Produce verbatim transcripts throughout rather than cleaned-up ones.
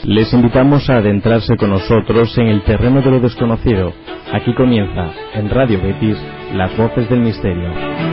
Les invitamos a adentrarse con nosotros en el terreno de lo desconocido. Aquí comienza, en Radio Betis, Las Voces del Misterio.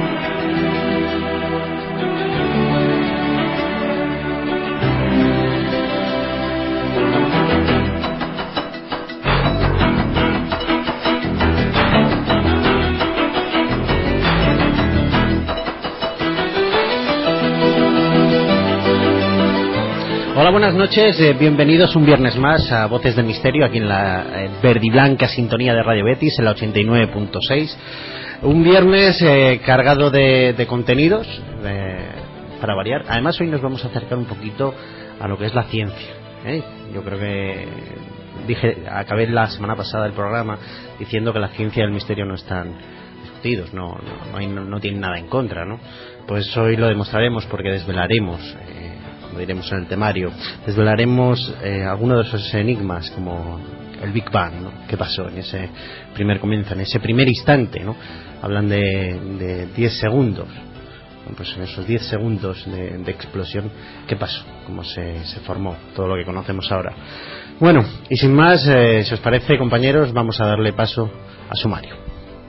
Hola, buenas noches, eh, bienvenidos un viernes más a Voces del Misterio, aquí en la eh, verdiblanca sintonía de Radio Betis, en la ochenta y nueve punto seis. Un viernes eh, cargado de, de contenidos, eh, para variar. Además, hoy nos vamos a acercar un poquito a lo que es la ciencia, ¿eh? Yo creo que dije, acabé la semana pasada el programa diciendo que la ciencia y el misterio no están discutidos, no, no, no, hay, no, no tienen nada en contra, ¿no? Pues hoy lo demostraremos porque desvelaremos... Eh, lo diremos en el temario, desvelaremos eh, algunos de esos enigmas como el Big Bang, ¿no? ¿Qué pasó en ese primer comienzo, en ese primer instante, ¿no? Hablan de, de diez segundos, bueno, pues en esos diez segundos de, de explosión, ¿qué pasó? ¿Cómo se, se formó todo lo que conocemos ahora? Bueno, y sin más, eh, si os parece, compañeros, vamos a darle paso a sumario.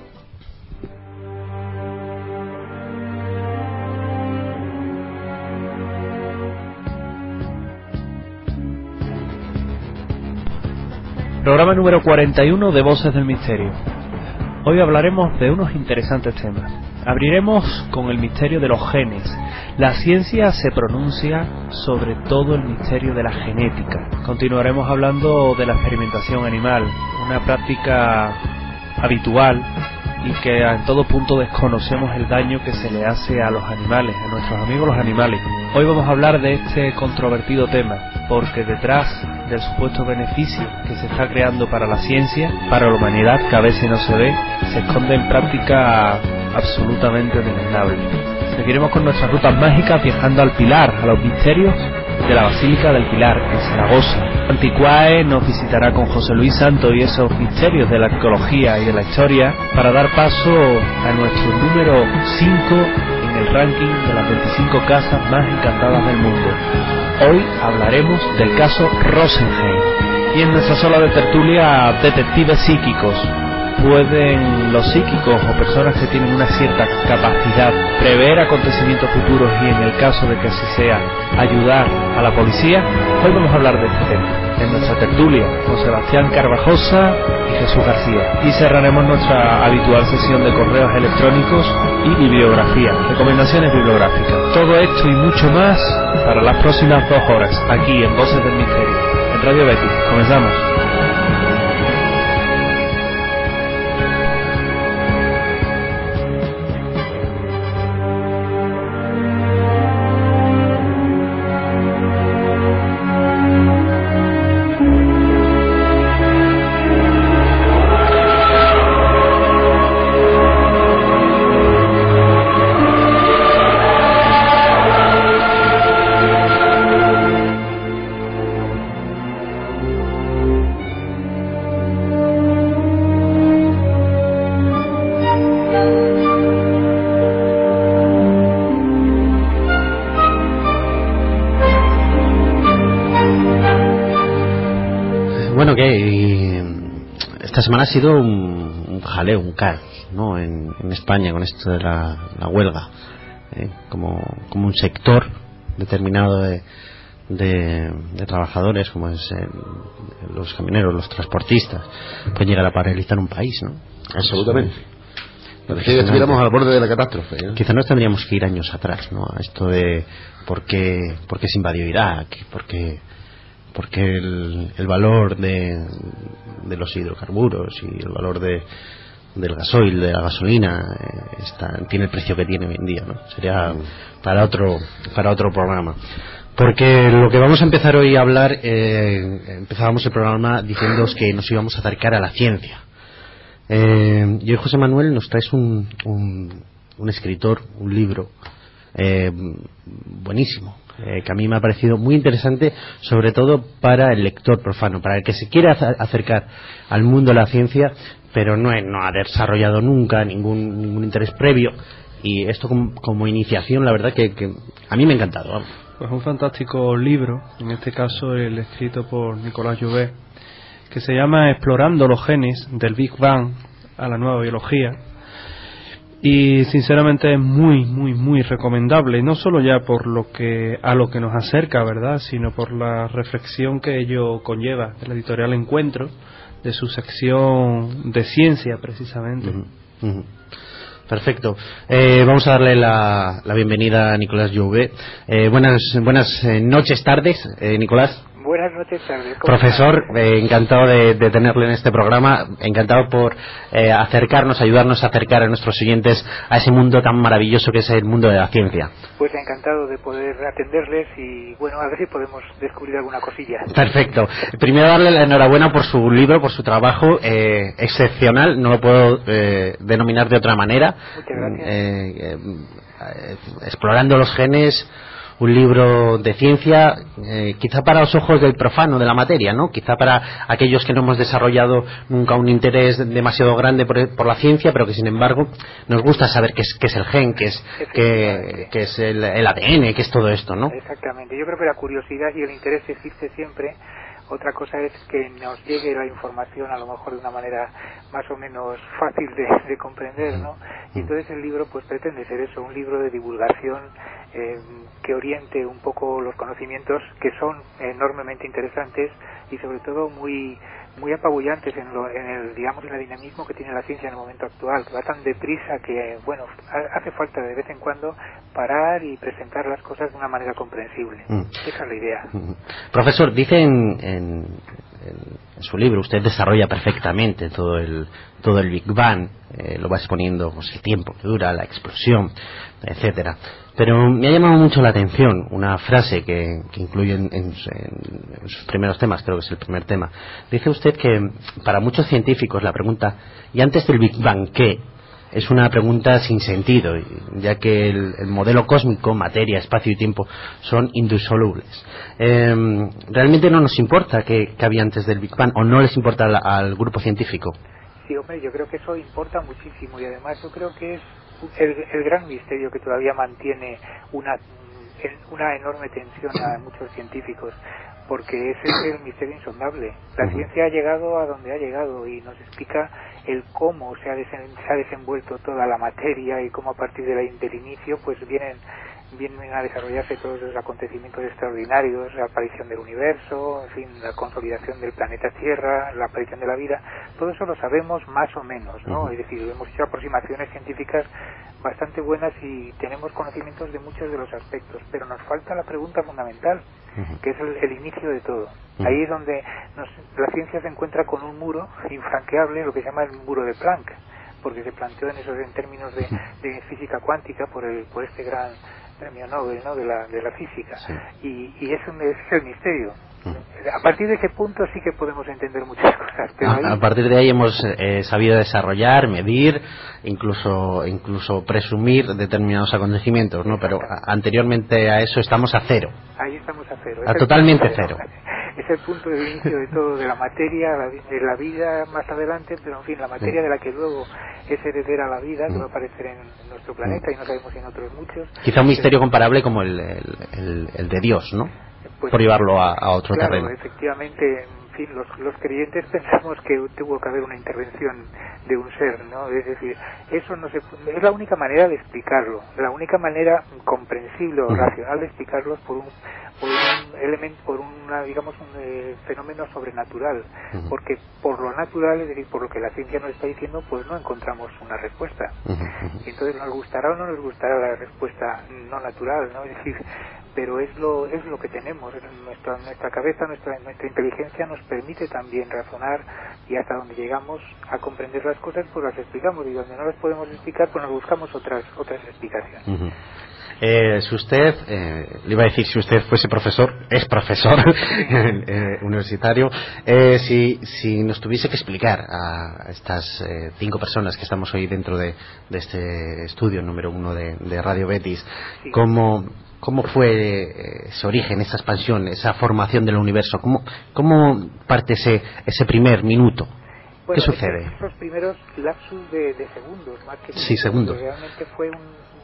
Programa número cuarenta y uno de Voces del Misterio. Hoy hablaremos de unos interesantes temas. Abriremos con el misterio de los genes. La ciencia se pronuncia sobre todo el misterio de la genética. Continuaremos hablando de la experimentación animal, una práctica habitual y que en todo punto desconocemos el daño que se le hace a los animales, a nuestros amigos los animales. Hoy vamos a hablar de este controvertido tema, porque detrás del supuesto beneficio que se está creando para la ciencia, para la humanidad, que a veces no se ve, se esconden prácticas absolutamente deleznables. Seguiremos con nuestras rutas mágicas viajando al Pilar, a los misterios de la Basílica del Pilar, en Zaragoza. Antiquae nos visitará con José Luis Santos y esos misterios de la arqueología y de la historia para dar paso a nuestro número cinco en el ranking de las veinticinco casas más encantadas del mundo. Hoy hablaremos del caso Rosenheim. Y en nuestra sala de tertulia, detectives psíquicos. ¿Pueden los psíquicos o personas que tienen una cierta capacidad prever acontecimientos futuros y, en el caso de que así sea, ayudar a la policía? Hoy vamos a hablar de este tema en nuestra tertulia con Sebastián Carvajosa y Jesús García. Y cerraremos nuestra habitual sesión de correos electrónicos y bibliografía, recomendaciones bibliográficas. Todo esto y mucho más para las próximas dos horas, aquí en Voces del Misterio, en Radio Betis. Comenzamos. Esta semana ha sido un, un jaleo, un caos, ¿no? En, en España con esto de la, la huelga, ¿eh? como, como un sector determinado de, de, de trabajadores, como es el, los camioneros, los transportistas, pueden llegar a paralizar un país, ¿no? Absolutamente. Parecía que estuviéramos al borde de la catástrofe, ¿eh? Quizá nos tendríamos que ir años atrás, ¿no? A esto de por qué, por qué se invadió Irak, por qué, porque el, el valor de, de los hidrocarburos y el valor de, del gasoil, de la gasolina, eh, está, tiene el precio que tiene hoy en día, ¿no? Sería para otro para otro programa. Porque lo que vamos a empezar hoy a hablar, eh, empezábamos el programa diciéndoos que nos íbamos a acercar a la ciencia. Eh, y hoy, José Manuel, nos traes un, un, un escritor, un libro eh, buenísimo, eh, que a mí me ha parecido muy interesante, sobre todo para el lector profano, para el que se quiera acercar al mundo de la ciencia, pero no, no ha desarrollado nunca ningún, ningún interés previo. Y esto como, como iniciación, la verdad que, que a mí me ha encantado, vamos. Pues un fantástico libro, en este caso el escrito por Nicolas Jouvet, que se llama Explorando los genes del Big Bang a la nueva biología, y sinceramente es muy muy muy recomendable, no solo ya por lo que a lo que nos acerca, verdad, sino por la reflexión que ello conlleva. De la editorial Encuentro, de su sección de ciencia precisamente. Uh-huh. Uh-huh. Perfecto. Eh, vamos a darle la, la bienvenida a Nicolas Jouvet. Eh, buenas buenas eh, noches, tardes, eh, Nicolás. Buenas noches, tardes. Profesor, eh, encantado de, de tenerle en este programa, encantado por eh, acercarnos, ayudarnos a acercar a nuestros oyentes a ese mundo tan maravilloso que es el mundo de la ciencia. Pues encantado de poder atenderles y, bueno, a ver si podemos descubrir alguna cosilla. Perfecto. Primero darle la enhorabuena por su libro, por su trabajo eh, excepcional, no lo puedo eh, denominar de otra manera. Muchas gracias. Eh, eh, eh, explorando los genes. Un libro de ciencia, eh, quizá para los ojos del profano de la materia, ¿no? Quizá para aquellos que no hemos desarrollado nunca un interés demasiado grande por, por la ciencia, pero que sin embargo nos gusta saber qué es, qué es el gen, qué es, qué, qué es el, el A D N, qué es todo esto, ¿no? Exactamente. Yo creo que la curiosidad y el interés existe siempre. Otra cosa es que nos llegue la información a lo mejor de una manera más o menos fácil de, de comprender, ¿no? Y entonces el libro pues pretende ser eso, un libro de divulgación eh, que oriente un poco los conocimientos, que son enormemente interesantes y sobre todo muy muy apabullantes en, lo, en el digamos en el dinamismo que tiene la ciencia en el momento actual, que va tan deprisa que bueno hace falta de vez en cuando parar y presentar las cosas de una manera comprensible. Mm. Esa es la idea. Mm. Profesor, dice en, en, en su libro, usted desarrolla perfectamente todo el todo el Big Bang, eh, lo va exponiendo, pues, el tiempo que dura, la explosión, etcétera. Pero me ha llamado mucho la atención una frase que, que incluye en, en, en sus primeros temas, creo que es el primer tema. Dice usted que para muchos científicos la pregunta ¿y antes del Big Bang qué? Es una pregunta sin sentido, ya que el, el modelo cósmico, materia, espacio y tiempo son indisolubles. Eh, ¿Realmente no nos importa qué, qué había antes del Big Bang o no les importa al, al grupo científico? Sí, hombre, yo creo que eso importa muchísimo y además yo creo que es el, el gran misterio que todavía mantiene una, una enorme tensión a muchos científicos, porque ese es el misterio insondable. La ciencia ha llegado a donde ha llegado y nos explica el cómo se ha, desen, se ha desenvuelto toda la materia y cómo a partir de la, del inicio pues vienen vienen a desarrollarse todos los acontecimientos extraordinarios, la aparición del universo, en fin, la consolidación del planeta Tierra, la aparición de la vida. Todo eso lo sabemos más o menos, ¿no? Es decir, hemos hecho aproximaciones científicas bastante buenas y tenemos conocimientos de muchos de los aspectos, pero nos falta la pregunta fundamental, que es el, el inicio de todo. Ahí es donde nos, la ciencia se encuentra con un muro infranqueable, lo que se llama el muro de Planck, porque se planteó en esos en términos de, de física cuántica por el por este gran premio Nobel, ¿no?, de la de la física. Sí. y, y es, un, es el misterio. A partir de ese punto sí que podemos entender muchas cosas, pero a, ahí... a partir de ahí hemos eh, sabido desarrollar, medir, incluso incluso presumir determinados acontecimientos, ¿no? Pero a, anteriormente a eso estamos a cero. Ahí estamos a cero. A totalmente cero. Es el punto de inicio de todo, de la materia, de la vida más adelante, pero en fin, la materia de la que luego es heredera la vida, que va a aparecer en nuestro planeta y no sabemos si en otros muchos. Quizá un misterio comparable como el, el, el, el de Dios, ¿no? Pues, por llevarlo a, a otro claro, terreno. Efectivamente, en fin, los, los creyentes pensamos que tuvo que haber una intervención de un ser, ¿no? Es decir, eso no se, es la única manera de explicarlo, la única manera comprensible o uh-huh. racional de explicarlo por un por un elemento, por una, digamos, un eh, fenómeno sobrenatural, uh-huh. porque por lo natural, es decir, por lo que la ciencia nos está diciendo, pues no encontramos una respuesta. Uh-huh. Y entonces nos gustará o no nos gustará la respuesta no natural, ¿no? Es decir, pero es lo es lo que tenemos, nuestra nuestra cabeza, nuestra nuestra inteligencia nos permite también razonar y hasta donde llegamos a comprender las cosas, pues las explicamos, y donde no las podemos explicar, pues nos buscamos otras otras explicaciones. Uh-huh. Eh, si usted, eh, le iba a decir si usted fuese profesor, es profesor eh, universitario, eh, si, si nos tuviese que explicar a estas eh, cinco personas que estamos hoy dentro de, de este estudio número uno de, de Radio Betis, sí. cómo, cómo fue ese origen, esa expansión, esa formación del universo, cómo, cómo parte ese, ese primer minuto. Bueno, ¿qué sucede? Esos primeros lapsus de, de segundos, más que sí, segundos. Realmente fue un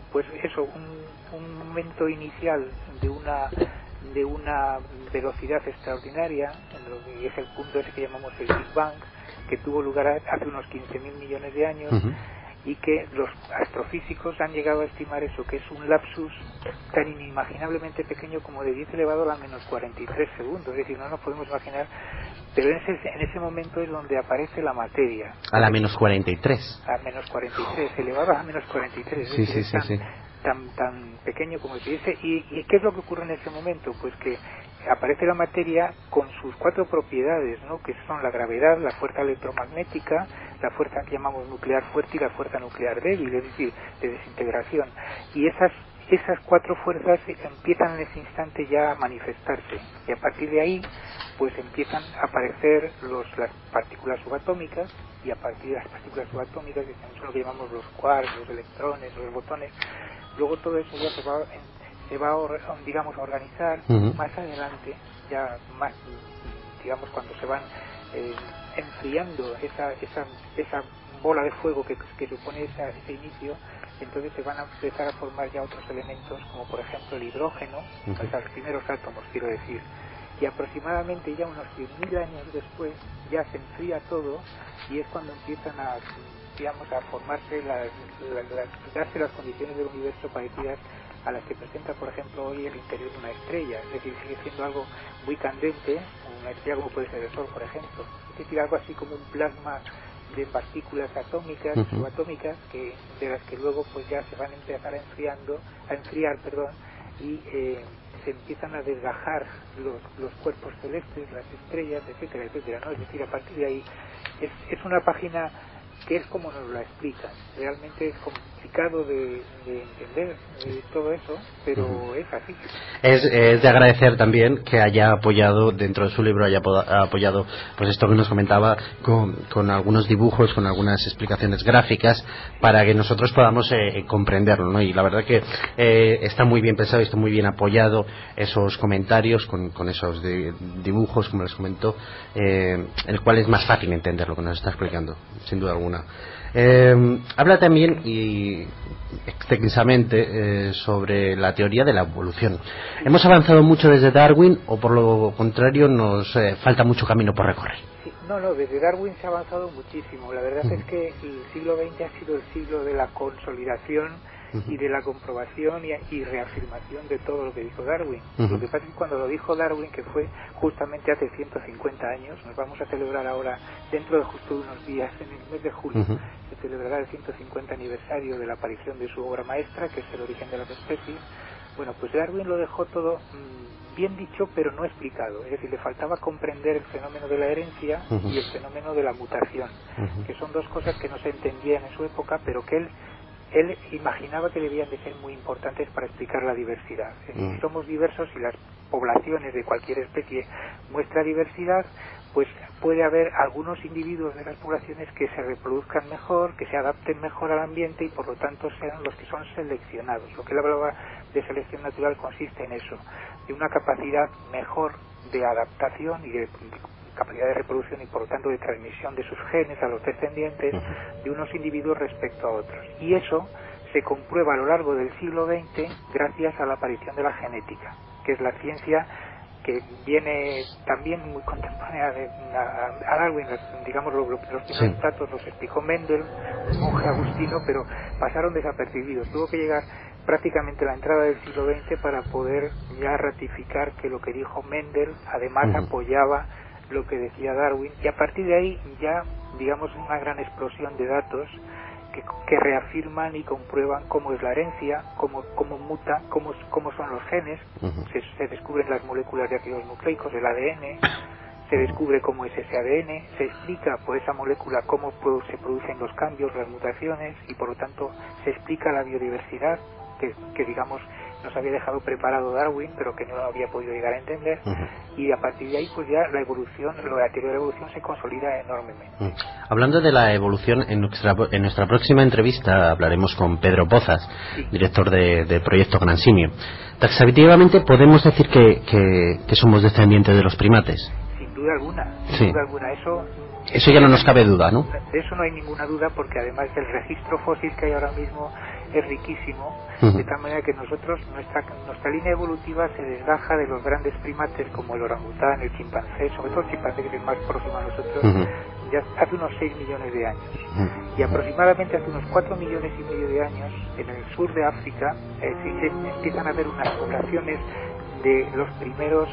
pues eso, un, un momento inicial de una de una velocidad extraordinaria, en lo que es el punto ese que llamamos el Big Bang, que tuvo lugar hace unos quince mil millones de años, uh-huh. y que los astrofísicos han llegado a estimar eso, que es un lapsus tan inimaginablemente pequeño como de diez elevado a la menos cuarenta y tres segundos, es decir, no nos podemos imaginar, pero en ese, en ese momento es donde aparece la materia. A la menos cuarenta y tres. A menos cuarenta y tres, elevado a la menos cuarenta y tres, es sí, decir, sí, es sí, tan, sí. tan tan pequeño como se dice. ¿Y, ¿Y qué es lo que ocurre en ese momento? Pues que aparece la materia con sus cuatro propiedades, ¿no? Que son la gravedad, la fuerza electromagnética, la fuerza que llamamos nuclear fuerte y la fuerza nuclear débil, es decir, de desintegración. Y esas esas cuatro fuerzas empiezan en ese instante ya a manifestarse, y a partir de ahí pues empiezan a aparecer los, las partículas subatómicas, y a partir de las partículas subatómicas, que son lo que llamamos los quarks, los electrones, los botones, luego todo eso ya se va, se va a, digamos, a organizar uh-huh. más adelante, ya más, digamos, cuando se van eh, enfriando esa, esa, esa bola de fuego que, que supone esa, ese inicio. Entonces se van a empezar a formar ya otros elementos, como por ejemplo el hidrógeno, uh-huh. o sea, los primeros átomos, quiero decir. Y aproximadamente ya unos cien mil años después ya se enfría todo, y es cuando empiezan a, digamos, a formarse las, las, las, darse las condiciones del universo parecidas a las que presenta, por ejemplo, hoy el interior de una estrella. Es decir, sigue siendo algo muy candente, una estrella como puede ser el Sol, por ejemplo. Es decir, algo así como un plasma de partículas atómicas, uh-huh. subatómicas, que de las que luego pues ya se van a empezar a enfriando, a enfriar, perdón, y eh, se empiezan a desgajar los, los cuerpos celestes, las estrellas, etcétera, etcétera, ¿no? Es decir, a partir de ahí es, es una página que es como nos la explican. Realmente es complicado de, de entender eh, todo eso, pero uh-huh. es así. Es, es de agradecer también que haya apoyado, dentro de su libro, haya apoyado pues esto que nos comentaba con, con algunos dibujos, con algunas explicaciones gráficas, para que nosotros podamos eh, comprenderlo, ¿no? Y la verdad que eh, está muy bien pensado y está muy bien apoyado esos comentarios con, con esos de, dibujos, como les comentó, eh, el cual es más fácil entender lo que nos está explicando, sin duda alguna. Eh, habla también y extensamente eh, sobre la teoría de la evolución. ¿Hemos avanzado mucho desde Darwin o por lo contrario nos eh, falta mucho camino por recorrer? Sí, no, no, desde Darwin se ha avanzado muchísimo. La verdad uh-huh. es que el siglo veinte ha sido el siglo de la consolidación uh-huh. y de la comprobación y, y reafirmación de todo lo que dijo Darwin. Uh-huh. Lo que pasa es que cuando lo dijo Darwin, que fue justamente hace ciento cincuenta años, nos vamos a celebrar ahora, dentro de justo unos días, en el mes de julio, uh-huh. se celebrará el ciento cincuenta aniversario de la aparición de su obra maestra, que es El origen de las especies. Bueno, pues Darwin lo dejó todo mmm, bien dicho, pero no explicado. Es decir, le faltaba comprender el fenómeno de la herencia uh-huh. y el fenómeno de la mutación, uh-huh. que son dos cosas que no se entendían en su época, pero que él él imaginaba que debían de ser muy importantes para explicar la diversidad. Es decir, si somos diversos y las poblaciones de cualquier especie muestra diversidad, pues puede haber algunos individuos de las poblaciones que se reproduzcan mejor, que se adapten mejor al ambiente y por lo tanto sean los que son seleccionados. Lo que él hablaba de selección natural consiste en eso, de una capacidad mejor de adaptación y de capacidad de reproducción y por lo tanto de transmisión de sus genes a los descendientes de unos individuos respecto a otros. Y eso se comprueba a lo largo del siglo veinte gracias a la aparición de la genética, que es la ciencia que viene también muy contemporánea de, a, a Darwin. Digamos, los, los primeros sí. datos los explicó Mendel, un monje agustino, pero pasaron desapercibidos. Tuvo que llegar prácticamente la entrada del siglo veinte para poder ya ratificar que lo que dijo Mendel además uh-huh. apoyaba lo que decía Darwin, y a partir de ahí ya, digamos, una gran explosión de datos que, que reafirman y comprueban cómo es la herencia, cómo, cómo muta, cómo, cómo son los genes, uh-huh. se, se descubren las moléculas de ácidos nucleicos, el A D N, se descubre cómo es ese A D N, se explica por esa molécula cómo se producen los cambios, las mutaciones, y por lo tanto se explica la biodiversidad, que, que digamos nos había dejado preparado Darwin, pero que no había podido llegar a entender, uh-huh. y a partir de ahí pues ya la evolución, la teoría de la evolución se consolida enormemente. Uh-huh. Hablando de la evolución, en nuestra, en nuestra próxima entrevista hablaremos con Pedro Pozas, sí. director de, del proyecto Gran Simio. Taxativamente podemos decir que, que, que somos descendientes de los primates. Sin duda alguna, sin sí. duda alguna, eso... Eso ya no nos cabe duda, ¿no? De eso no hay ninguna duda, porque además del registro fósil que hay ahora mismo es riquísimo, uh-huh. de tal manera que nosotros, nuestra, nuestra línea evolutiva se desgaja de los grandes primates como el orangután, el chimpancé, sobre todo el chimpancé, que es el más próximo a nosotros, uh-huh. ya hace unos seis millones de años. Uh-huh. Y aproximadamente hace unos cuatro millones y medio de años, en el sur de África, eh, sí, se empiezan a ver unas poblaciones de los primeros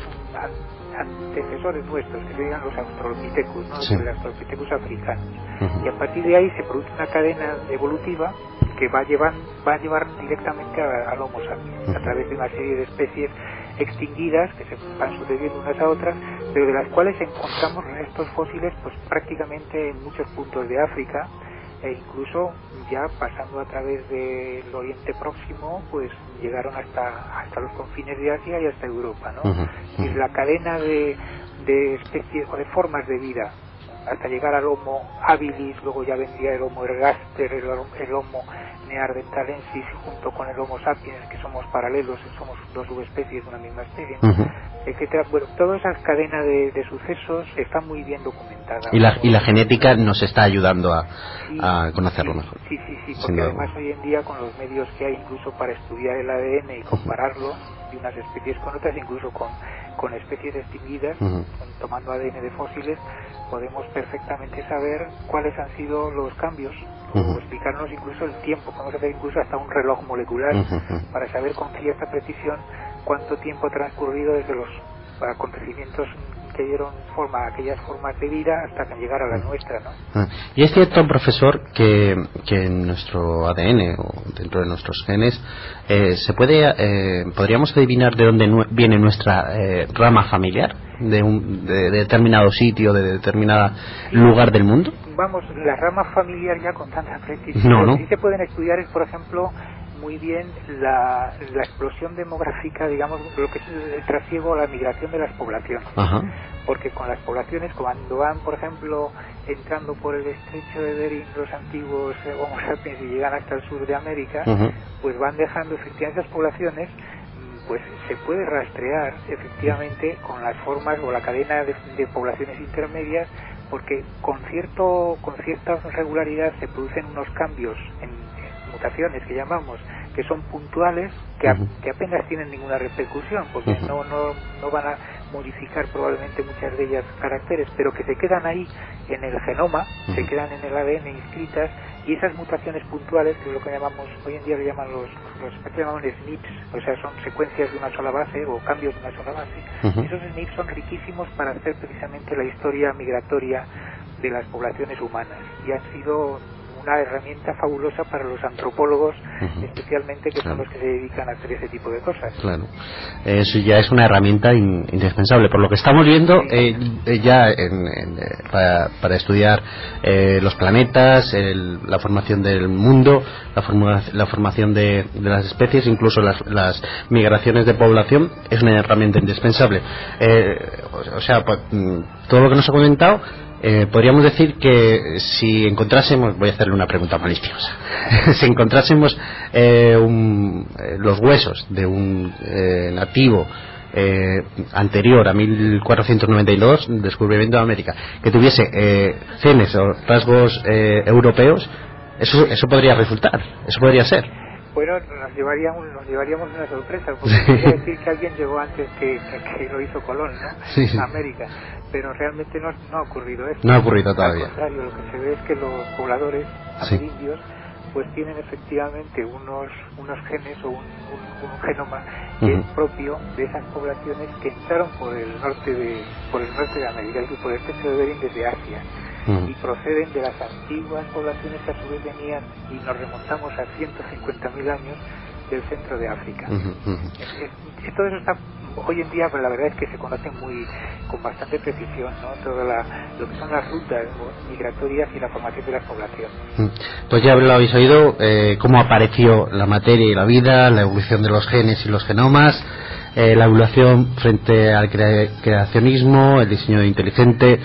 antecesores nuestros, que serían los Australopithecus, ¿no? Sí. Los Australopithecus africanos. Uh-huh. Y a partir de ahí se produce una cadena evolutiva que va a llevar, va a llevar directamente al Homo sapiens, uh-huh. a través de una serie de especies extinguidas que se van sucediendo unas a otras, pero de las cuales encontramos restos fósiles pues prácticamente en muchos puntos de África, e incluso ya pasando a través del Oriente Próximo, pues llegaron hasta hasta los confines de Asia y hasta Europa, ¿no? Uh-huh. Uh-huh. Y la cadena de, de especies o de formas de vida hasta llegar al Homo habilis, luego ya vendría el Homo ergaster, el, el Homo neanderthalensis junto con el Homo sapiens, que somos paralelos, somos dos subespecies de una misma especie, uh-huh. etcétera. Bueno, toda esa cadena de, de sucesos está muy bien documentada. Y la, y la genética nos está ayudando a, sí, a conocerlo sí, mejor. Sí, sí, sí, porque además hoy en día con los medios que hay incluso para estudiar el A D N y compararlo uh-huh. de unas especies con otras, incluso con, con especies extinguidas, uh-huh. tomando A D N de fósiles, podemos perfectamente saber cuáles han sido los cambios, uh-huh. o explicarnos incluso el tiempo. Podemos hacer incluso hasta un reloj molecular uh-huh. para saber con cierta precisión cuánto tiempo ha transcurrido desde los acontecimientos que dieron forma a aquellas formas de vida hasta que llegara a la nuestra, ¿no? Y es cierto, profesor, que, que en nuestro A D N o dentro de nuestros genes eh, se puede, eh, podríamos adivinar de dónde nu- viene nuestra eh, rama familiar, de un de, de determinado sitio, de determinado sí. lugar del mundo. Vamos, la rama familiar ya con tanta precisión. No, no. Sí se pueden estudiar, es, por ejemplo, muy bien la, la explosión demográfica, digamos, lo que es el trasiego o la migración de las poblaciones. Ajá. Porque con las poblaciones, cuando van, por ejemplo, entrando por el estrecho de Bering los antiguos eh, Homo sapiens y llegan hasta el sur de América, uh-huh. pues van dejando efectivamente esas poblaciones, pues se puede rastrear efectivamente con las formas o la cadena de, de poblaciones intermedias, porque con cierto con cierta regularidad se producen unos cambios en, en mutaciones que llamamos, que son puntuales, que, uh-huh. a, que apenas tienen ninguna repercusión, porque uh-huh. no, no, no van a modificar probablemente muchas de ellas caracteres, pero que se quedan ahí en el genoma, uh-huh. se quedan en el A D N inscritas, y esas mutaciones puntuales, que es lo que llamamos, hoy en día lo llaman los, los expertos llaman S N Ps, o sea, son secuencias de una sola base o cambios de una sola base, uh-huh. esos S N Ps son riquísimos para hacer precisamente la historia migratoria de las poblaciones humanas, y han sido una herramienta fabulosa para los antropólogos, uh-huh. especialmente, que claro. son los que se dedican a hacer ese tipo de cosas. Claro, eso ya es una herramienta in, indispensable. Por lo que estamos viendo, sí. eh, ya en, en, para, para estudiar eh, los planetas, el, la formación del mundo, la, forma, la formación de, de las especies, incluso las, las migraciones de población, es una herramienta indispensable. Eh, o, o sea, pues, todo lo que nos ha comentado, Eh, podríamos decir que si encontrásemos, voy a hacerle una pregunta maliciosa, si encontrásemos eh, un, eh, los huesos de un eh, nativo eh, anterior a mil cuatrocientos noventa y dos, descubrimiento de América, que tuviese eh, genes o rasgos eh, europeos, eso, eso podría resultar, eso podría ser. Bueno, nos llevaríamos, nos llevaríamos una sorpresa, porque quiere decir que alguien llegó antes que, que, que lo hizo Colón, ¿no? Sí, sí. A América. Pero realmente no, no ha ocurrido eso. No ha ocurrido todavía. Al contrario, lo que se ve es que los pobladores sí. amerindios pues tienen efectivamente unos unos genes o un, un, un genoma que uh-huh. es propio de esas poblaciones que entraron por el norte de por el norte de América, es decir, por el estrecho de Bering desde Asia. Uh-huh. Y proceden de las antiguas poblaciones que a su vez venían, y nos remontamos a ciento cincuenta mil años, del centro de África. Uh-huh, uh-huh. Es, es, todo eso está hoy en día, pero la verdad es que se conoce muy con bastante precisión, ¿no? Todo la, lo que son las rutas migratorias y la formación de las poblaciones. Uh-huh. Pues ya lo habéis oído, eh, cómo apareció la materia y la vida, la evolución de los genes y los genomas, eh, la evolución frente al cre- creacionismo, el diseño inteligente.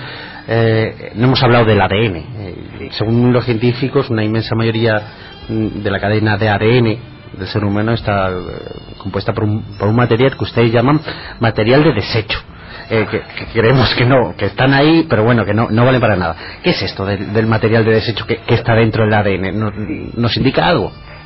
Eh, no hemos hablado del A D N. Eh, sí. Según los científicos, una inmensa mayoría de la cadena de A D N del ser humano está eh, compuesta por un, por un material que ustedes llaman material de desecho. Eh, que, que creemos que no, que están ahí, pero bueno, que no, no valen para nada. ¿Qué es esto del, del material de desecho que, que está dentro del A D N? ¿Nos, ¿Nos indica algo?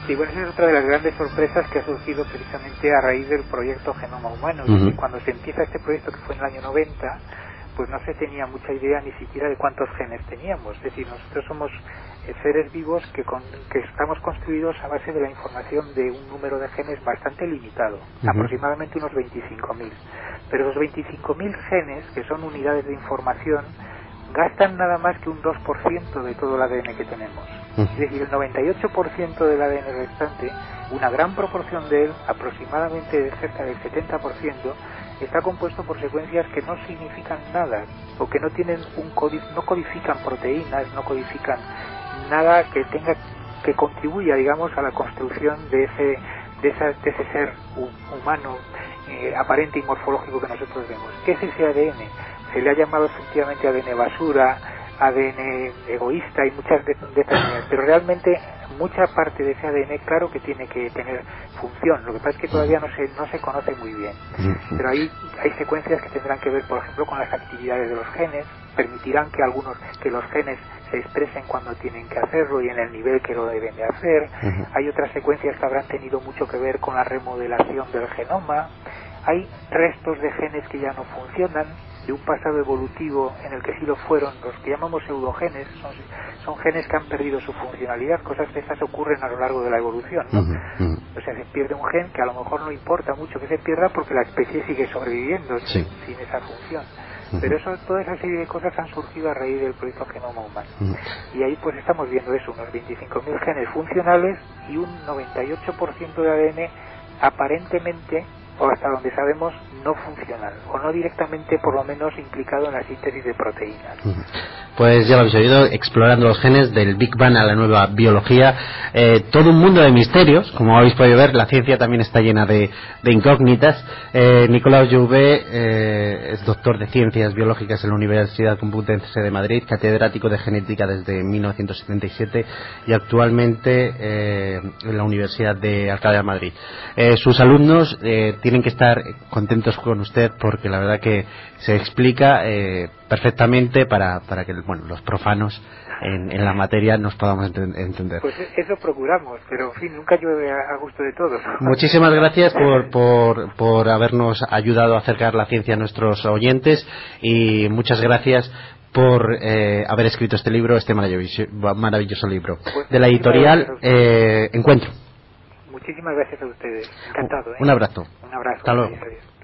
Sí, bueno, esa es otra de las grandes sorpresas que ha surgido precisamente a raíz del proyecto Genoma Humano. Uh-huh. Y cuando se empieza este proyecto, que fue en el año noventa, pues no se tenía mucha idea ni siquiera de cuántos genes teníamos. Es decir, nosotros somos eh, seres vivos que, con, que estamos construidos a base de la información de un número de genes bastante limitado, uh-huh. aproximadamente unos veinticinco mil. Pero los veinticinco mil genes, que son unidades de información, gastan nada más que un dos por ciento de todo el A D N que tenemos. Es decir, el noventa y ocho por ciento del A D N restante, una gran proporción de él, aproximadamente de cerca del setenta por ciento, está compuesto por secuencias que no significan nada, o que no tienen un codi- no codifican proteínas, no codifican nada que tenga que contribuya, digamos, a la construcción de ese de, esa, de ese ser hu- humano eh, aparente y morfológico que nosotros vemos. ¿Qué es ese A D N? Se le ha llamado efectivamente A D N basura, A D N egoísta y muchas de, de estas maneras, pero realmente mucha parte de ese A D N claro que tiene que tener función. Lo que pasa es que todavía no se no se conoce muy bien, pero ahí hay secuencias que tendrán que ver, por ejemplo, con las actividades de los genes, permitirán que algunos que los genes se expresen cuando tienen que hacerlo y en el nivel que lo deben de hacer. Uh-huh. Hay otras secuencias que habrán tenido mucho que ver con la remodelación del genoma. Hay restos de genes que ya no funcionan, de un pasado evolutivo en el que sí lo fueron, los que llamamos pseudogenes, son, son genes que han perdido su funcionalidad. Cosas de estas ocurren a lo largo de la evolución, ¿no? Uh-huh, uh-huh. O sea, se pierde un gen que a lo mejor no importa mucho que se pierda porque la especie sigue sobreviviendo sí. sin, sin esa función. Uh-huh. Pero eso, toda esa serie de cosas han surgido a raíz del proyecto Genoma Humano. Uh-huh. Y ahí pues estamos viendo eso, unos veinticinco mil genes funcionales y un noventa y ocho por ciento de A D N aparentemente, o hasta donde sabemos, no funcional, o no directamente, por lo menos, implicado en la síntesis de proteínas. Pues ya lo habéis oído, explorando los genes del Big Bang a la nueva biología, eh, todo un mundo de misterios. Como habéis podido ver, la ciencia también está llena de, de incógnitas. eh, Nicolas Jouvet eh, es doctor de Ciencias Biológicas en la Universidad Complutense de Madrid, catedrático de Genética desde mil novecientos setenta y siete y actualmente eh, en la Universidad de Alcalá de Madrid. Eh, sus alumnos eh, tienen que estar contentos con usted porque la verdad que se explica eh, perfectamente para, para que bueno, los profanos en, en la materia nos podamos ent- entender. Pues eso procuramos, pero en fin, nunca llueve a gusto de todos. Muchísimas gracias por, por, por habernos ayudado a acercar la ciencia a nuestros oyentes y muchas gracias por eh, haber escrito este libro, este maravilloso, maravilloso libro pues, de la editorial eh, Encuentro. Muchísimas gracias a ustedes. Encantado. ¿eh? Un abrazo. Un abrazo. Hasta luego.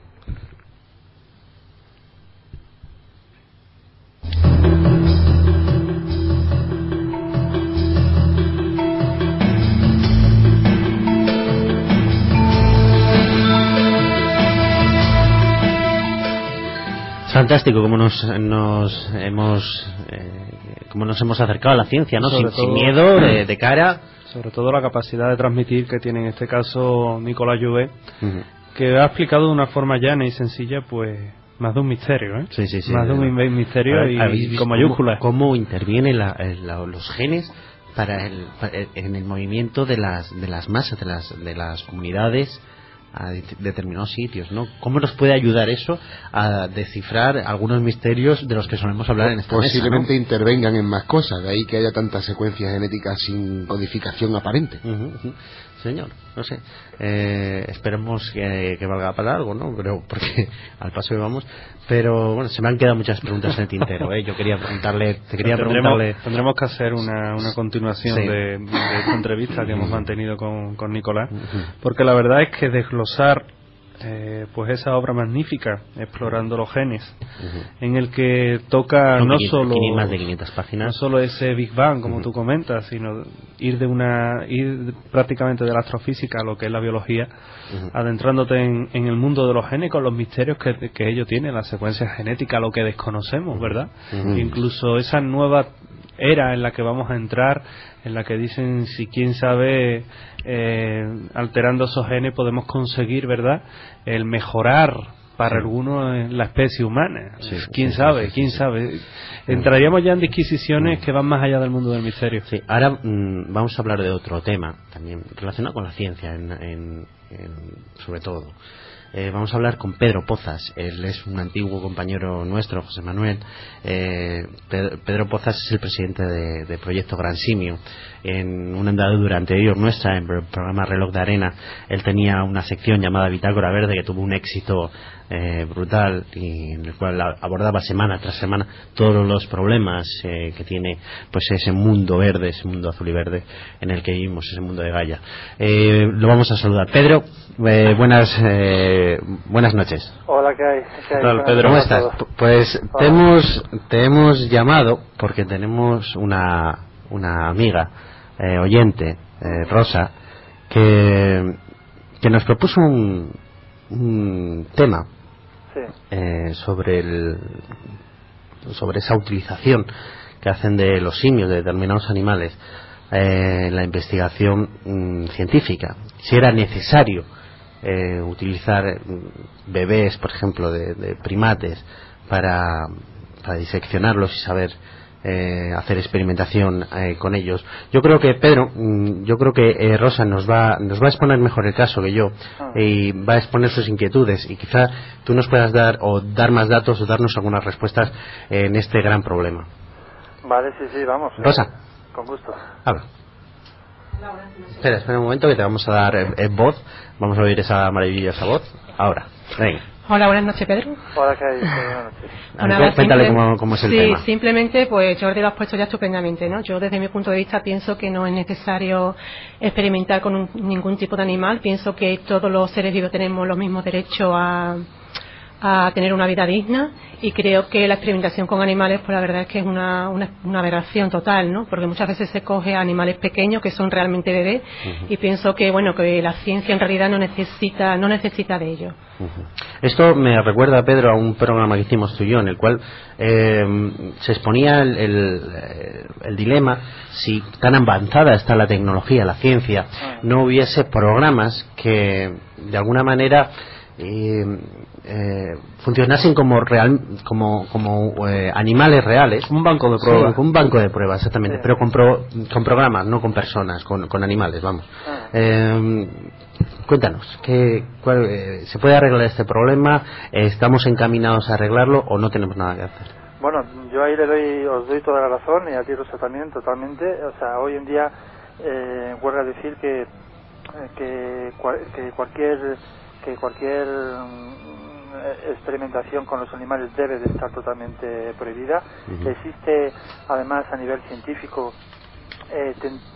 Fantástico como nos, nos hemos eh, como nos hemos acercado a la ciencia, ¿no? Sin, todo, sin miedo, de, de cara. Sobre todo la capacidad de transmitir que tiene en este caso Nicolas Jouvet, uh-huh. que ha explicado de una forma llana y sencilla, pues, más de un misterio, ¿eh? Sí, sí, sí. Más de un misterio y con mayúsculas. ¿Cómo, cómo intervienen la, la, los genes para el, para el, en el movimiento de las de las masas, de las de las comunidades a determinados sitios, ¿no? ¿Cómo nos puede ayudar eso a descifrar algunos misterios de los que solemos hablar en esta mesa, ¿no? Posiblemente intervengan en más cosas, de ahí que haya tantas secuencias genéticas sin codificación aparente. Uh-huh, uh-huh. Señor, no sé, eh, esperemos que, que valga para algo, ¿no? Pero porque al paso que vamos, pero bueno, se me han quedado muchas preguntas en el tintero, ¿eh? Yo quería preguntarle, te quería tendremos, preguntarle. Tendremos que hacer una, una continuación sí. de, de esta entrevista que hemos mantenido con, con Nicolás, uh-huh. porque la verdad es que desglosar Eh, pues esa obra magnífica explorando los genes uh-huh. en el que toca no, no quinientas, solo más de quinientas páginas, no solo ese Big Bang como uh-huh. tú comentas, sino ir de una ir prácticamente de la astrofísica a lo que es la biología, uh-huh. adentrándote en, en el mundo de los genes con los misterios que, que ello tiene, las secuencias genéticas, lo que desconocemos, ¿verdad? Uh-huh. Incluso esa nueva era en la que vamos a entrar, en la que dicen si quién sabe eh, alterando esos genes podemos conseguir, ¿verdad?, el mejorar para sí. algunos en la especie humana. Sí, quién sí, sabe, sí, quién sí, sabe. Sí. Entraríamos ya en disquisiciones sí. que van más allá del mundo del misterio. Sí, ahora mmm, vamos a hablar de otro tema también relacionado con la ciencia, en, en, en, sobre todo. Eh, vamos a hablar con Pedro Pozas. Él es un antiguo compañero nuestro, José Manuel. Eh, Pedro Pozas es el presidente de, de Proyecto Gran Simio. En una andadura anterior nuestra, en el programa Reloj de Arena, él tenía una sección llamada Bitácora Verde, que tuvo un éxito eh, brutal, y en el cual abordaba semana tras semana todos los problemas eh, que tiene pues ese mundo verde, ese mundo azul y verde en el que vivimos, ese mundo de Gaia. Eh, lo vamos a saludar. Pedro, eh, buenas eh, buenas noches. Hola, ¿qué hay? ¿Qué hay? Hola, Pedro, ¿cómo estás? Pues te hemos, te hemos llamado porque tenemos una, una amiga eh, oyente, eh, Rosa, que, que nos propuso un, un tema sí. eh, sobre el, sobre esa utilización que hacen de los simios, de determinados animales, eh, en la investigación mm, científica. Si era necesario eh, utilizar bebés, por ejemplo, de, de primates para, para diseccionarlos y saber Eh, hacer experimentación eh, con ellos. Yo creo que Pedro, mm, yo creo que eh, Rosa nos va nos va a exponer mejor el caso que yo ah. y va a exponer sus inquietudes, y quizá tú nos puedas dar o dar más datos o darnos algunas respuestas eh, en este gran problema. Vale, sí, sí, vamos. Rosa, eh, con gusto. habla. Espera, espera un momento que te vamos a dar eh, eh, voz. Vamos a oír esa maravillosa voz ahora. Venga. Hola, buenas noches, Pedro. Hola, ¿qué hay? Buenas noches. Bueno, Cuéntale simple... cómo, cómo es el sí, tema. Sí, simplemente, pues Jordi lo has puesto ya estupendamente, ¿no? Yo, desde mi punto de vista, pienso que no es necesario experimentar con un, ningún tipo de animal. Pienso que todos los seres vivos tenemos los mismos derechos a, a tener una vida digna, y creo que la experimentación con animales, pues la verdad es que es una, una, una aberración total, ¿no? Porque muchas veces se coge a animales pequeños que son realmente bebés, uh-huh. y pienso que, bueno, que la ciencia en realidad no necesita, no necesita de ello. Uh-huh. Esto me recuerda, Pedro, a un programa que hicimos tú y yo, en el cual eh, se exponía el, el, el dilema si tan avanzada está la tecnología, la ciencia, no hubiese programas que de alguna manera eh, eh, funcionasen como real, como, como eh, animales reales, un banco de pruebas, sí, un banco de pruebas, exactamente, sí. Pero con, pro, con programas, no con personas, con, con animales, vamos. Ah. Eh, cuéntanos, ¿qué, cuál, eh, ¿se puede arreglar este problema? Eh, ¿Estamos encaminados a arreglarlo o no tenemos nada que hacer? Bueno, yo ahí le doy, os doy toda la razón, y a ti, Rosa, también, totalmente. O sea, hoy en día eh, huelga decir que que, que cualquier que cualquier experimentación con los animales debe de estar totalmente prohibida. Uh-huh. Existe, además, a nivel científico, eh,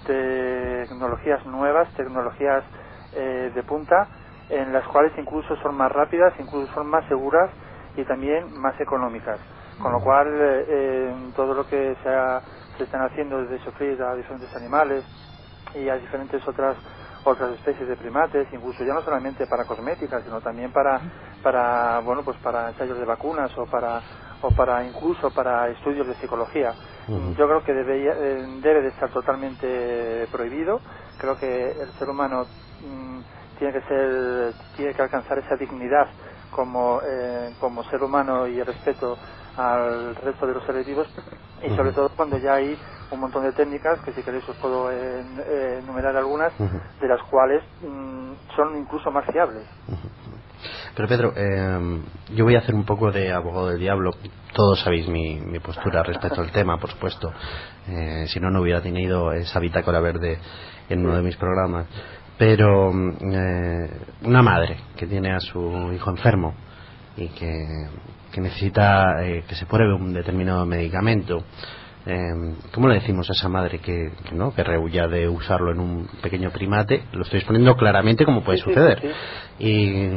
te tecnologías nuevas, tecnologías eh, de punta, en las cuales incluso son más rápidas, incluso son más seguras y también más económicas. Con lo cual, eh, todo lo que se, ha, se están haciendo desde sufrir a diferentes animales y a diferentes otras otras especies de primates, incluso ya no solamente para cosméticas, sino también para para bueno pues para ensayos de vacunas o para o para incluso para estudios de psicología. Uh-huh. Yo creo que debe, debe de estar totalmente prohibido. Creo que el ser humano mmm, tiene que ser tiene que alcanzar esa dignidad como eh, como ser humano y el respeto al resto de los seres vivos, y sobre todo cuando ya hay un montón de técnicas que, si queréis, os puedo eh, eh, enumerar algunas, uh-huh. de las cuales mmm, son incluso más fiables. Uh-huh. Pero Pedro, eh, yo voy a hacer un poco de abogado del diablo. Todos sabéis mi, mi postura respecto al tema, por supuesto. Eh, si no, no hubiera tenido esa bitácora verde en uno de mis programas. Pero eh, una madre que tiene a su hijo enfermo y que, que necesita eh, que se pruebe un determinado medicamento, eh, ¿cómo le decimos a esa madre que, que no que rehuya de usarlo en un pequeño primate? Lo estoy exponiendo claramente como puede sí, suceder, sí, sí.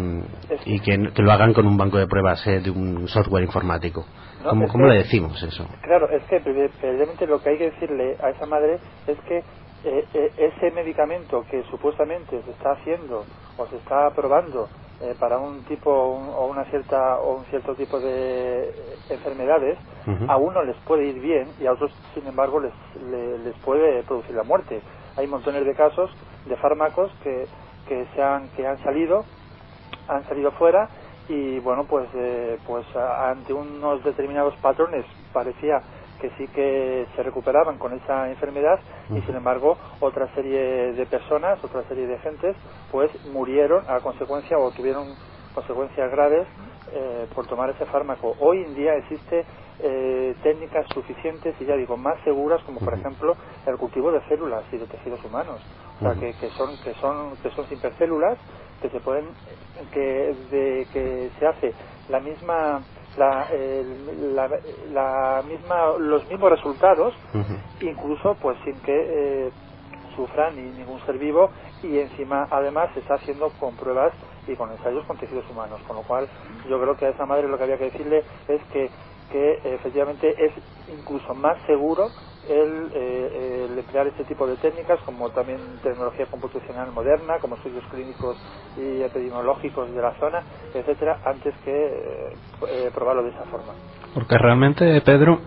y, y que, que lo hagan con un banco de pruebas eh, de un software informático. No, ¿Cómo, ¿cómo que, le decimos eso? Claro, es que precisamente lo que hay que decirle a esa madre es que eh, eh, ese medicamento que supuestamente se está haciendo o se está probando eh, para un tipo un, o una cierta o un cierto tipo de enfermedades, uh-huh. a uno les puede ir bien y a otros, sin embargo, les, les, les puede producir la muerte. Hay montones de casos de fármacos que que se han que han salido han salido fuera y bueno pues eh, pues a, ante unos determinados patrones parecía que sí que se recuperaban con esa enfermedad, y sin embargo otra serie de personas, otra serie de gentes pues murieron a consecuencia o tuvieron consecuencias graves eh, por tomar ese fármaco. Hoy en día existe eh, técnicas suficientes y ya digo más seguras, como por ejemplo el cultivo de células y de tejidos humanos, o sea que, que son que son que son hipercélulas que se pueden que de que se hace la misma la, el, la, la misma los mismos resultados, uh-huh. incluso pues sin que eh, sufra ni ningún ser vivo, y encima además se está haciendo con pruebas y con ensayos con tejidos humanos, con lo cual yo creo que a esa madre lo que había que decirle es que que efectivamente es incluso más seguro el, eh, el emplear este tipo de técnicas, como también tecnología computacional moderna, como estudios clínicos y epidemiológicos de la zona, etcétera, antes que eh, probarlo de esa forma. Porque realmente, Pedro,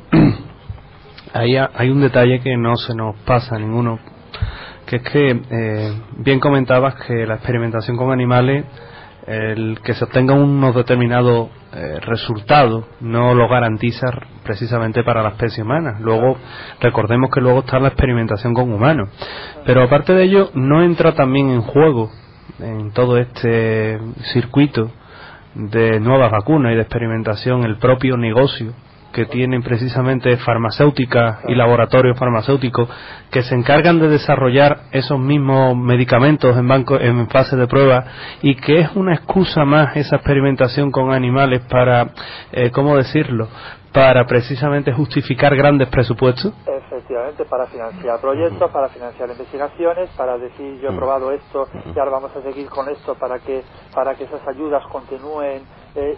hay, hay un detalle que no se nos pasa a ninguno, que es que eh, bien comentabas que la experimentación con animales, el que se obtenga unos determinados eh, resultados no lo garantiza precisamente para la especie humana. Luego recordemos que luego está la experimentación con humanos, pero aparte de ello no entra también en juego en todo este circuito de nuevas vacunas y de experimentación el propio negocio que tienen precisamente farmacéuticas y laboratorios farmacéuticos que se encargan de desarrollar esos mismos medicamentos en banco, en fase de prueba, y que es una excusa más esa experimentación con animales para, eh, ¿cómo decirlo?, para precisamente justificar grandes presupuestos. Efectivamente, para financiar proyectos, para financiar investigaciones, para decir yo he probado esto y ahora vamos a seguir con esto para que para que esas ayudas continúen eh,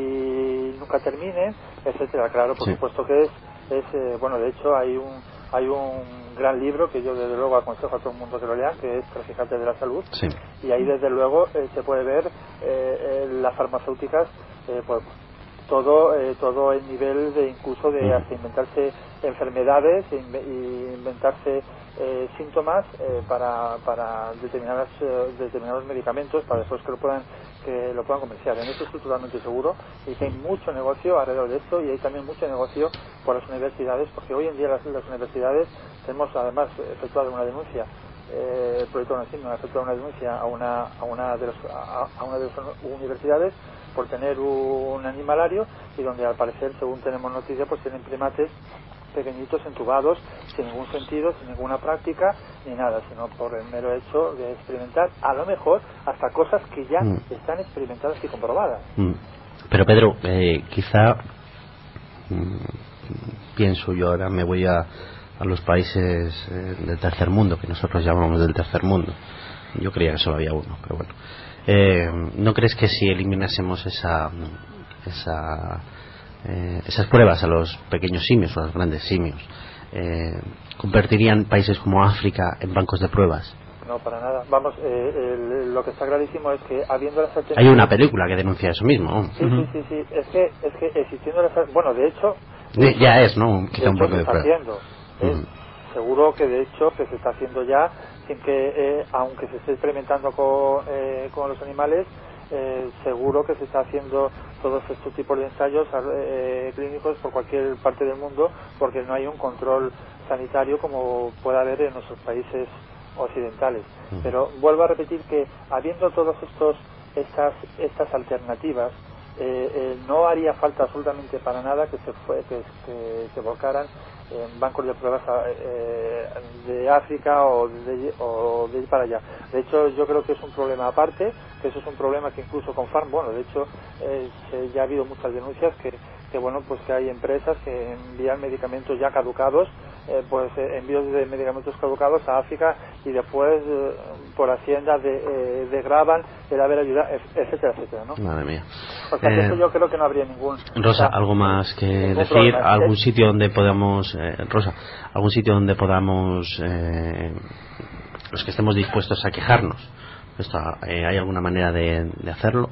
y nunca terminen, etcétera. Claro, por sí. supuesto que es, es eh, bueno, de hecho hay un hay un gran libro que yo desde luego aconsejo a todo el mundo que lo lea, que es Traficantes de la Salud, sí. y ahí desde luego eh, se puede ver eh, eh, las farmacéuticas eh, pues, todo eh, todo el nivel de incluso de hasta inventarse enfermedades e inventarse eh, síntomas eh, para para determinadas eh, determinados medicamentos para después que lo puedan que lo puedan comerciar. En eso estoy totalmente seguro, y que hay mucho negocio alrededor de esto, y hay también mucho negocio por las universidades, porque hoy en día las, las universidades tenemos además efectuado una denuncia eh, el proyecto Nacional ha efectuado una denuncia a una a una de los a, a una de las universidades por tener un animalario, y donde al parecer, según tenemos noticia, pues tienen primates pequeñitos entubados sin ningún sentido, sin ninguna práctica ni nada, sino por el mero hecho de experimentar, a lo mejor hasta cosas que ya mm. están experimentadas y comprobadas. Mm. Pero Pedro, eh, quizá mm, pienso yo ahora me voy a, a los países eh, del tercer mundo, que nosotros llamamos del tercer mundo. Yo creía que solo había uno, pero bueno. Eh, ¿No crees que si eliminásemos esa, esa, eh, esas pruebas a los pequeños simios o a los grandes simios, eh, convertirían países como África en bancos de pruebas? No, para nada. Vamos, eh, el, lo que está clarísimo es que habiendo las alternativas... Hay una película que denuncia eso mismo. Sí, uh-huh. sí, sí, sí. Es que, es que existiendo las... Bueno, de hecho... De, ya es, ¿no? Quizá un poco se de está prueba. Haciendo. Uh-huh. Es seguro que de hecho que se está haciendo ya, sin que, eh, aunque se esté experimentando con, eh, con los animales, eh, seguro que se está haciendo todos estos tipos de ensayos eh, clínicos por cualquier parte del mundo, porque no hay un control sanitario como puede haber en nuestros países occidentales. Uh-huh. Pero vuelvo a repetir que habiendo todos estos estas estas alternativas, eh, eh, no haría falta absolutamente para nada que se fue, que, que se volcaran en bancos de pruebas eh, de África o de, o de ir para allá. De hecho, yo creo que es un problema aparte, que eso es un problema que incluso con Farm, bueno, de hecho eh, se, ya ha habido muchas denuncias que, que bueno, pues que hay empresas que envían medicamentos ya caducados, eh, pues eh, envíos de medicamentos caducados a África, y después eh, por Hacienda de, eh, degravan el haber ayudado, etcétera, etcétera, ¿no? Madre mía. O sea, que eh, eso yo creo que no habría ningún... Rosa, o sea, ¿algo más que decir? Problema. ¿Algún sitio donde podamos... Eh, Rosa, algún sitio donde podamos... Eh, los que estemos dispuestos a quejarnos? Esto, eh, ¿hay alguna manera de, de hacerlo?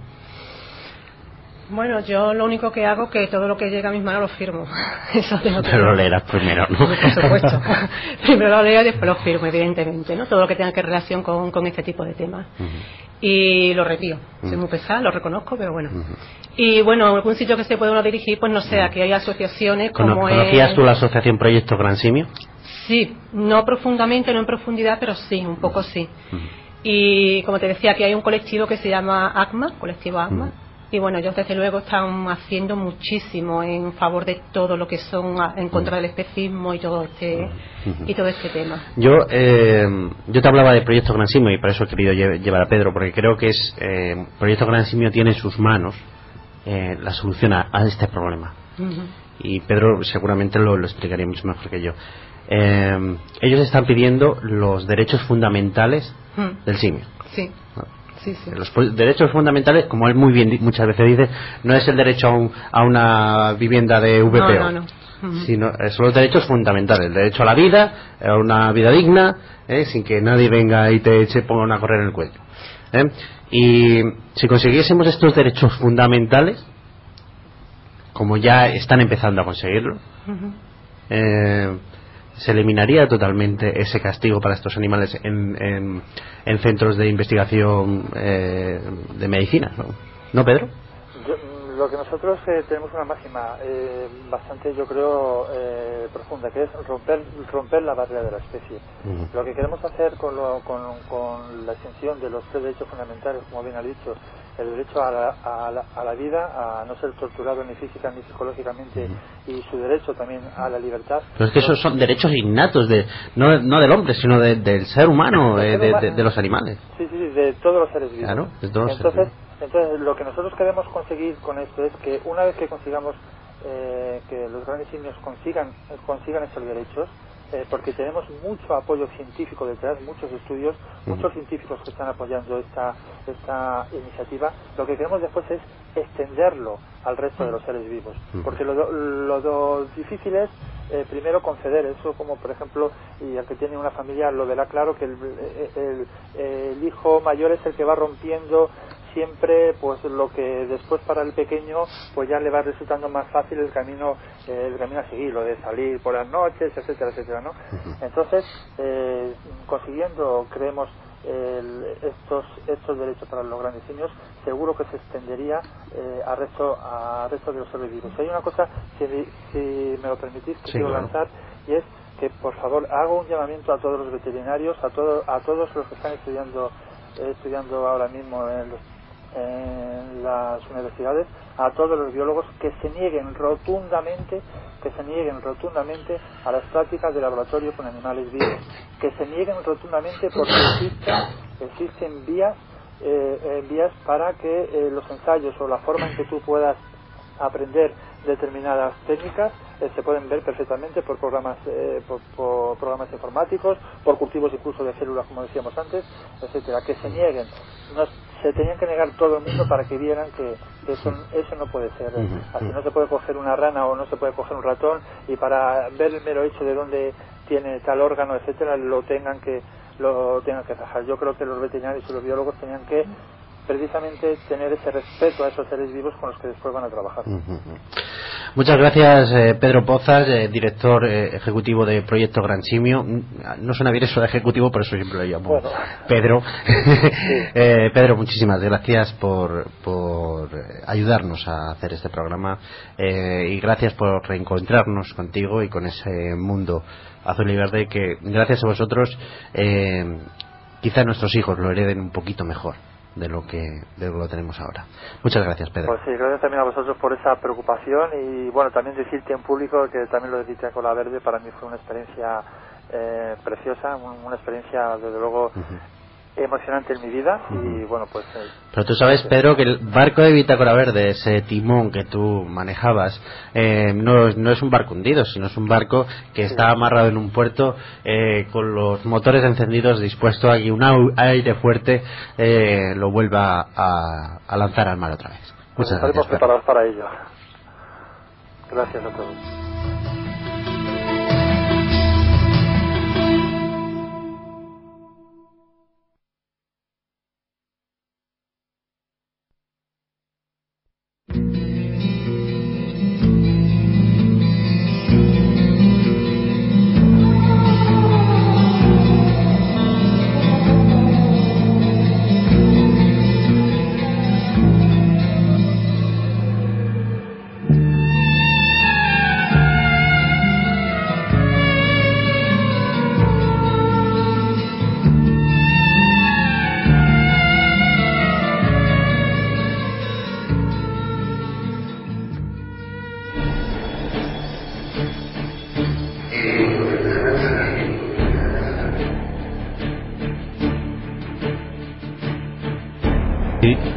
Bueno, yo lo único que hago es que todo lo que llega a mis manos lo firmo. Eso tengo que Pero lo leerás primero, ¿no? Por supuesto. Primero lo leo y después lo firmo, evidentemente, ¿no? Todo lo que tenga que relación con, con este tipo de temas. Uh-huh. Y lo retiro. Uh-huh. Soy muy pesada, lo reconozco, pero bueno. Uh-huh. Y bueno, algún sitio que se puede uno dirigir, pues no sé, aquí hay asociaciones como... ¿Conocías es... tú la asociación Proyecto Gran Simio? Sí, no profundamente, no en profundidad, pero sí, un poco sí. Uh-huh. Y como te decía, aquí hay un colectivo que se llama ACMA, colectivo ACMA. Uh-huh. y bueno, ellos desde luego están haciendo muchísimo en favor de todo lo que son en contra del especismo y todo este y todo este tema. Yo eh, yo te hablaba de Proyecto Gran Simio y por eso he querido lle- llevar a Pedro, porque creo que es eh, Proyecto Gran Simio tiene en sus manos eh, la solución a, a este problema. Uh-huh. Y Pedro seguramente lo, lo explicaría mucho mejor que yo. Eh, ellos están pidiendo los derechos fundamentales uh-huh. del simio. Sí. ¿No? Sí, sí. Los derechos fundamentales, como él muy bien muchas veces dice, no es el derecho a, un, a una vivienda de V P O, no, no, no. Uh-huh. sino son los derechos fundamentales, el derecho a la vida, a una vida digna, ¿eh? sin que nadie venga y te eche ponga una correa en el cuello. ¿eh? Y si consiguiésemos estos derechos fundamentales, como ya están empezando a conseguirlo, uh-huh. eh, se eliminaría totalmente ese castigo para estos animales en, en, en centros de investigación eh, de medicina, ¿no? ¿No, Pedro? Yo, lo que nosotros eh, tenemos una máxima eh, bastante, yo creo, eh, profunda, que es romper romper la barrera de la especie. Uh-huh. Lo que queremos hacer con, lo, con, con la extensión de los tres derechos fundamentales, como bien ha dicho, el derecho a la, a, la, a la vida, a no ser torturado ni física ni psicológicamente, uh-huh. y su derecho también a la libertad. Pero es que esos son derechos innatos, de no, no del hombre, sino de, del ser humano, de, de, de, de los animales. Sí, sí, sí, de todos los seres vivos. Claro, de todos los Entonces, seres vivos. Entonces, lo que nosotros queremos conseguir con esto es que una vez que consigamos eh, que los grandes simios consigan consigan esos derechos, eh, porque tenemos mucho apoyo científico detrás, muchos estudios, uh-huh. muchos científicos que están apoyando esta esta iniciativa, lo que queremos después es extenderlo al resto de los seres vivos, uh-huh. porque lo, lo, lo difícil es eh, primero conceder eso, como por ejemplo, y el que tiene una familia lo verá claro, que el, el, el, el hijo mayor es el que va rompiendo siempre pues lo que después para el pequeño pues ya le va resultando más fácil el camino eh, el camino a seguir, lo de salir por las noches, etcétera, etcétera, ¿no? Uh-huh. Entonces eh, consiguiendo, creemos, el, estos estos derechos para los grandes simios, seguro que se extendería eh, al resto al resto de los seres vivos. Hay una cosa, si, si me lo permitís, que sí, quiero claro. lanzar, y es que por favor hago un llamamiento a todos los veterinarios, a todo, a todos los que están estudiando eh, estudiando ahora mismo en los en las universidades, a todos los biólogos que se nieguen rotundamente que se nieguen rotundamente a las prácticas de laboratorio con animales vivos, que se nieguen rotundamente porque existen, existen vías eh, eh, vías para que eh, los ensayos o la forma en que tú puedas aprender determinadas técnicas eh, se pueden ver perfectamente por programas eh, por, por programas informáticos, por cultivos incluso de células, como decíamos antes, etcétera, que se nieguen. No, se tenían que negar todo el mundo para que vieran que eso, eso no puede ser. Uh-huh. Así no se puede coger una rana o no se puede coger un ratón y para ver el mero hecho de dónde tiene tal órgano, etcétera, lo tengan que lo tengan que dejar. Yo creo que los veterinarios y los biólogos tenían que precisamente tener ese respeto a esos seres vivos con los que después van a trabajar. Uh-huh. Muchas gracias, eh, Pedro Pozas, eh, director eh, ejecutivo de Proyecto Gran Simio. No suena bien eso de ejecutivo, por eso siempre lo llamo bueno. Pedro. Sí. eh, Pedro, muchísimas gracias por, por ayudarnos a hacer este programa eh, y gracias por reencontrarnos contigo y con ese mundo azul y verde que gracias a vosotros eh, quizá nuestros hijos lo hereden un poquito mejor de lo que de lo que lo tenemos ahora. Muchas gracias, Pedro. Pues sí, gracias también a vosotros por esa preocupación y bueno, también decirte en público que también lo de Bitácora Verde para mí fue una experiencia eh, preciosa, una experiencia desde luego uh-huh. emocionante en mi vida y bueno pues eh, pero tú sabes, Pedro, que el barco de Bitácora Verde, ese timón que tú manejabas eh, no, no es un barco hundido, sino es un barco que sí. está amarrado en un puerto eh, con los motores encendidos, dispuesto a que un aire fuerte eh, lo vuelva a, a lanzar al mar otra vez. Pues muchas estaremos gracias, preparados para ello. Gracias a todos.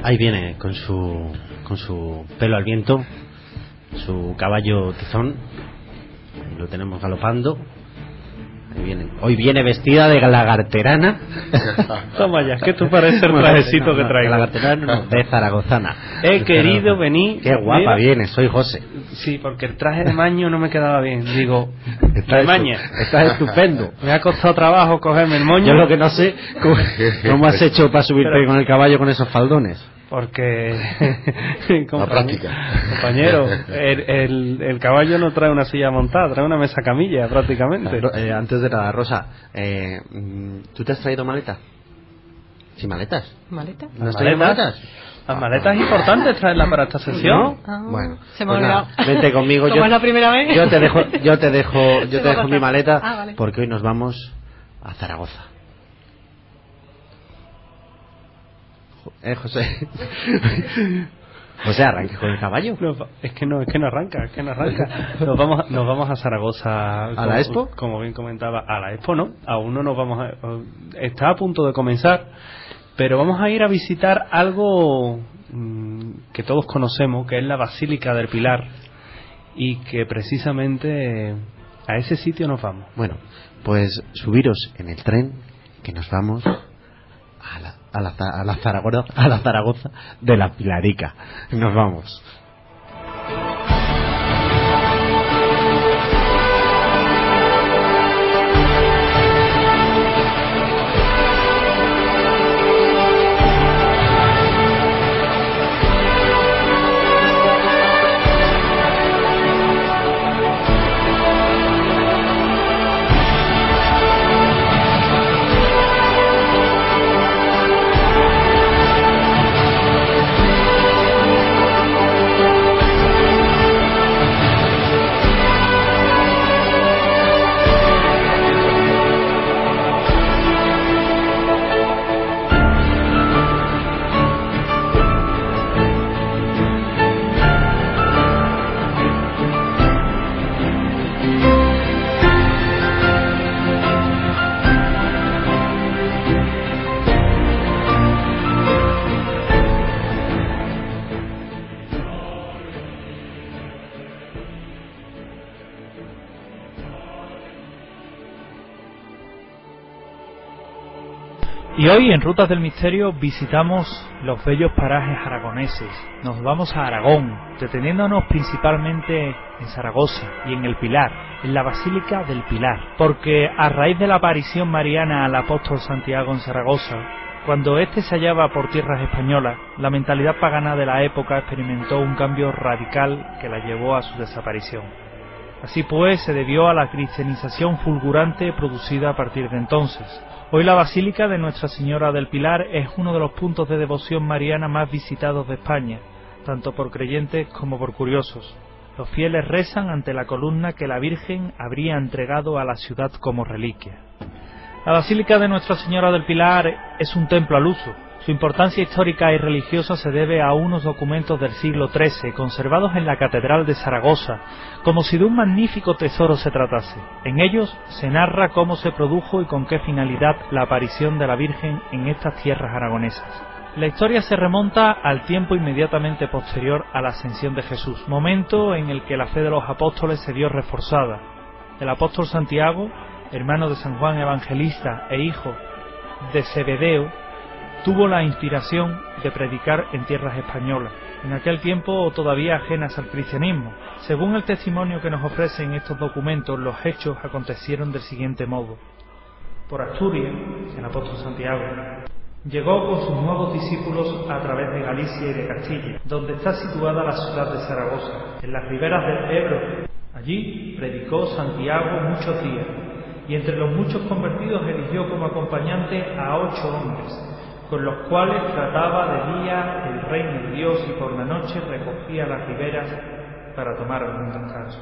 Ahí viene con su con su pelo al viento, su caballo tizón, ahí lo tenemos galopando. Ahí viene. Hoy viene vestida de lagarterana. Toma ya, que tú pareces el trajecito no, que no, traigo. Lagarterana no, de zaragozana. He querido venir. Qué guapa mira. vienes, soy José. Sí, porque el traje de maño no me quedaba bien. Digo, Está de maña. Estás estupendo. Me ha costado trabajo cogerme el moño. Yo lo que no sé, ¿cómo, cómo has hecho para subirte Pero- con el caballo con esos faldones? Porque La práctica. Compañero, el, el, el caballo no trae una silla montada, trae una mesa camilla prácticamente. Eh, antes de nada, Rosa, eh, ¿tú te has traído maleta? ¿Sí, maletas? ¿Maleta? ¿No has traído maletas? Las maletas es importante traerlas para esta sesión. ¿No? Ah, Bueno, se me ha pues nada, olvidado. vente conmigo. Como yo, es la primera vez. Yo te dejo, yo te dejo, yo Se te me dejo mi pasa. maleta Ah, vale. porque hoy nos vamos a Zaragoza. Jo- Eh, José. José, arranque con el caballo. No, es que no, es que no arranca, es que no arranca. Nos vamos, a- nos vamos a Zaragoza. ¿A la Expo? Como bien comentaba, a la Expo no, aún no nos vamos a... Está a punto de comenzar, pero vamos a ir a visitar algo mm, que todos conocemos, que es la Basílica del Pilar, y que precisamente a ese sitio nos vamos. Bueno, pues subiros en el tren que nos vamos a la, a la, Za- a la Zaragoza, a la Zaragoza de la Pilarica. Nos vamos. Y hoy en Rutas del Misterio visitamos los bellos parajes aragoneses. Nos vamos a Aragón, deteniéndonos principalmente en Zaragoza y en el Pilar, en la Basílica del Pilar. Porque a raíz de la aparición mariana al apóstol Santiago en Zaragoza, cuando éste se hallaba por tierras españolas, la mentalidad pagana de la época experimentó un cambio radical que la llevó a su desaparición. Así pues, se debió a la cristianización fulgurante producida a partir de entonces. Hoy la Basílica de Nuestra Señora del Pilar es uno de los puntos de devoción mariana más visitados de España, tanto por creyentes como por curiosos. Los fieles rezan ante la columna que la Virgen habría entregado a la ciudad como reliquia. La Basílica de Nuestra Señora del Pilar es un templo al uso. Su importancia histórica y religiosa se debe a unos documentos del siglo trece conservados en la Catedral de Zaragoza, como si de un magnífico tesoro se tratase. En ellos se narra cómo se produjo y con qué finalidad la aparición de la Virgen en estas tierras aragonesas. La historia se remonta al tiempo inmediatamente posterior a la ascensión de Jesús, momento en el que la fe de los apóstoles se vio reforzada. El apóstol Santiago, hermano de San Juan Evangelista e hijo de Zebedeo, tuvo la inspiración de predicar en tierras españolas, en aquel tiempo todavía ajenas al cristianismo. Según el testimonio que nos ofrecen estos documentos, los hechos acontecieron del siguiente modo. Por Asturias, el apóstol Santiago llegó con sus nuevos discípulos a través de Galicia y de Castilla, donde está situada la ciudad de Zaragoza, en las riberas del Ebro. Allí predicó Santiago muchos días, y entre los muchos convertidos eligió como acompañante a ocho hombres, con los cuales trataba de día el reino de Dios y por la noche recogía las riberas para tomar algún descanso.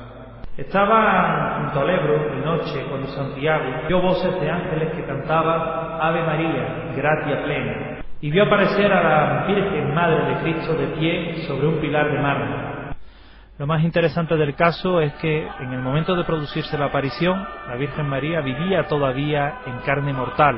Estaban junto al Ebro de noche cuando Santiago oyó voces de ángeles que cantaban Ave María, gratia plena, y vio aparecer a la Virgen Madre de Cristo de pie sobre un pilar de mármol. Lo más interesante del caso es que en el momento de producirse la aparición, la Virgen María vivía todavía en carne mortal,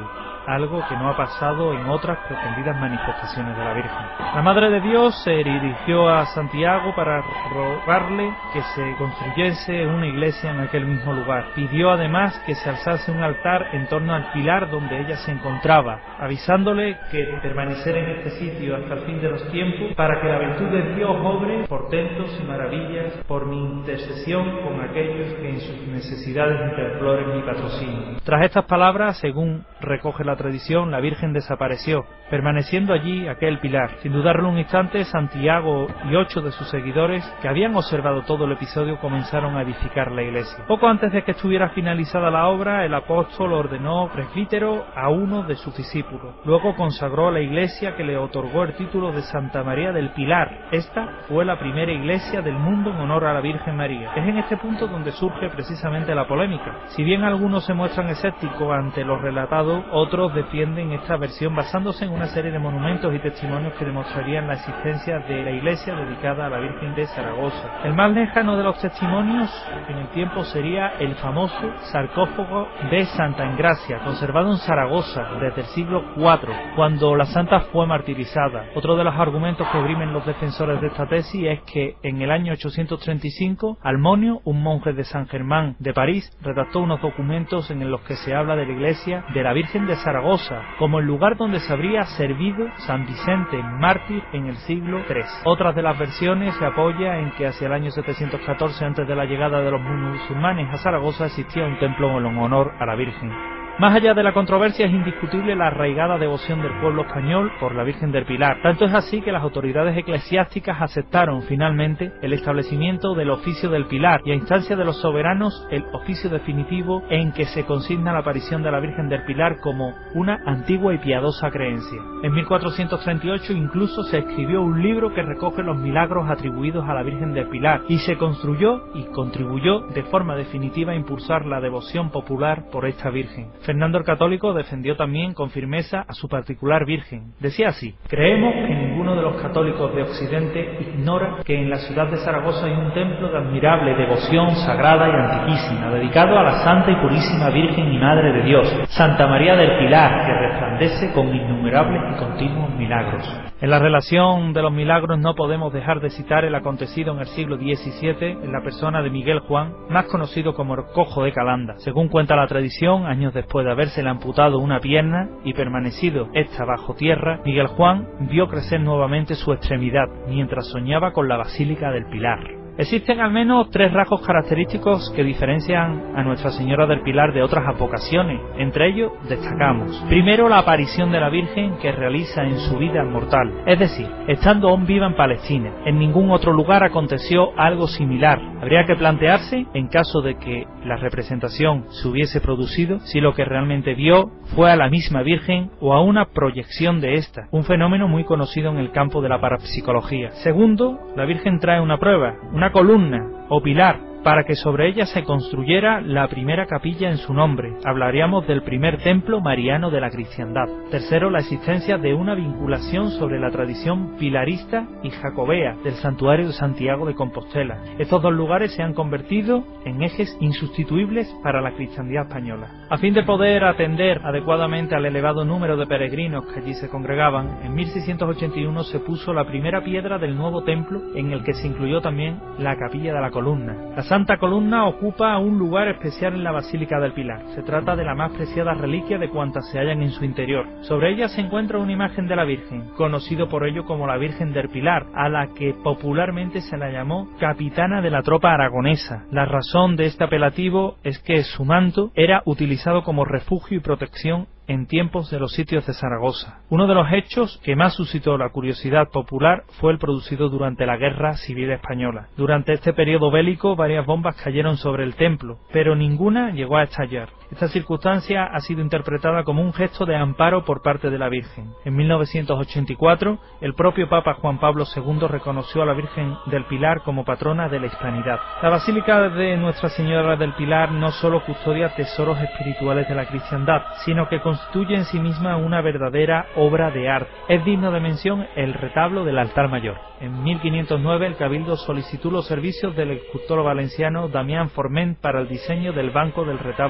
algo que no ha pasado en otras pretendidas manifestaciones de la Virgen. La Madre de Dios se dirigió a Santiago para rogarle que se construyese una iglesia en aquel mismo lugar. Pidió además que se alzase un altar en torno al pilar donde ella se encontraba, avisándole que permanecer en este sitio hasta el fin de los tiempos, para que la virtud de Dios obre portentos y maravillas por mi intercesión con aquellos que en sus necesidades imploren mi patrocinio. Tras estas palabras, según recoge la tradición, la Virgen desapareció, permaneciendo allí aquel pilar. Sin dudarlo un instante, Santiago y ocho de sus seguidores, que habían observado todo el episodio, comenzaron a edificar la iglesia. Poco antes de que estuviera finalizada la obra, el apóstol ordenó presbítero a uno de sus discípulos. Luego consagró la iglesia, que le otorgó el título de Santa María del Pilar. Esta fue la primera iglesia del mundo en honor a la Virgen María. Es en este punto donde surge precisamente la polémica. Si bien algunos se muestran escépticos ante lo relatado, otros defienden esta versión basándose en una serie de monumentos y testimonios que demostrarían la existencia de la iglesia dedicada a la Virgen de Zaragoza. El más lejano de los testimonios en el tiempo sería el famoso sarcófago de Santa Engracia, conservado en Zaragoza desde el siglo cuatro, cuando la santa fue martirizada. Otro de los argumentos que esgrimen los defensores de esta tesis es que en el año ochocientos treinta y cinco, Almonio, un monje de San Germán de París, redactó unos documentos en los que se habla de la iglesia de la Virgen de Zaragoza como el lugar donde se habría servido San Vicente, mártir, en el siglo tres. Otras de las versiones se apoya en que hacia el año setecientos catorce, antes de la llegada de los musulmanes a Zaragoza, existía un templo en honor a la Virgen. Más allá de la controversia, es indiscutible la arraigada devoción del pueblo español por la Virgen del Pilar. Tanto es así que las autoridades eclesiásticas aceptaron finalmente el establecimiento del oficio del Pilar y, a instancia de los soberanos, el oficio definitivo en que se consigna la aparición de la Virgen del Pilar como una antigua y piadosa creencia. En mil cuatrocientos treinta y ocho incluso se escribió un libro que recoge los milagros atribuidos a la Virgen del Pilar y se construyó y contribuyó de forma definitiva a impulsar la devoción popular por esta Virgen. Fernando el Católico defendió también con firmeza a su particular Virgen. Decía así: creemos que ninguno de los católicos de Occidente ignora que en la ciudad de Zaragoza hay un templo de admirable devoción sagrada y antiquísima, dedicado a la Santa y Purísima Virgen y Madre de Dios, Santa María del Pilar, que resplandece con innumerables y continuos milagros. En la relación de los milagros no podemos dejar de citar el acontecido en el siglo diecisiete en la persona de Miguel Juan, más conocido como el Cojo de Calanda. Según cuenta la tradición, años después de habérsele amputado una pierna y permanecido esta bajo tierra, Miguel Juan vio crecer nuevamente su extremidad mientras soñaba con la Basílica del Pilar. Existen al menos tres rasgos característicos que diferencian a Nuestra Señora del Pilar de otras advocaciones. Entre ellos destacamos: primero, la aparición de la Virgen que realiza en su vida mortal, es decir, estando aún viva en Palestina. En ningún otro lugar aconteció algo similar. Habría que plantearse, en caso de que la representación se hubiese producido, si lo que realmente vio fue a la misma Virgen o a una proyección de esta, un fenómeno muy conocido en el campo de la parapsicología. Segundo, la Virgen trae una prueba, una columna o pilar, para que sobre ella se construyera la primera capilla en su nombre. Hablaríamos del primer templo mariano de la cristiandad. Tercero, la existencia de una vinculación sobre la tradición pilarista y jacobea del santuario de Santiago de Compostela. Estos dos lugares se han convertido en ejes insustituibles para la cristiandad española. A fin de poder atender adecuadamente al elevado número de peregrinos que allí se congregaban, en mil seiscientos ochenta y uno se puso la primera piedra del nuevo templo, en el que se incluyó también la capilla de la columna. La Santa Columna ocupa un lugar especial en la Basílica del Pilar. Se trata de la más preciada reliquia de cuantas se hallan en su interior. Sobre ella se encuentra una imagen de la Virgen, conocido por ello como la Virgen del Pilar, a la que popularmente se la llamó capitana de la tropa aragonesa. La razón de este apelativo es que su manto era utilizado como refugio y protección en tiempos de los sitios de Zaragoza. Uno de los hechos que más suscitó la curiosidad popular fue el producido durante la Guerra Civil Española. Durante este periodo bélico, varias bombas cayeron sobre el templo, pero ninguna llegó a estallar. Esta circunstancia ha sido interpretada como un gesto de amparo por parte de la Virgen. En mil novecientos ochenta y cuatro, el propio Papa Juan Pablo segundo reconoció a la Virgen del Pilar como patrona de la hispanidad. La Basílica de Nuestra Señora del Pilar no solo custodia tesoros espirituales de la cristiandad, sino que constituye en sí misma una verdadera obra de arte. Es digno de mención el retablo del altar mayor. En mil quinientos nueve el Cabildo solicitó los servicios del escultor valenciano Damián Forment para el diseño del banco del retablo mayor.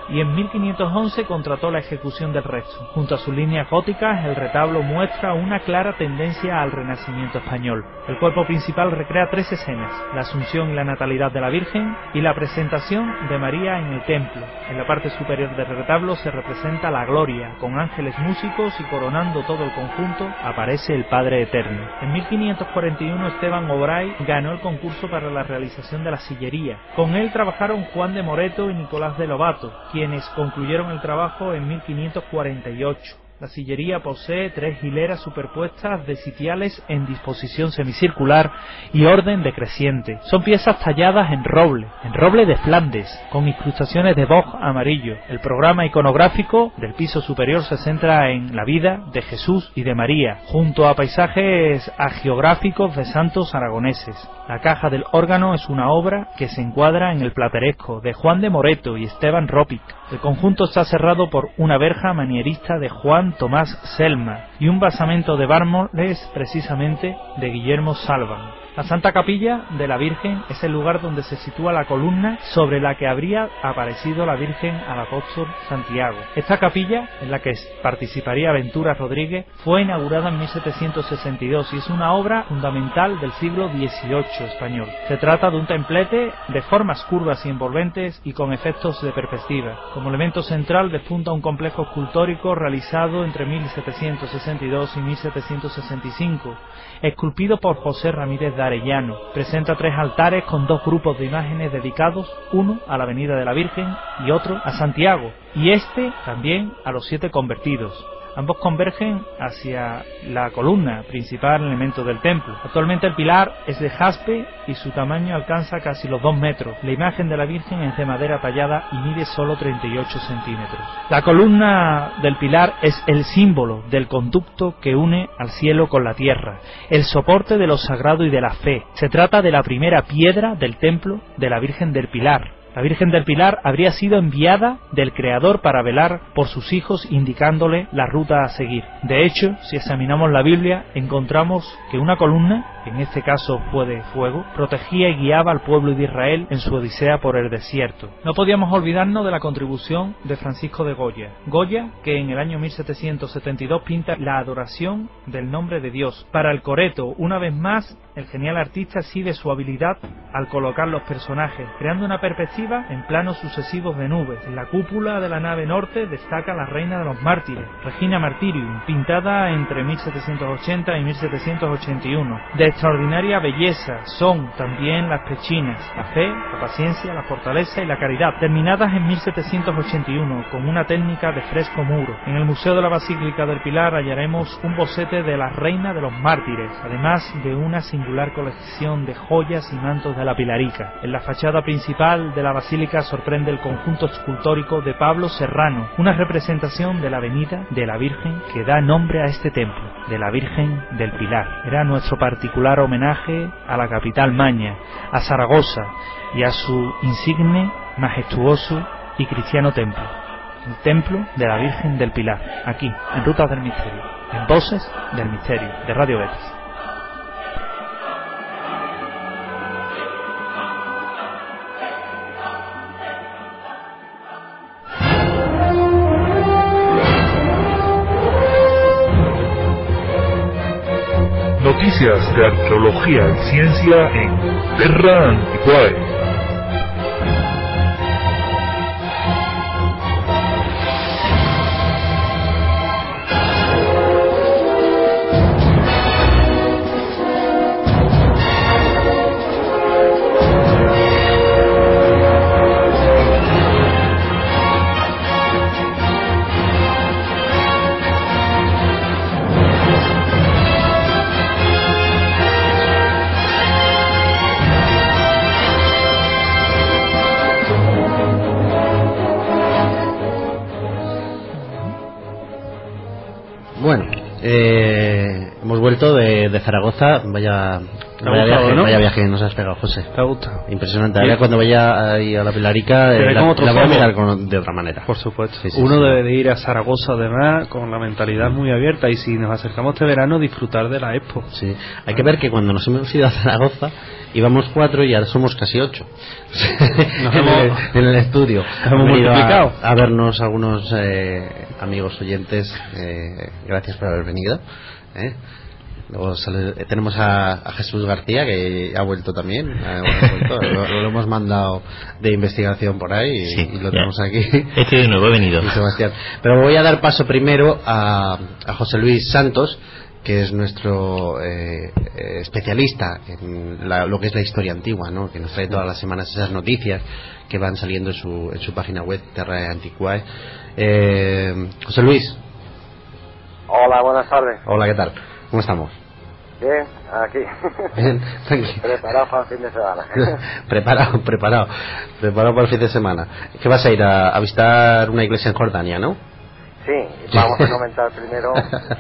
y en mil quinientos once contrató la ejecución del resto. Junto a sus líneas góticas, el retablo muestra una clara tendencia al Renacimiento español. El cuerpo principal recrea tres escenas: la Asunción y la Natalidad de la Virgen y la presentación de María en el templo. En la parte superior del retablo se representa la Gloria, con ángeles músicos, y coronando todo el conjunto aparece el Padre Eterno. En mil quinientos cuarenta y uno Esteban Obray ganó el concurso para la realización de la sillería. Con él trabajaron Juan de Moreto y Nicolás de Lobato, quienes concluyeron el trabajo en mil quinientos cuarenta y ocho. La sillería posee tres hileras superpuestas de sitiales en disposición semicircular y orden decreciente. Son piezas talladas en roble, en roble de Flandes, con incrustaciones de boj amarillo. El programa iconográfico del piso superior se centra en la vida de Jesús y de María, junto a paisajes hagiográficos de santos aragoneses. La caja del órgano es una obra que se encuadra en el plateresco de Juan de Moreto y Esteban Ropic. El conjunto está cerrado por una verja manierista de Juan Tomás Selma y un basamento de mármoles precisamente de Guillermo Salvan. La Santa Capilla de la Virgen es el lugar donde se sitúa la columna sobre la que habría aparecido la Virgen al apóstol Santiago. Esta capilla, en la que participaría Ventura Rodríguez, fue inaugurada en mil setecientos sesenta y dos y es una obra fundamental del siglo dieciocho español. Se trata de un templete de formas curvas y envolventes y con efectos de perspectiva. Como elemento central despunta un complejo escultórico realizado entre mil setecientos sesenta y dos y mil setecientos sesenta y cinco, esculpido por José Ramírez de Arellano. Presenta tres altares con dos grupos de imágenes dedicados, uno a la Avenida de la Virgen y otro a Santiago, y este también a los siete convertidos. Ambos convergen hacia la columna, principal elemento del templo. Actualmente el pilar es de jaspe y su tamaño alcanza casi los dos metros. La imagen de la Virgen es de madera tallada y mide solo treinta y ocho centímetros. La columna del pilar es el símbolo del conducto que une al cielo con la tierra, el soporte de lo sagrado y de la fe. Se trata de la primera piedra del templo de la Virgen del Pilar. La Virgen del Pilar habría sido enviada del Creador para velar por sus hijos, indicándole la ruta a seguir. De hecho, si examinamos la Biblia, encontramos que una columna, en este caso fue de fuego, protegía y guiaba al pueblo de Israel en su odisea por el desierto. No podíamos olvidarnos de la contribución de Francisco de Goya. Goya, que en el año mil setecientos setenta y dos pinta la adoración del nombre de Dios. Para el coreto, una vez más, el genial artista exhibe su habilidad al colocar los personajes, creando una perspectiva en planos sucesivos de nubes. En la cúpula de la nave norte destaca la Reina de los Mártires, Regina Martyrium, pintada entre mil setecientos ochenta y mil setecientos ochenta y uno. De extraordinaria belleza son también las pechinas, la fe, la paciencia, la fortaleza y la caridad, terminadas en mil setecientos ochenta y uno con una técnica de fresco muro. En el Museo de la Basílica del Pilar hallaremos un bocete de la Reina de los Mártires, además de una singular colección de joyas y mantos de la Pilarica. En la fachada principal de la basílica sorprende el conjunto escultórico de Pablo Serrano, una representación de la Avenida de la Virgen que da nombre a este templo, de la Virgen del Pilar. Era nuestro particular homenaje a la capital maña, a Zaragoza y a su insigne, majestuoso y cristiano templo, el templo de la Virgen del Pilar, aquí, en Rutas del Misterio, en Voces del Misterio, de Radio Betis. Noticias de arqueología y ciencia en Terra Antiquae. Bueno, eh, hemos vuelto de, de Zaragoza. Vaya, vaya, gustado, viaje, ¿no? vaya viaje nos has pegado, José. ¿Te ha gustado? Impresionante. Ahora cuando vaya ahí a la Pilarica, eh, la, la voy a mirar con, de otra manera. Por supuesto. Sí, sí, Uno sí. debe de ir a Zaragoza además con la mentalidad muy abierta, y si nos acercamos este verano, disfrutar de la Expo. Sí. Hay que ver que cuando nos hemos ido a Zaragoza, íbamos cuatro y ahora somos casi ocho. Nos en, hemos, el, en el estudio. Hemos multiplicado. A, a vernos algunos eh, amigos oyentes. Eh, gracias por haber venido. ¿eh? Luego sale, tenemos a, a Jesús García, que ha vuelto también. Ha vuelto, lo, lo hemos mandado de investigación por ahí y, sí, y lo tenemos aquí. Este de nuevo he venido. Sebastián. Pero voy a dar paso primero a, a José Luis Santos, que es nuestro eh, eh, especialista en la, lo que es la historia antigua, ¿no? Que nos trae todas las semanas esas noticias que van saliendo en su, en su página web Terrae Antiquae. Eh, José Luis. Hola, buenas tardes. Hola, ¿qué tal? ¿Cómo estamos? Bien, aquí. Bien, tranquilo. Preparado para el fin de semana. preparado, preparado. Preparado para el fin de semana. ¿Qué vas a ir a, a visitar una iglesia en Jordania, no? Sí, vamos a comentar primero.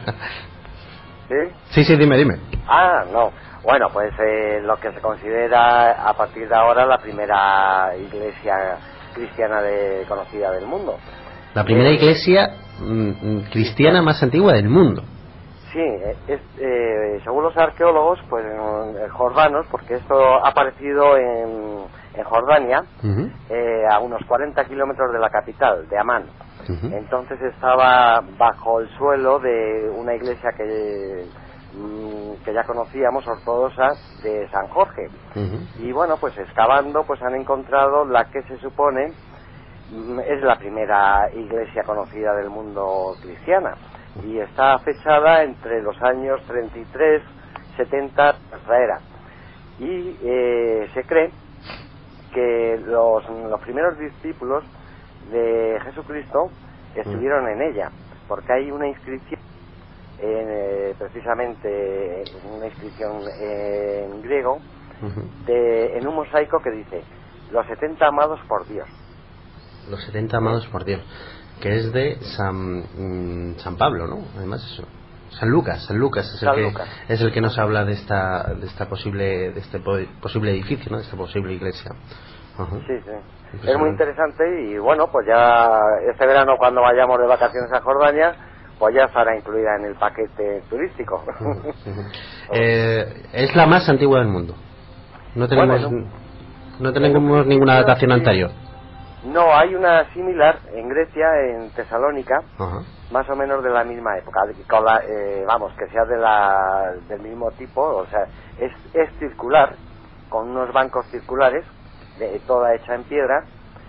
¿Sí? Sí, sí, dime, dime. Ah, no. Bueno, pues eh, lo que se considera a partir de ahora la primera iglesia cristiana de, conocida del mundo. La primera eh, iglesia mm, cristiana más antigua del mundo. Sí, es, eh, según los arqueólogos, pues eh, jordanos, porque esto ha aparecido en, en Jordania, uh-huh. eh, a unos cuarenta kilómetros de la capital, de Amán. Uh-huh. Entonces estaba bajo el suelo de una iglesia que, mm, que ya conocíamos, ortodoxa, de San Jorge. Uh-huh. Y bueno, pues excavando, pues han encontrado la que se supone mm, es la primera iglesia conocida del mundo cristiana. Y está fechada entre los años treinta y tres, setenta de nuestra era. Y eh, se cree que los, los primeros discípulos de Jesucristo estuvieron en ella, porque hay una inscripción, en, eh, precisamente una inscripción en griego, de, en un mosaico que dice: los setenta amados por Dios. Los setenta amados por Dios. Que es de San, San Pablo, ¿no? Además eso. San Lucas, San Lucas es el San que Lucas. es el que nos habla de esta de esta posible de este po posible edificio, ¿no? De esta posible iglesia. Uh-huh. Sí, sí. Es muy interesante y bueno, pues ya este verano cuando vayamos de vacaciones a Jordania, pues ya estará incluida en el paquete turístico. Uh-huh. Uh-huh. eh, es la más antigua del mundo. No tenemos bueno, no, no tenemos bueno, ninguna datación anterior. No, hay una similar en Grecia, en Tesalónica, uh-huh. más o menos de la misma época, con la, eh, vamos, que sea de la, del mismo tipo, o sea, es, es circular, con unos bancos circulares, de, toda hecha en piedra,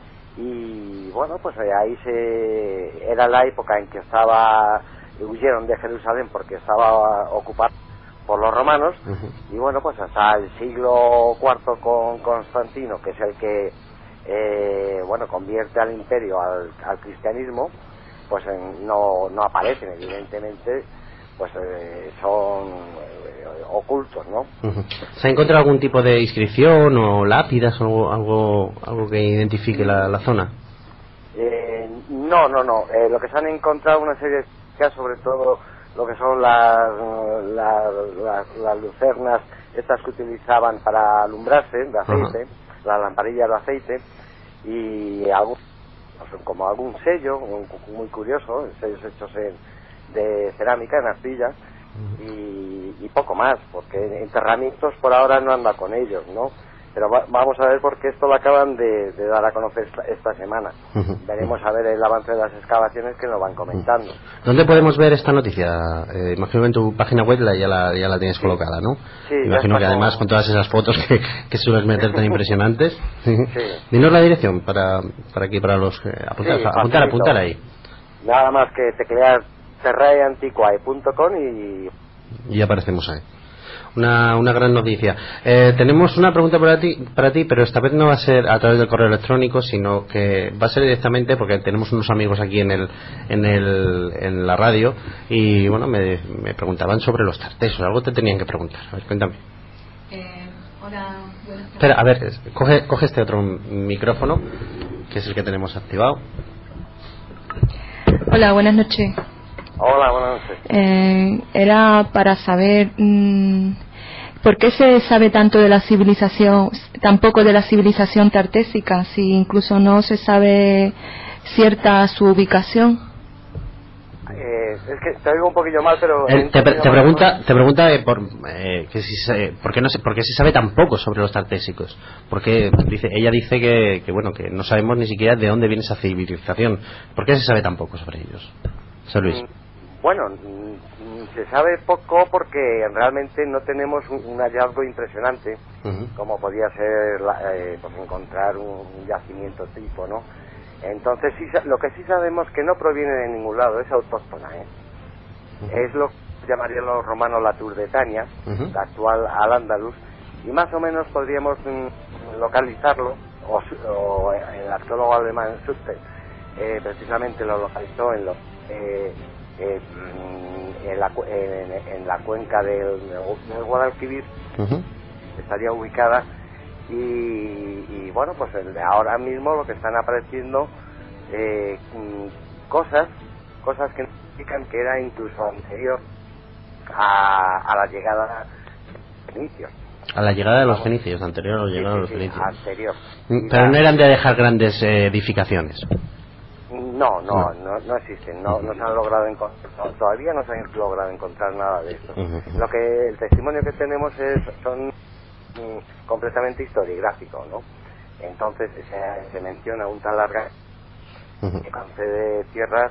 y bueno, pues ahí se era la época en que estaba, huyeron de Jerusalén porque estaba ocupada por los romanos, uh-huh. y bueno, pues hasta el siglo cuarto con Constantino, que es el que Eh, bueno, convierte al imperio al, al cristianismo, pues en, no, no aparecen, evidentemente, pues eh, son eh, ocultos, ¿no? Uh-huh. ¿Se ha encontrado algún tipo de inscripción o lápidas o algo algo, algo que identifique la, la zona? Eh, no, no, no. Eh, lo que se han encontrado una serie de cosas, sobre todo lo que son las, las, las, las lucernas, estas que utilizaban para alumbrarse de aceite. Uh-huh. La lamparilla de aceite y algún, como algún sello muy curioso, sellos hechos en, de cerámica, en arcilla, y, y poco más, porque enterramientos por ahora no anda con ellos, ¿no? Pero va, vamos a ver, porque esto lo acaban de, de dar a conocer esta, esta semana. Uh-huh. Veremos a ver el avance de las excavaciones que nos van comentando. Uh-huh. ¿Dónde podemos ver esta noticia? Eh, imagino que en tu página web la, ya, la, ya la tienes sí. colocada, ¿no? Sí. Imagino que además con todas esas fotos que, que sueles meter tan impresionantes. Sí. Dinos la dirección para, para aquí, para los... Eh, apuntar, sí, apuntar, apuntar ahí. Nada más que teclear terrae antiquae punto com y... y aparecemos ahí. Una, una gran noticia. Eh, tenemos una pregunta para ti, para ti, pero esta vez no va a ser a través del correo electrónico, sino que va a ser directamente, porque tenemos unos amigos aquí en el, en el, en la radio, y bueno, me, me preguntaban sobre los tartesos. Algo te tenían que preguntar. A ver, cuéntame. Eh, hola, buenas tardes. Espera, a ver, coge, coge este otro micrófono, que es el que tenemos activado. Hola, buenas noches. Hola, buenas noches. Eh, era para saber mmm, por qué se sabe tanto de la civilización, tampoco de la civilización tartésica, si incluso no se sabe cierta su ubicación. Eh, es que te oigo un poquillo mal, pero... Eh, te, te pregunta, te pregunta eh, por, eh, que si se, ¿por, qué no se, ¿por qué se sabe tan poco sobre los tartésicos? Porque dice, ella dice que, que, bueno, que no sabemos ni siquiera de dónde viene esa civilización. ¿Por qué se sabe tan poco sobre ellos? José Luis. Bueno, se sabe poco porque realmente no tenemos un, un hallazgo impresionante, uh-huh. como podía ser la, eh, pues encontrar un yacimiento tipo, ¿no? Entonces, sí, lo que sí sabemos que no proviene de ningún lado, es autóctona, ¿eh? Uh-huh. Es lo que llamarían los romanos la Turdetania, uh-huh. la actual Al-Ándalus, y más o menos podríamos mm, localizarlo, o, o el arqueólogo alemán Sutter eh, precisamente lo localizó en, lo, eh, eh, en, la, en, en la cuenca del, del Guadalquivir, uh-huh. estaría ubicada. Y, y bueno, pues ahora mismo lo que están apareciendo eh, cosas cosas que indican que era incluso anterior a, a la llegada de los fenicios. A la llegada de los fenicios, anterior a la llegada sí, sí, de los fenicios. Sí, anterior. Pero no eran de dejar grandes eh, edificaciones. No, no, no, no, no existen, no, no se han logrado encontrar, todavía no se han logrado encontrar nada de esto. Uh-huh. Lo que el testimonio que tenemos es son completamente historiográfico, ¿no? Entonces se, se menciona un tal larga uh-huh. que concede tierras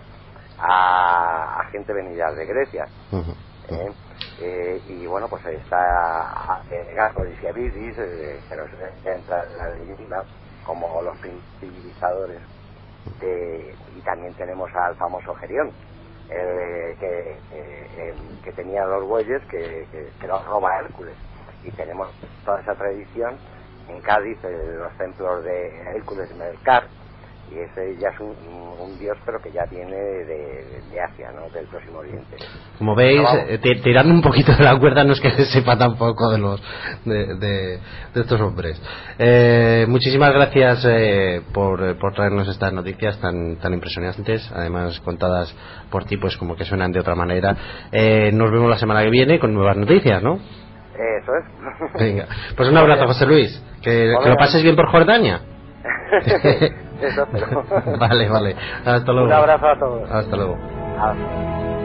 a, a gente venida de Grecia, uh-huh. ¿eh? Eh, y bueno, pues está Gasco y Siabidis, eh, que nos entra en la leyenda como los civilizadores de, y también tenemos al famoso Gerión, eh, que, eh, que tenía los bueyes que, que, que los roba Hércules. Y tenemos toda esa tradición en Cádiz, eh, los templos de Hércules y Melcar, y ese ya es un, un dios, pero que ya viene de, de, de Asia, ¿no? Del Próximo Oriente. Como veis, eh, tirando un poquito de la cuerda, no es que se sepa tampoco de los de, de, de estos hombres. Eh, muchísimas gracias eh, por, por traernos estas noticias tan tan impresionantes, además contadas por ti, pues como que suenan de otra manera. Eh, nos vemos la semana que viene con nuevas noticias, ¿no? Eso es. Venga, pues un abrazo, José Luis. Que, que lo pases bien por Jordania. Eso, pero... Vale, vale. Hasta luego. Un abrazo a todos. Hasta luego. Hasta.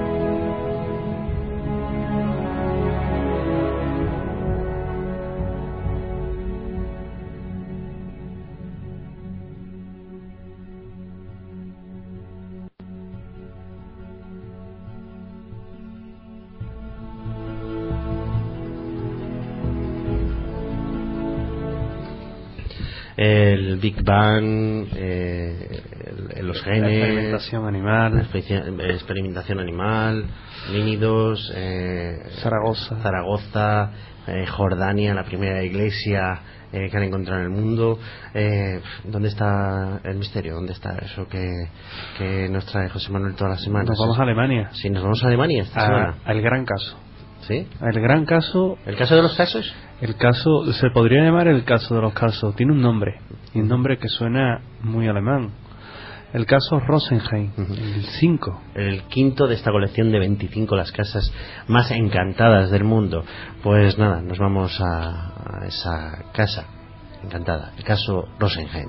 El Big Bang, eh, el, los genes, la experimentación animal, la experimentación animal, Nínidos, eh, Zaragoza, Zaragoza, eh, Jordania, la primera iglesia eh, que han encontrado en el mundo. Eh, ¿Dónde está el misterio? ¿Dónde está eso que, que nos trae José Manuel todas las semanas? Nos vamos a Alemania. Sí, nos vamos a Alemania esta a, semana. Al gran caso. ¿Sí? El gran caso. ¿El caso de los casos? El caso, se podría llamar el caso de los casos. Tiene un nombre, y un nombre que suena muy alemán. El caso Rosenheim, uh-huh. el cinco. El quinto de esta colección de veinticinco, las casas más encantadas del mundo. Pues nada, nos vamos a, a esa casa encantada, el caso Rosenheim.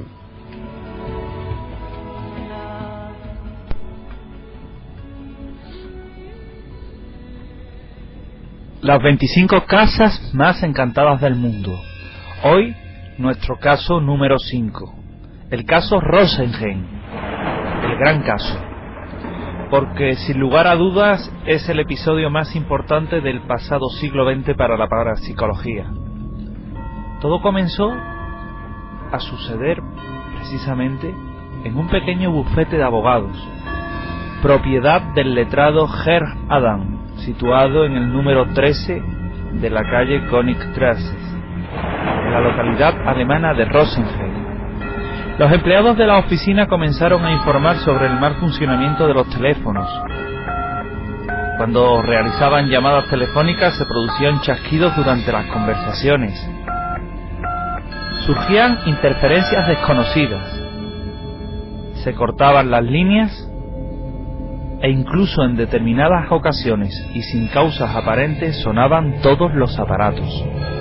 Las veinticinco casas más encantadas del mundo. Hoy, nuestro caso número cinco. El caso Rosenheim. El gran caso. Porque, sin lugar a dudas, es el episodio más importante del pasado siglo veinte para la parapsicología. Todo comenzó a suceder, precisamente, en un pequeño bufete de abogados, propiedad del letrado Herr Adam, situado en el número trece de la calle Königstraße, en la localidad alemana de Rosenheim. Los empleados de la oficina comenzaron a informar sobre el mal funcionamiento de los teléfonos. Cuando realizaban llamadas telefónicas se producían chasquidos durante las conversaciones. Surgían interferencias desconocidas. Se cortaban las líneas e incluso en determinadas ocasiones y sin causas aparentes sonaban todos los aparatos.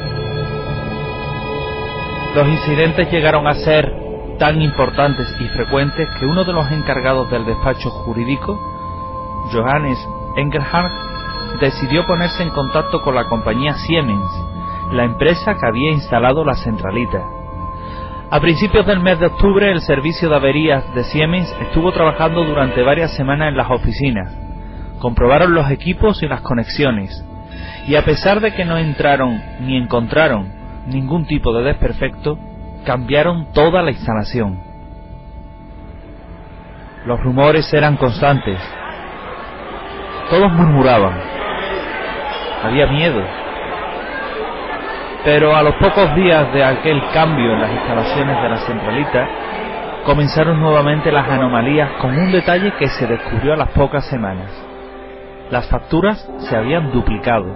Los incidentes llegaron a ser tan importantes y frecuentes que uno de los encargados del despacho jurídico Johannes Engelhardt, decidió ponerse en contacto con la compañía Siemens, la empresa que había instalado la centralita. A principios del mes de octubre, el servicio de averías de Siemens estuvo trabajando durante varias semanas en las oficinas. Comprobaron los equipos y las conexiones, y a pesar de que no entraron ni encontraron ningún tipo de desperfecto, cambiaron toda la instalación. Los rumores eran constantes. Todos murmuraban. Había miedo. Pero a los pocos días de aquel cambio en las instalaciones de la centralita, comenzaron nuevamente las anomalías, con un detalle que se descubrió a las pocas semanas. Las facturas se habían duplicado.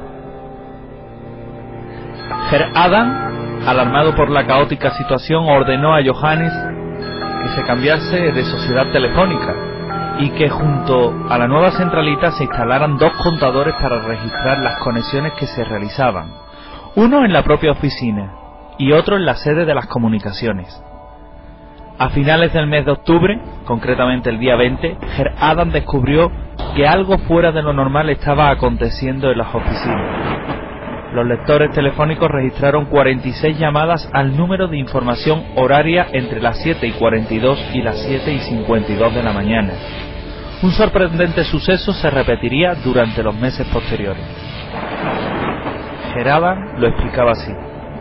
Herr Adam, alarmado por la caótica situación, ordenó a Johannes que se cambiase de sociedad telefónica y que junto a la nueva centralita se instalaran dos contadores para registrar las conexiones que se realizaban, uno en la propia oficina y otro en la sede de las comunicaciones. A finales del mes de octubre, concretamente el día veinte, Herr Adam descubrió que algo fuera de lo normal estaba aconteciendo en las oficinas. Los lectores telefónicos registraron cuarenta y seis llamadas al número de información horaria entre las siete y cuarenta y dos y las siete y cincuenta y dos de la mañana. Un sorprendente suceso se repetiría durante los meses posteriores. Herr Adam lo explicaba así.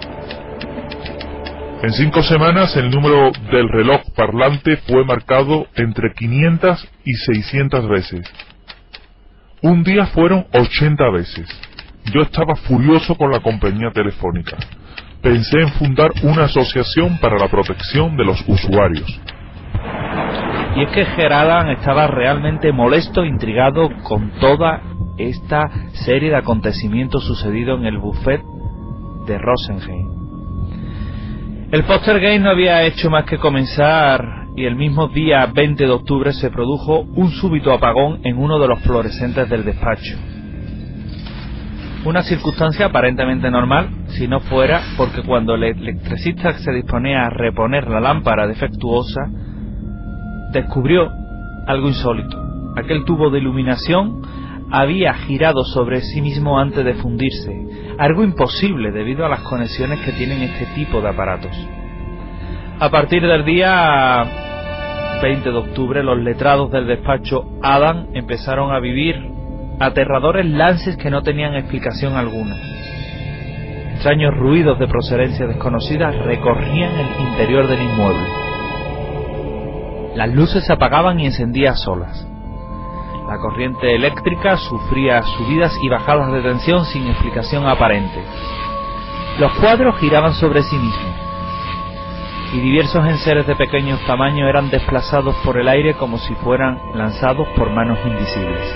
En cinco semanas el número del reloj parlante fue marcado entre quinientas y seiscientas veces. Un día fueron ochenta veces. Yo estaba furioso con la compañía telefónica. Pensé en fundar una asociación para la protección de los usuarios. Y es que Herr Adam estaba realmente molesto, intrigado con toda esta serie de acontecimientos sucedidos en el buffet de Rosenheim. El Poltergeist no había hecho más que comenzar, y el mismo día veinte de octubre se produjo un súbito apagón en uno de los fluorescentes del despacho. Una circunstancia aparentemente normal, si no fuera porque cuando el electricista se disponía a reponer la lámpara defectuosa, descubrió algo insólito. Aquel tubo de iluminación había girado sobre sí mismo antes de fundirse, algo imposible debido a las conexiones que tienen este tipo de aparatos. A partir del día veinte de octubre, los letrados del despacho Adam empezaron a vivir aterradores lances que no tenían explicación alguna. Extraños ruidos de procedencia desconocida recorrían el interior del inmueble. Las luces se apagaban y encendían solas. La corriente eléctrica sufría subidas y bajadas de tensión sin explicación aparente. Los cuadros giraban sobre sí mismos, y diversos enseres de pequeños tamaños eran desplazados por el aire como si fueran lanzados por manos invisibles.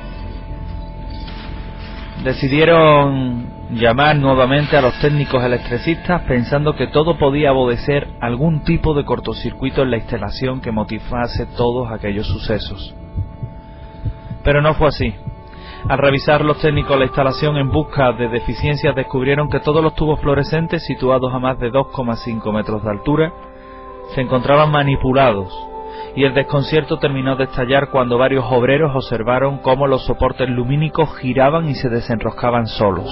Decidieron llamar nuevamente a los técnicos electricistas pensando que todo podía obedecer algún tipo de cortocircuito en la instalación que motivase todos aquellos sucesos. Pero no fue así. Al revisar los técnicos la instalación en busca de deficiencias, descubrieron que todos los tubos fluorescentes situados a más de dos coma cinco metros de altura se encontraban manipulados, y el desconcierto terminó de estallar cuando varios obreros observaron cómo los soportes lumínicos giraban y se desenroscaban solos.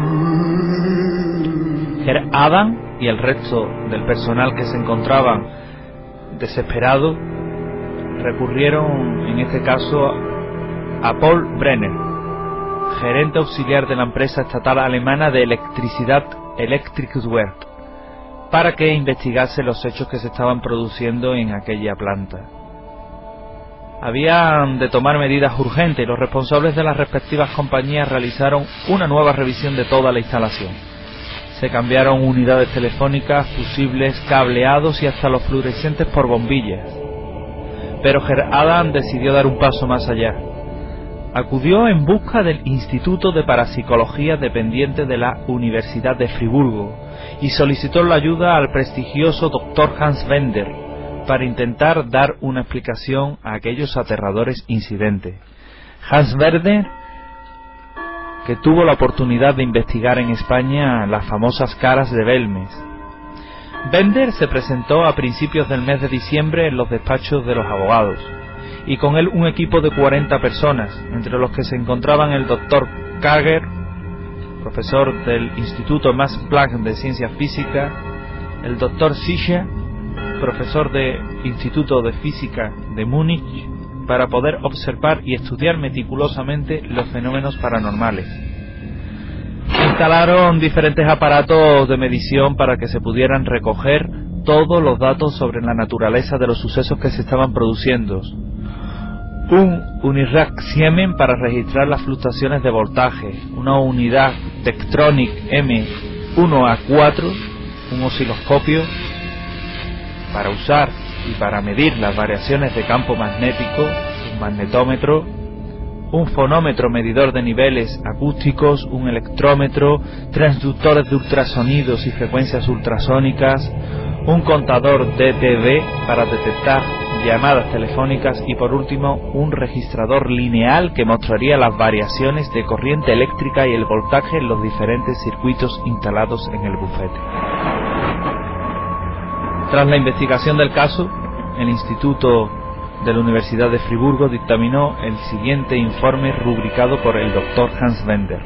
Herr Adam y el resto del personal que se encontraban desesperados recurrieron en este caso a Paul Brenner, gerente auxiliar de la empresa estatal alemana de electricidad Elektrikerwerk, para que investigase los hechos que se estaban produciendo en aquella planta. Habían de tomar medidas urgentes y los responsables de las respectivas compañías realizaron una nueva revisión de toda la instalación. Se cambiaron unidades telefónicas, fusibles, cableados y hasta los fluorescentes por bombillas. Pero Herr Adam decidió dar un paso más allá. Acudió en busca del Instituto de Parapsicología dependiente de la Universidad de Friburgo y solicitó la ayuda al prestigioso doctor Hans Bender para intentar dar una explicación a aquellos aterradores incidentes. Hans Bender, que tuvo la oportunidad de investigar en España las famosas caras de Belmes. Bender se presentó a principios del mes de diciembre en los despachos de los abogados y con él un equipo de cuarenta personas, entre los que se encontraban el doctor Kager, profesor del Instituto Max Planck de Ciencia Física, el doctor Fischer, profesor del Instituto de Física de Múnich, para poder observar y estudiar meticulosamente los fenómenos paranormales. Instalaron diferentes aparatos de medición para que se pudieran recoger todos los datos sobre la naturaleza de los sucesos que se estaban produciendo. Un Unirac Siemens para registrar las fluctuaciones de voltaje, una unidad Tektronix M uno A cuatro, un osciloscopio para usar y para medir las variaciones de campo magnético, un magnetómetro, un fonómetro medidor de niveles acústicos, un electrómetro, transductores de ultrasonidos y frecuencias ultrasónicas, un contador D T B para detectar llamadas telefónicas y por último un registrador lineal que mostraría las variaciones de corriente eléctrica y el voltaje en los diferentes circuitos instalados en el bufete. Tras la investigación del caso, el Instituto de la Universidad de Friburgo dictaminó el siguiente informe rubricado por el doctor Hans Bender.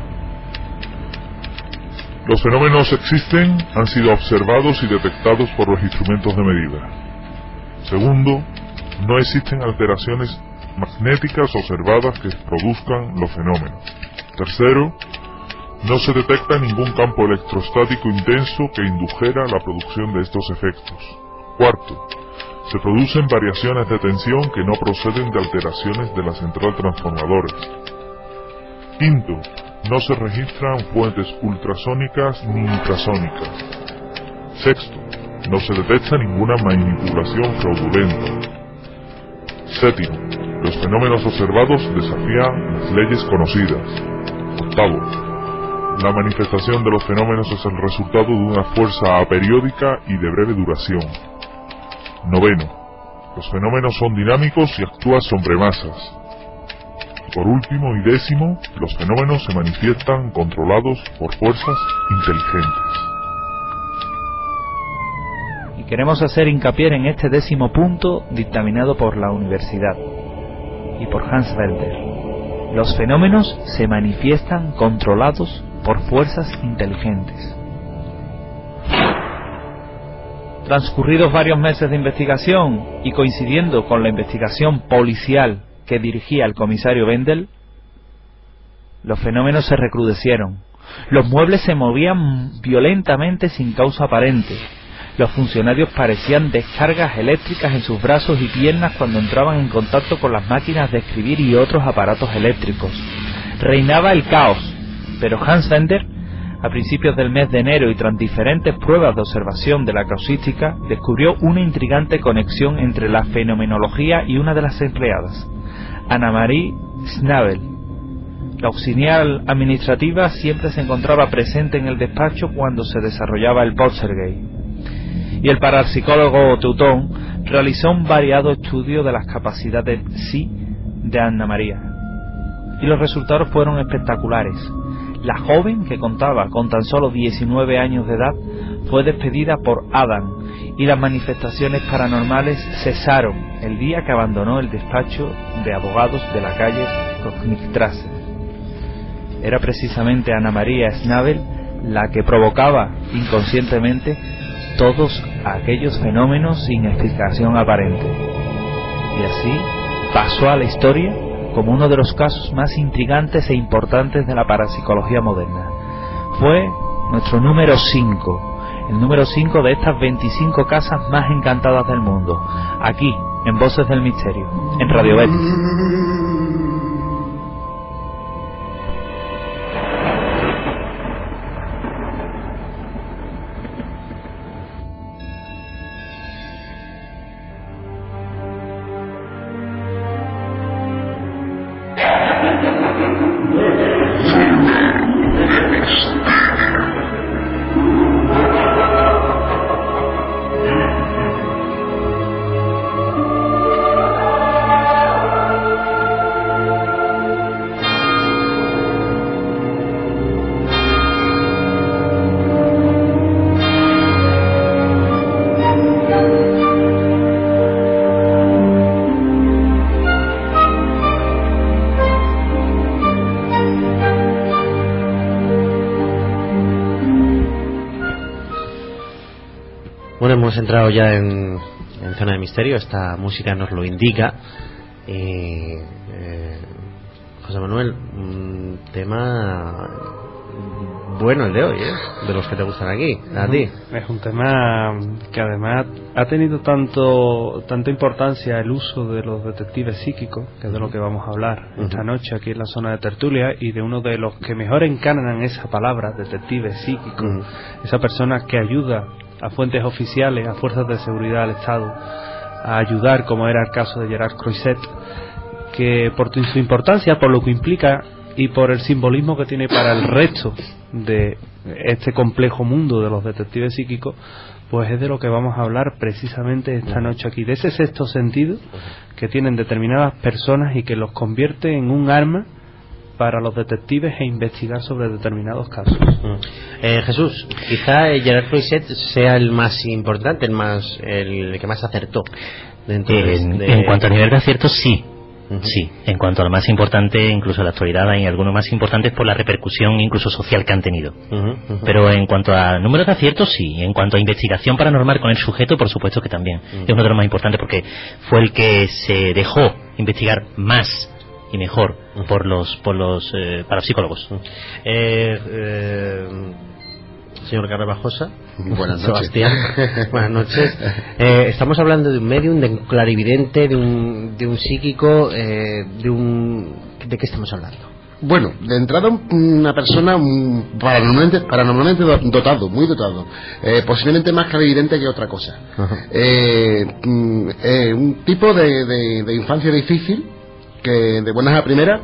Los fenómenos existen, han sido observados y detectados por los instrumentos de medida. Segundo, no existen alteraciones magnéticas observadas que produzcan los fenómenos. Tercero, no se detecta ningún campo electrostático intenso que indujera la producción de estos efectos. Cuarto, se producen variaciones de tensión que no proceden de alteraciones de la central transformadora. Quinto, no se registran fuentes ultrasónicas ni infrasónicas. Sexto, no se detecta ninguna manipulación fraudulenta. Séptimo, los fenómenos observados desafían las leyes conocidas. Octavo, la manifestación de los fenómenos es el resultado de una fuerza aperiódica y de breve duración. Noveno, los fenómenos son dinámicos y actúan sobre masas. Por último y décimo, los fenómenos se manifiestan controlados por fuerzas inteligentes. Y queremos hacer hincapié en este décimo punto dictaminado por la universidad y por Hans Bender. Los fenómenos se manifiestan controlados por fuerzas inteligentes. Transcurridos varios meses de investigación y coincidiendo con la investigación policial que dirigía el comisario Bendel, los fenómenos se recrudecieron. Los muebles se movían violentamente sin causa aparente. Los funcionarios parecían descargas eléctricas en sus brazos y piernas cuando entraban en contacto con las máquinas de escribir y otros aparatos eléctricos. Reinaba el caos, pero Hans Bender, a principios del mes de enero y tras diferentes pruebas de observación de la causística, descubrió una intrigante conexión entre la fenomenología y una de las empleadas, Anna-Marie Schnabel. La auxiliar administrativa siempre se encontraba presente en el despacho cuando se desarrollaba el poltergeist, y el parapsicólogo Teutón realizó un variado estudio de las capacidades psi de Anna-María, y los resultados fueron espectaculares. La joven, que contaba con tan solo diecinueve años de edad, fue despedida por Adam y las manifestaciones paranormales cesaron el día que abandonó el despacho de abogados de la calle Königstrasse. Era precisamente Anna-Maria Schnabel la que provocaba inconscientemente todos aquellos fenómenos sin explicación aparente. Y así pasó a la historia como uno de los casos más intrigantes e importantes de la parapsicología moderna. Fue nuestro número cinco, el número cinco de estas veinticinco casas más encantadas del mundo, aquí, en Voces del Misterio, en Radio Betis. Bueno, hemos entrado ya en, en zona de misterio, esta música nos lo indica. Eh, eh, José Manuel, un tema bueno el de hoy, ¿eh? De los que te gustan aquí, a ti. Es un tema que además ha tenido tanto tanta importancia el uso de los detectives psíquicos, que es de lo que vamos a hablar uh-huh. esta noche aquí en la zona de tertulia, y de uno de los que mejor encarnan esa palabra, detective psíquico, uh-huh. esa persona que ayuda a fuentes oficiales, a fuerzas de seguridad del Estado, a ayudar, como era el caso de Gerard Croiset, que por su importancia, por lo que implica y por el simbolismo que tiene para el resto de este complejo mundo de los detectives psíquicos, pues es de lo que vamos a hablar precisamente esta noche aquí, de ese sexto sentido que tienen determinadas personas y que los convierte en un arma para los detectives e investigar sobre determinados casos. Eh, Jesús, quizá Gerard Croiset sea el más importante, el más el que más acertó dentro eh, de... en, en cuanto a nivel de acierto, sí. Sí, en cuanto a lo más importante, incluso en la actualidad hay algunos más importantes por la repercusión incluso social que han tenido. Uh-huh, uh-huh. Pero en cuanto a números de aciertos, sí. En cuanto a investigación paranormal con el sujeto, por supuesto que también. Uh-huh. Es uno de los más importantes porque fue el que se dejó investigar más y mejor uh-huh. por los por los eh, parapsicólogos. Uh-huh. eh, eh, señor Carvajosa, buenas noches. Sebastián, buenas noches. Eh, estamos hablando de un medium, de un clarividente, de un, de un psíquico, eh, de un... ¿De qué estamos hablando? Bueno, de entrada una persona paranormalmente, paranormalmente dotado, muy dotado, eh, posiblemente más clarividente que otra cosa. Uh-huh. eh, eh, un tipo de, de, de infancia difícil, que de buenas a primeras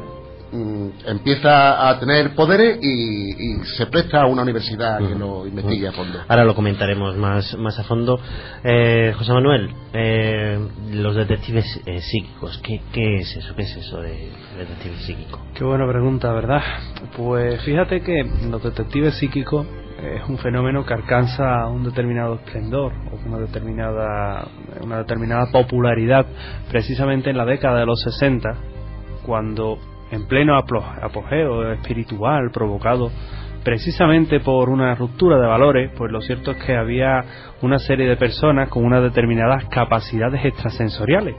empieza a tener poderes y, y se presta a una universidad que lo investigue a fondo. Ahora lo comentaremos más más a fondo. eh, José Manuel, eh, los detectives eh, psíquicos, ¿qué, ¿qué es eso? ¿Qué es eso de detective psíquico? Qué buena pregunta, ¿verdad? Pues fíjate que los detectives psíquicos es un fenómeno que alcanza un determinado esplendor o una determinada una determinada popularidad precisamente en la década de los sesenta, cuando en pleno apogeo espiritual provocado precisamente por una ruptura de valores, pues lo cierto es que había una serie de personas con unas determinadas capacidades extrasensoriales.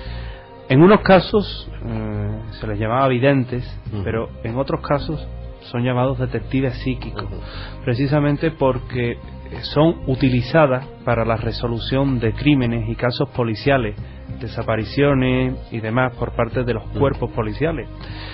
En unos casos eh, se les llamaba videntes, uh-huh. pero en otros casos son llamados detectives psíquicos, uh-huh. precisamente porque son utilizadas para la resolución de crímenes y casos policiales, desapariciones y demás por parte de los cuerpos policiales,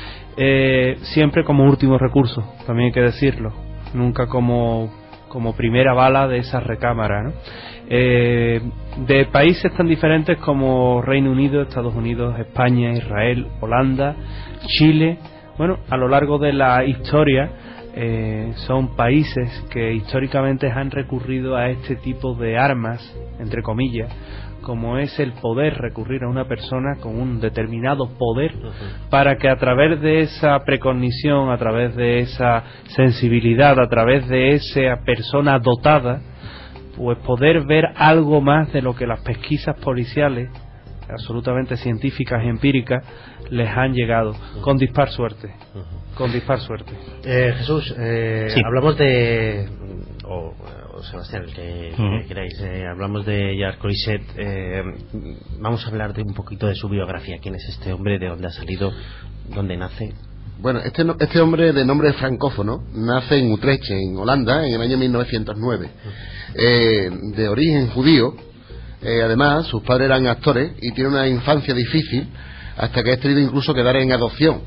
eh, siempre como último recurso, también hay que decirlo, nunca como como primera bala de esa recámara, ¿no? Eh, de países tan diferentes como Reino Unido, Estados Unidos, España, Israel, Holanda, Chile, bueno, a lo largo de la historia eh, son países que históricamente han recurrido a este tipo de armas, entre comillas, como es el poder recurrir a una persona con un determinado poder, uh-huh. para que a través de esa precognición, a través de esa sensibilidad, a través de esa persona dotada, pues poder ver algo más de lo que las pesquisas policiales, absolutamente científicas y empíricas, les han llegado, uh-huh. con dispar suerte, uh-huh. con dispar suerte. Eh, Jesús, eh, sí. hablamos de... O, o Sebastián, el que, uh-huh. que queráis, eh, hablamos de Gerard Croiset, eh, vamos a hablar de un poquito de su biografía. ¿Quién es este hombre? ¿De dónde ha salido? ¿Dónde nace? Bueno, este, este hombre de nombre francófono nace en Utrecht, en Holanda, en el año mil novecientos nueve, uh-huh. eh, de origen judío. Eh, además, sus padres eran actores y tiene una infancia difícil hasta que ha tenido incluso que dar en adopción.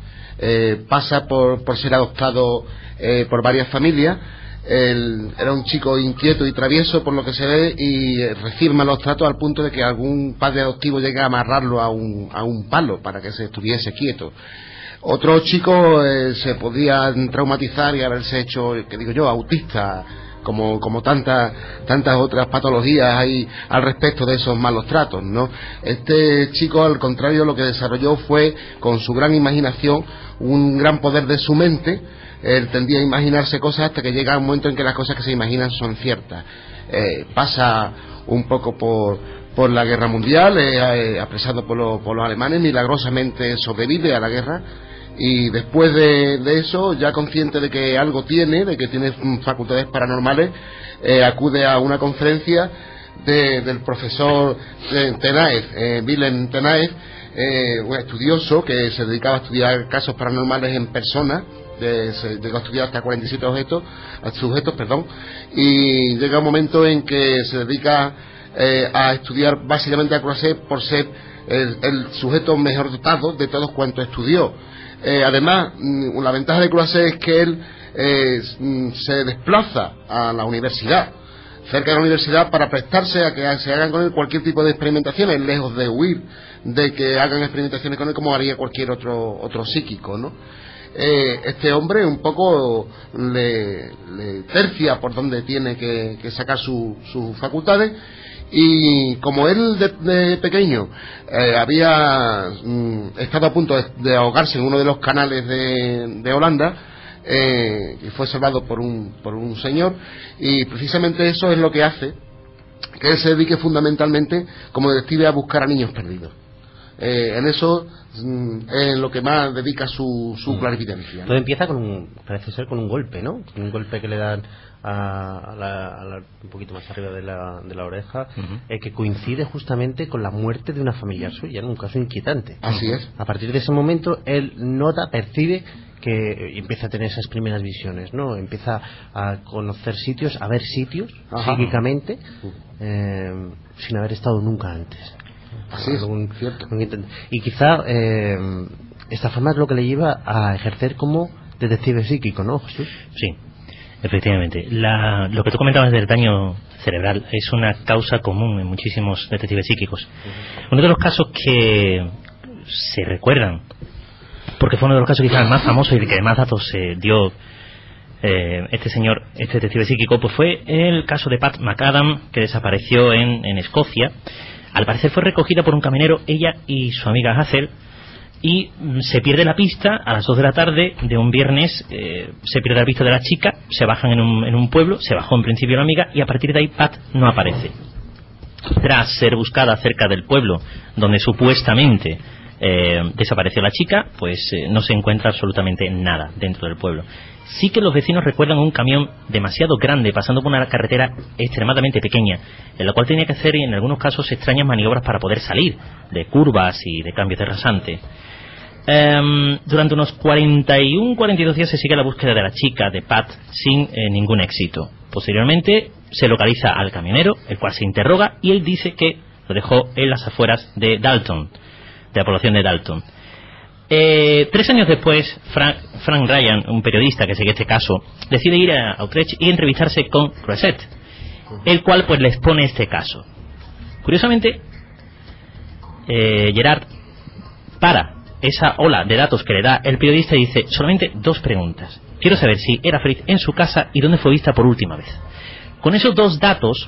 Eh, pasa por, por ser adoptado eh, por varias familias. Él era un chico inquieto y travieso por lo que se ve y eh, recibe malos tratos al punto de que algún padre adoptivo llega a amarrarlo a un, a un palo para que se estuviese quieto. Otros chicos eh, se podían traumatizar y haberse hecho, que digo yo, autista, como como tantas tantas otras patologías hay al respecto de esos malos tratos, ¿no? Este chico, al contrario, lo que desarrolló fue, con su gran imaginación, un gran poder de su mente. Él tendía a imaginarse cosas hasta que llega un momento en que las cosas que se imaginan son ciertas. Eh, pasa un poco por por la guerra mundial, eh, eh, apresado por, lo, por los alemanes, milagrosamente sobrevive a la guerra y después de, de eso, ya consciente de que algo tiene, de que tiene facultades paranormales, eh, acude a una conferencia de, del profesor Tenaev, eh, Willem Tenaev, eh, un estudioso que se dedicaba a estudiar casos paranormales en persona. De, se llegó a estudiar hasta cuarenta y siete objetos, sujetos, perdón, y llega un momento en que se dedica eh, a estudiar básicamente a Croiset por ser el, el sujeto mejor dotado de todos cuantos estudió. Eh, además, mm, la ventaja de Croiset es que él eh, se desplaza a la universidad, cerca de la universidad, para prestarse a que se hagan con él cualquier tipo de experimentaciones, lejos de huir de que hagan experimentaciones con él como haría cualquier otro otro psíquico, ¿no? Eh, este hombre un poco le, le tercia por donde tiene que, que sacar sus su facultades, y como él de, de pequeño eh, había mm, estado a punto de, de ahogarse en uno de los canales de, de Holanda, eh, y fue salvado por un, por un señor, y precisamente eso es lo que hace que él se dedique fundamentalmente como detective a buscar a niños perdidos. Eh, en eso mm, es lo que más dedica su, su clarividencia, ¿no? Todo empieza con un, parece ser con un golpe, ¿no? Con un golpe que le dan a, a, la, a la, un poquito más arriba de la, de la oreja, uh-huh. eh, que coincide justamente con la muerte de una familiar suya, ¿no? Un caso inquietante. Así es. A partir de ese momento él nota, percibe que empieza a tener esas primeras visiones, ¿no? Empieza a conocer sitios, a ver sitios, Ajá. psíquicamente, eh, sin haber estado nunca antes. Así es, un, cierto. Un, y quizá eh, esta forma es lo que le lleva a ejercer como detective psíquico, ¿no, Jesús? Sí, efectivamente. La, lo que tú comentabas del daño cerebral es una causa común en muchísimos detectives psíquicos. Uh-huh. Uno de los casos que se recuerdan, porque fue uno de los casos quizás más famosos y el que más datos se dio eh, este señor, este detective psíquico, pues fue el caso de Pat McAdam, que desapareció en, en Escocia. Al parecer fue recogida por un camionero, ella y su amiga Hazel, y se pierde la pista a las dos de la tarde de un viernes. Eh, se pierde la pista de la chica, se bajan en un, en un pueblo, se bajó en principio la amiga, y a partir de ahí Pat no aparece. Tras ser buscada cerca del pueblo donde supuestamente eh, desapareció la chica, pues eh, no se encuentra absolutamente nada dentro del pueblo. Sí que los vecinos recuerdan un camión demasiado grande pasando por una carretera extremadamente pequeña, en la cual tenía que hacer en algunos casos extrañas maniobras para poder salir de curvas y de cambios de rasante. Um, durante unos cuarenta y uno cuarenta y dos días se sigue la búsqueda de la chica, de Pat, sin eh, ningún éxito. Posteriormente se localiza al camionero, el cual se interroga, y él dice que lo dejó en las afueras de Dalton, de la población de Dalton. Eh, tres años después, Frank, Frank Ryan, un periodista que sigue este caso, decide ir a Utrecht y entrevistarse con Croiset, el cual pues le expone este caso. Curiosamente, eh, Gerard para esa ola de datos que le da el periodista y dice solamente dos preguntas. Quiero saber si era feliz en su casa y dónde fue vista por última vez. Con esos dos datos,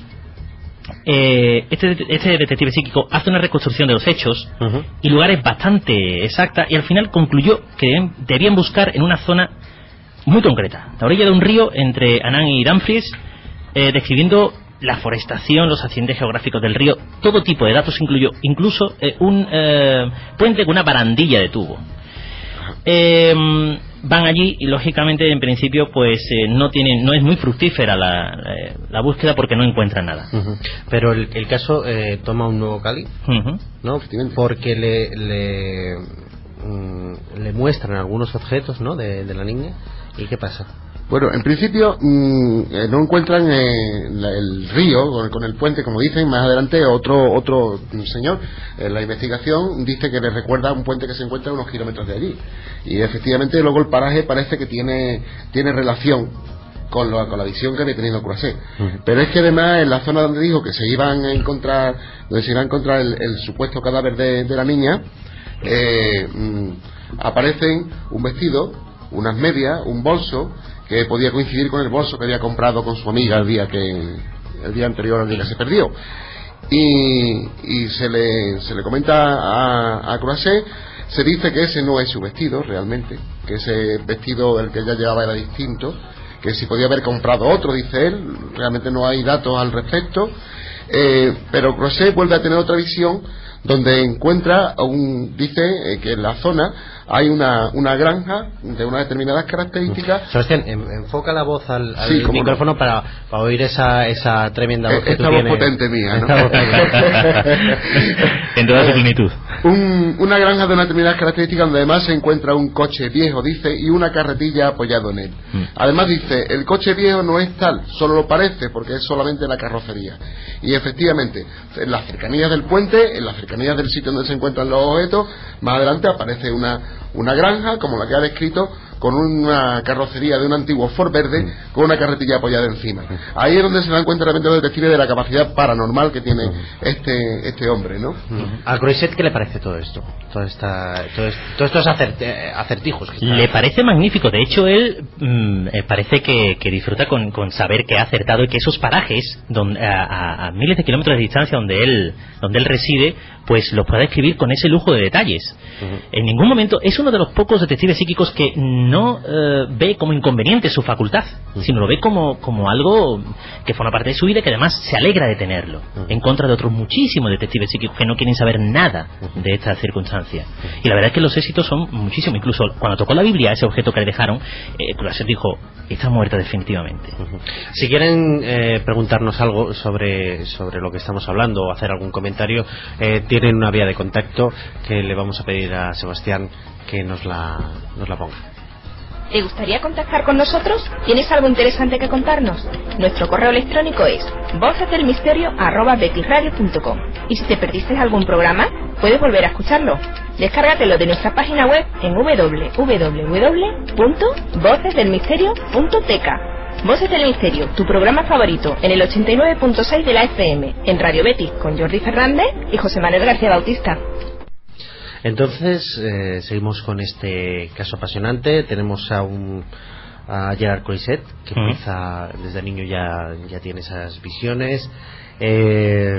Eh, este, este detective psíquico hace una reconstrucción de los hechos uh-huh. y lugares bastante exacta, y al final concluyó que debían, debían buscar en una zona muy concreta, la orilla de un río entre Annan y Dumfries, eh, describiendo la forestación, los accidentes geográficos del río. Todo tipo de datos incluyó incluso eh, un eh, puente con una barandilla de tubo. Eh, van allí y lógicamente en principio pues eh, no tienen, no es muy fructífera la, la, la búsqueda porque no encuentran nada. Uh-huh. Pero el, el caso eh, toma un nuevo cali, uh-huh. ¿no? Porque le le, mm, le muestran algunos objetos, ¿no? de, de la niña. ¿Y qué pasa? Bueno, en principio mmm, eh, no encuentran eh, la, el río con, con el puente, como dicen. Más adelante otro otro señor en la investigación dice que le recuerda un puente que se encuentra a unos kilómetros de allí, y efectivamente luego el paraje parece que tiene tiene relación con, lo, con la visión que había tenido Croiset. Uh-huh. Pero es que además en la zona donde dijo que se iban a encontrar donde se iba a encontrar el, el supuesto cadáver de, de la niña, eh, mmm, aparecen un vestido, unas medias, un bolso que podía coincidir con el bolso que había comprado con su amiga el día que el día anterior al día que se perdió, y, y se le se le comenta a, a Croiset. Se dice que ese no es su vestido realmente, que ese vestido el que ella llevaba era distinto, que si podía haber comprado otro, dice él. Realmente no hay datos al respecto. Eh, pero Croiset vuelve a tener otra visión donde encuentra un, dice eh, que en la zona hay una, una granja de unas determinadas características. Sebastián, en, enfoca la voz al, al sí, micrófono no. para, para oír esa, esa tremenda voz eh, que esta tú voz tienes. potente mía, ¿no? Esta voz potente. En toda su plenitud. Un, una granja de unas determinadas características donde además se encuentra un coche viejo, dice, y una carretilla apoyado en él. Mm. Además dice, el coche viejo no es tal, solo lo parece porque es solamente la carrocería. Y efectivamente, en las cercanías del puente, en las cercanías del sitio donde se encuentran los objetos, más adelante aparece una, una granja, como la que ha descrito, con una carrocería de un antiguo Ford verde, mm. con una carretilla apoyada encima. Ahí es donde se dan cuenta realmente los detectives de la capacidad paranormal que tiene mm. este este hombre, ¿no? Mm. ¿A Croiset qué le parece todo esto? Toda esta, todo esto, todos estos acert, acertijos que le parece magnífico. De hecho, él mmm, parece que, que disfruta con, con saber que ha acertado y que esos parajes donde, a, a, a miles de kilómetros de distancia donde él donde él reside, pues los puede describir con ese lujo de detalles. Uh-huh. En ningún momento es uno de los pocos detectives psíquicos que no eh, ve como inconveniente su facultad, uh-huh. sino lo ve como, como algo que forma parte de su vida y que además se alegra de tenerlo, uh-huh. en contra de otros muchísimos detectives psíquicos que no quieren saber nada uh-huh. de esta circunstancia. Uh-huh. Y la verdad es que los éxitos son muchísimos. Incluso cuando tocó la Biblia, ese objeto que le dejaron, eh, Croiset dijo, está muerta definitivamente. Uh-huh. Si quieren eh, preguntarnos algo sobre, sobre lo que estamos hablando o hacer algún comentario, eh, tienen una vía de contacto que le vamos a pedir a Sebastián que nos la, nos la ponga. ¿Te gustaría contactar con nosotros? ¿Tienes algo interesante que contarnos? Nuestro correo electrónico es voces del misterio arroba betis radio punto com. Y si te perdiste algún programa, puedes volver a escucharlo. Descárgatelo de nuestra página web en doble u doble u doble u punto voces del misterio punto t k. Voces del Misterio, tu programa favorito, en el ochenta y nueve punto seis de la F M, en Radio Betis, con Jordi Fernández y José Manuel García Bautista. Entonces, eh, seguimos con este caso apasionante. Tenemos a un a Gerard Croiset, que uh-huh. empieza desde niño, ya, ya tiene esas visiones. Eh,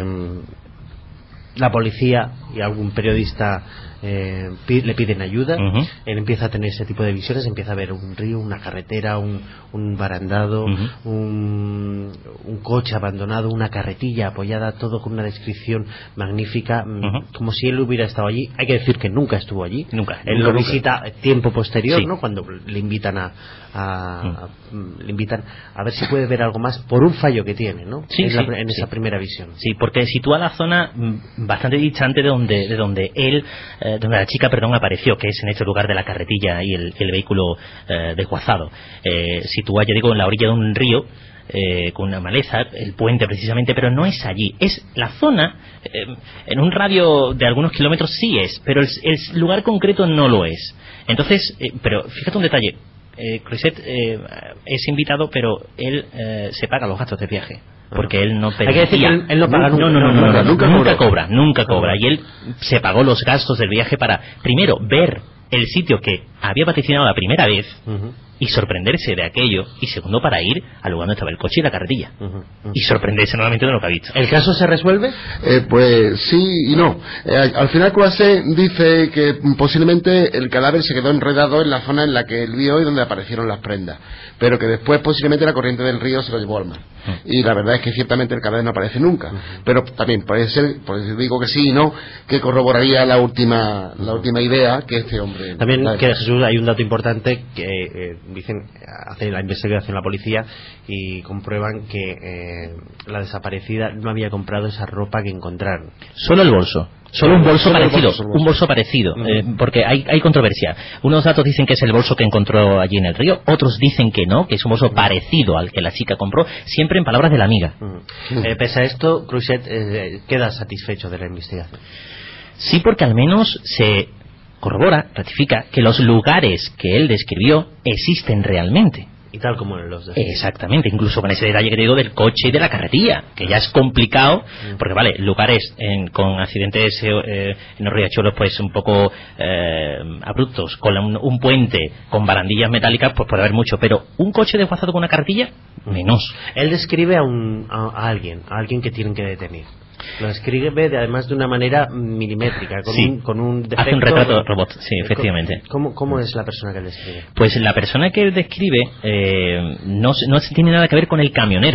la policía y algún periodista eh, le piden ayuda. Uh-huh. Él empieza a tener ese tipo de visiones, empieza a ver un río, una carretera, un, un barandado, uh-huh. un, un coche abandonado, una carretilla apoyada, todo con una descripción magnífica, uh-huh. como si él hubiera estado allí. Hay que decir que nunca estuvo allí. Nunca. Él nunca, lo visita nunca. tiempo posterior, sí. ¿no? Cuando le invitan a, a, a le invitan a ver si puede ver algo más por un fallo que tiene, ¿no? Sí, en, sí, la, en sí. esa primera visión. Sí, porque sitúa la zona bastante distante de donde de donde él, eh, donde la chica, perdón, apareció, que es en este lugar de la carretilla y el, el vehículo eh, desguazado. Eh, sitúa, ya digo, en la orilla de un río. Eh, con una maleza, el puente precisamente, pero no es allí, es la zona, eh, en un radio de algunos kilómetros sí es, pero el, el lugar concreto no lo es. Entonces, eh, pero fíjate un detalle, eh, Croiset eh, es invitado, pero él eh, se paga los gastos de viaje. Porque él no permitía. Hay que decir que él, él no paga no, nunca. No, no, no, no, no, no nunca, nunca cobra, nunca cobra. Y él se pagó los gastos del viaje para, primero, ver el sitio que había vaticinado la primera vez uh-huh. y sorprenderse de aquello, y segundo, para ir al lugar donde estaba el coche y la carretilla uh-huh. Uh-huh. y sorprenderse nuevamente de lo que ha visto. ¿El caso se resuelve? Eh, pues sí y no. Eh, al final Croiset dice que posiblemente el cadáver se quedó enredado en la zona en la que él vio y donde aparecieron las prendas, pero que después posiblemente la corriente del río se lo llevó al mar. Uh-huh. Y la verdad es que ciertamente el cadáver no aparece nunca, uh-huh. pero también puede ser, por eso digo que sí y no, que corroboraría la última la última idea que este hombre. También que Jesús, hay un dato importante que eh, dicen, hace la investigación la policía y comprueban que eh, la desaparecida no había comprado esa ropa que encontraron. Solo el bolso. Solo un bolso parecido, un bolso parecido, eh, porque hay, hay controversia. Unos datos dicen que es el bolso que encontró allí en el río, otros dicen que no, que es un bolso parecido al que la chica compró, siempre en palabras de la amiga. Uh-huh. Eh, pese a esto, Croiset eh, queda satisfecho de la investigación. Sí, porque al menos se corrobora, ratifica, que los lugares que él describió existen realmente. Y tal como los describió. Exactamente, incluso con ese detalle que te digo del coche y de la carretilla, que ya es complicado, porque vale, lugares en, con accidentes eh, en los riachuelos pues un poco eh, abruptos, con un, un puente con barandillas metálicas, pues puede haber mucho, pero un coche desguazado con una carretilla, menos. Él describe a, un, a, a alguien, a alguien que tienen que detener. Lo escribe de, además de una manera milimétrica, con, sí. un, con un defecto. Hace un retrato robot, sí, efectivamente. ¿Cómo, cómo es la persona que él describe? Pues la persona que él describe eh, no, no tiene nada que ver con el camionero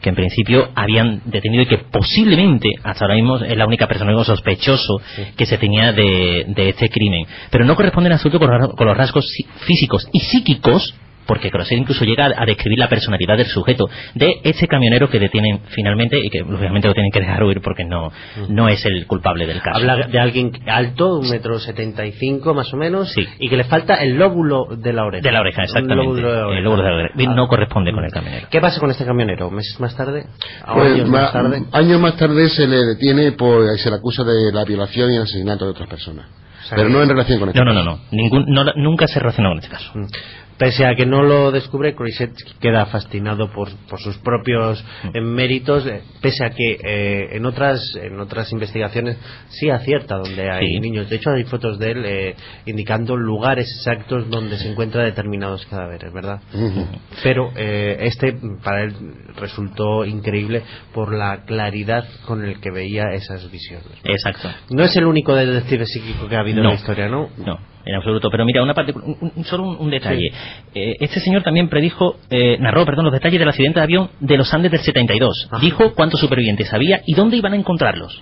que en principio habían detenido y que posiblemente hasta ahora mismo es la única persona, el único sospechoso sí. que se tenía de, de este crimen, pero no corresponde en absoluto con, con los rasgos físicos y psíquicos, porque Creuset incluso llega a describir la personalidad del sujeto de ese camionero que detienen finalmente y que lógicamente lo tienen que dejar huir porque no no es el culpable del caso. Habla de alguien alto, un metro setenta y cinco más o menos, sí. y que le falta el lóbulo de la oreja. De la oreja, exactamente. Lóbulo de la oreja. El lóbulo de la oreja. Ah. No corresponde con el camionero. ¿Qué pasa con este camionero? ¿Meses más tarde? Pues, ¿Años ma, más tarde? Años más tarde se le detiene por, se le acusa de la violación y el asesinato de otras personas. O sea, pero no en relación con este no, caso. No, no, no. Ningún, no. Nunca se relacionó con este caso. Mm. Pese a que no lo descubre, Creuset queda fascinado por, por sus propios eh, méritos, eh, pese a que eh, en otras en otras investigaciones sí acierta donde hay sí. niños. De hecho, hay fotos de él eh, indicando lugares exactos donde se encuentran determinados cadáveres, ¿verdad? Uh-huh. Pero eh, este para él resultó increíble por la claridad con el que veía esas visiones, ¿no? Exacto. No es el único detective psíquico que ha habido no. en la historia, ¿no? No. En absoluto, pero mira, una parte, un, un, solo un, un detalle. Sí. Eh, este señor también predijo, eh, narró, perdón, los detalles del accidente de avión de los Andes del setenta y dos. Ajá. Dijo cuántos supervivientes había y dónde iban a encontrarlos.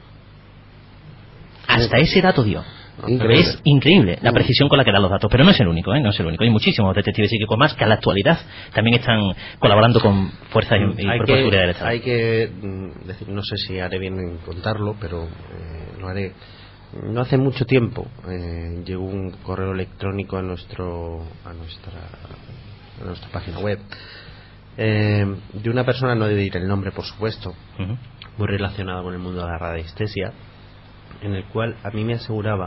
Hasta ese dato dio. Increíble. Es increíble la precisión con la que dan los datos, pero no es el único, ¿eh? No es el único. Hay muchísimos detectives psíquicos más que a la actualidad también están colaborando con fuerzas y, y por seguridad del Estado. Hay que decir, no sé si haré bien en contarlo, pero eh, lo haré. No hace mucho tiempo eh, llegó un correo electrónico a nuestro a nuestra a nuestra página web eh, de una persona, no diré el nombre por supuesto, uh-huh. muy relacionada con el mundo de la radiestesia, en el cual a mí me aseguraba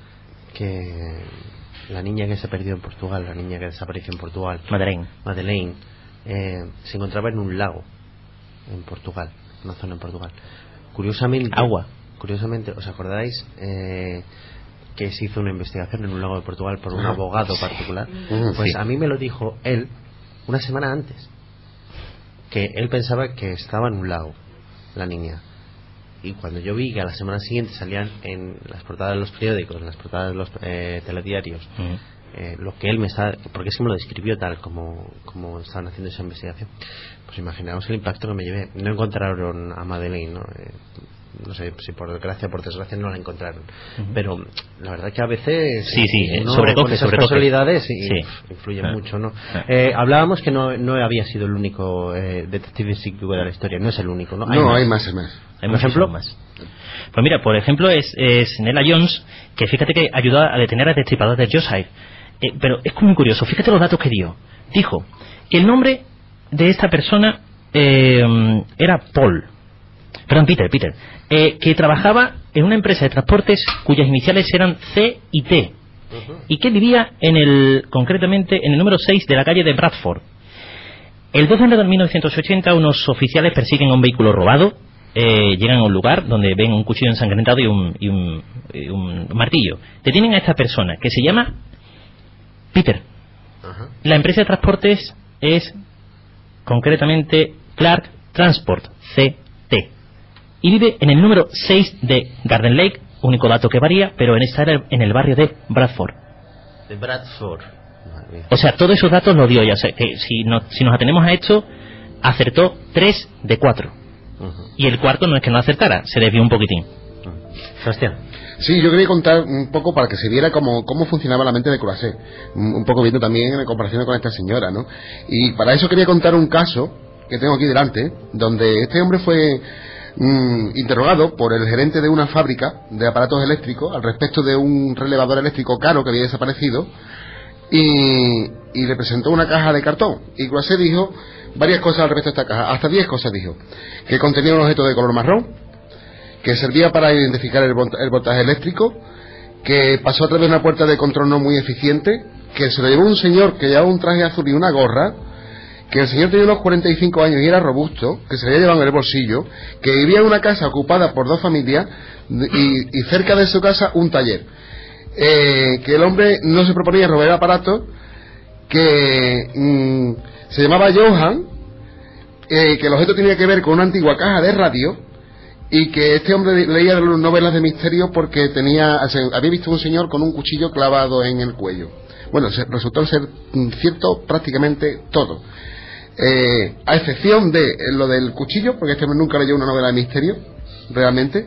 que la niña que se perdió en Portugal, la niña que desapareció en Portugal, Madeleine, Madeleine eh, se encontraba en un lago en Portugal, una zona en Portugal. Curiosamente, agua. Curiosamente, ¿os acordáis eh, que se hizo una investigación en un lago de Portugal por un abogado particular? Pues a mí me lo dijo él una semana antes, que él pensaba que estaba en un lago la niña, y cuando yo vi que a la semana siguiente salían en las portadas de los periódicos, en las portadas de los eh, telediarios, uh-huh. eh, lo que él me estaba, porque es que me lo describió tal como, como estaban haciendo esa investigación, pues imaginaos el impacto que me llevé. No encontraron a Madeleine, ¿no? Eh, no sé si por desgracia o por desgracia no la encontraron, uh-huh. pero la verdad que a veces sí sí uno, sobrecoge, con esas sobrecoge. casualidades y, sí. uf, influyen uh-huh. mucho, ¿no? Uh-huh. Eh, hablábamos que no, no había sido el único eh, detective psíquico de la historia, no es el único, ¿no? Hay no, más. hay más, hay más. ¿Hay por ejemplo? Más. Pues mira, por ejemplo es, es Nella Jones, que fíjate que ayudó a detener al destripador de Yorkshire, eh, pero es muy curioso, fíjate los datos que dio. Dijo que el nombre de esta persona eh, era Paul, perdón, Peter, Peter, eh, que trabajaba en una empresa de transportes cuyas iniciales eran C y T, uh-huh. y que vivía en el, concretamente en el número seis de la calle de Bradford. El doce de enero de mil novecientos ochenta unos oficiales persiguen a un vehículo robado, eh, llegan a un lugar donde ven un cuchillo ensangrentado y un, y un, y un martillo. Detienen a esta persona que se llama Peter. Uh-huh. La empresa de transportes es concretamente Clark Transport, C T. Y vive en el número seis de Garden Lake, único dato que varía, pero en esta era en el barrio de Bradford. De Bradford. O sea, todos esos datos los dio ya. O sea, que si, no, si nos atenemos a esto, acertó tres de cuatro. Uh-huh. Y el cuarto no es que no acertara, se desvió un poquitín. Uh-huh. Sebastián. Sí, yo quería contar un poco para que se viera cómo, cómo funcionaba la mente de Creuset. Un poco viendo también en comparación con esta señora, ¿no? Y para eso quería contar un caso que tengo aquí delante, donde este hombre fue Mm, interrogado por el gerente de una fábrica de aparatos eléctricos al respecto de un relevador eléctrico caro que había desaparecido y, y le presentó una caja de cartón y Creuset dijo varias cosas al respecto de esta caja, hasta diez cosas dijo: que contenía un objeto de color marrón, que servía para identificar el, el voltaje eléctrico, que pasó a través de una puerta de control no muy eficiente, que se lo llevó un señor que llevaba un traje azul y una gorra, que el señor tenía unos cuarenta y cinco años y era robusto, que se le había llevado en el bolsillo, que vivía en una casa ocupada por dos familias y, y cerca de su casa un taller, eh, que el hombre no se proponía robar aparatos, que mmm, se llamaba Johan, eh, que el objeto tenía que ver con una antigua caja de radio y que este hombre leía novelas de misterio porque tenía había visto un señor con un cuchillo clavado en el cuello. Bueno, resultó ser cierto prácticamente todo. eh, a excepción de lo del cuchillo, porque este hombre nunca leyó una novela de misterio, realmente,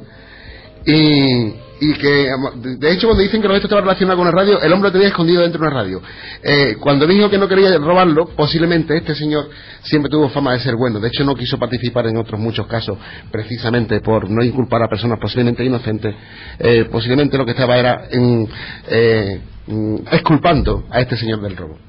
y, y que, de hecho, cuando dicen que lo esto estaba relacionado con una radio, el hombre lo tenía escondido dentro de una radio. Eh, cuando dijo que no quería robarlo, posiblemente este señor siempre tuvo fama de ser bueno. De hecho, no quiso participar en otros muchos casos, precisamente por no inculpar a personas posiblemente inocentes. Eh, posiblemente lo que estaba era en, eh, exculpando a este señor del robo.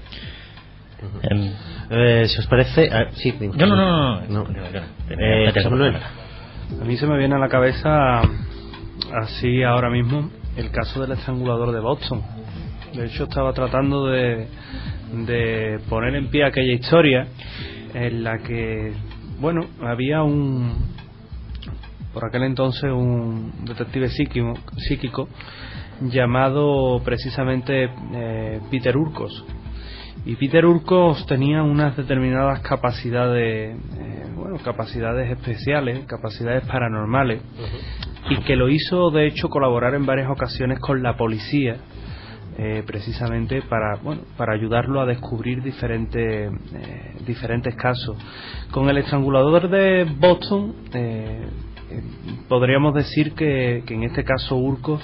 Um, eh, si os parece, ah, sí, no, no, no, no, no. Eh, José Manuel. A mí se me viene a la cabeza así ahora mismo el caso del estrangulador de Boston. De hecho, estaba tratando de, de poner en pie aquella historia en la que, bueno, había un, por aquel entonces, un detective psíquico, psíquico llamado precisamente eh, Peter Urkos. Y Peter Urkos tenía unas determinadas capacidades, eh, bueno, capacidades especiales, capacidades paranormales, uh-huh. y que lo hizo, de hecho, colaborar en varias ocasiones con la policía, eh, precisamente para, bueno, para ayudarlo a descubrir diferentes, eh, diferentes casos. Con el estrangulador de Boston, eh, eh, podríamos decir que, que en este caso Urkos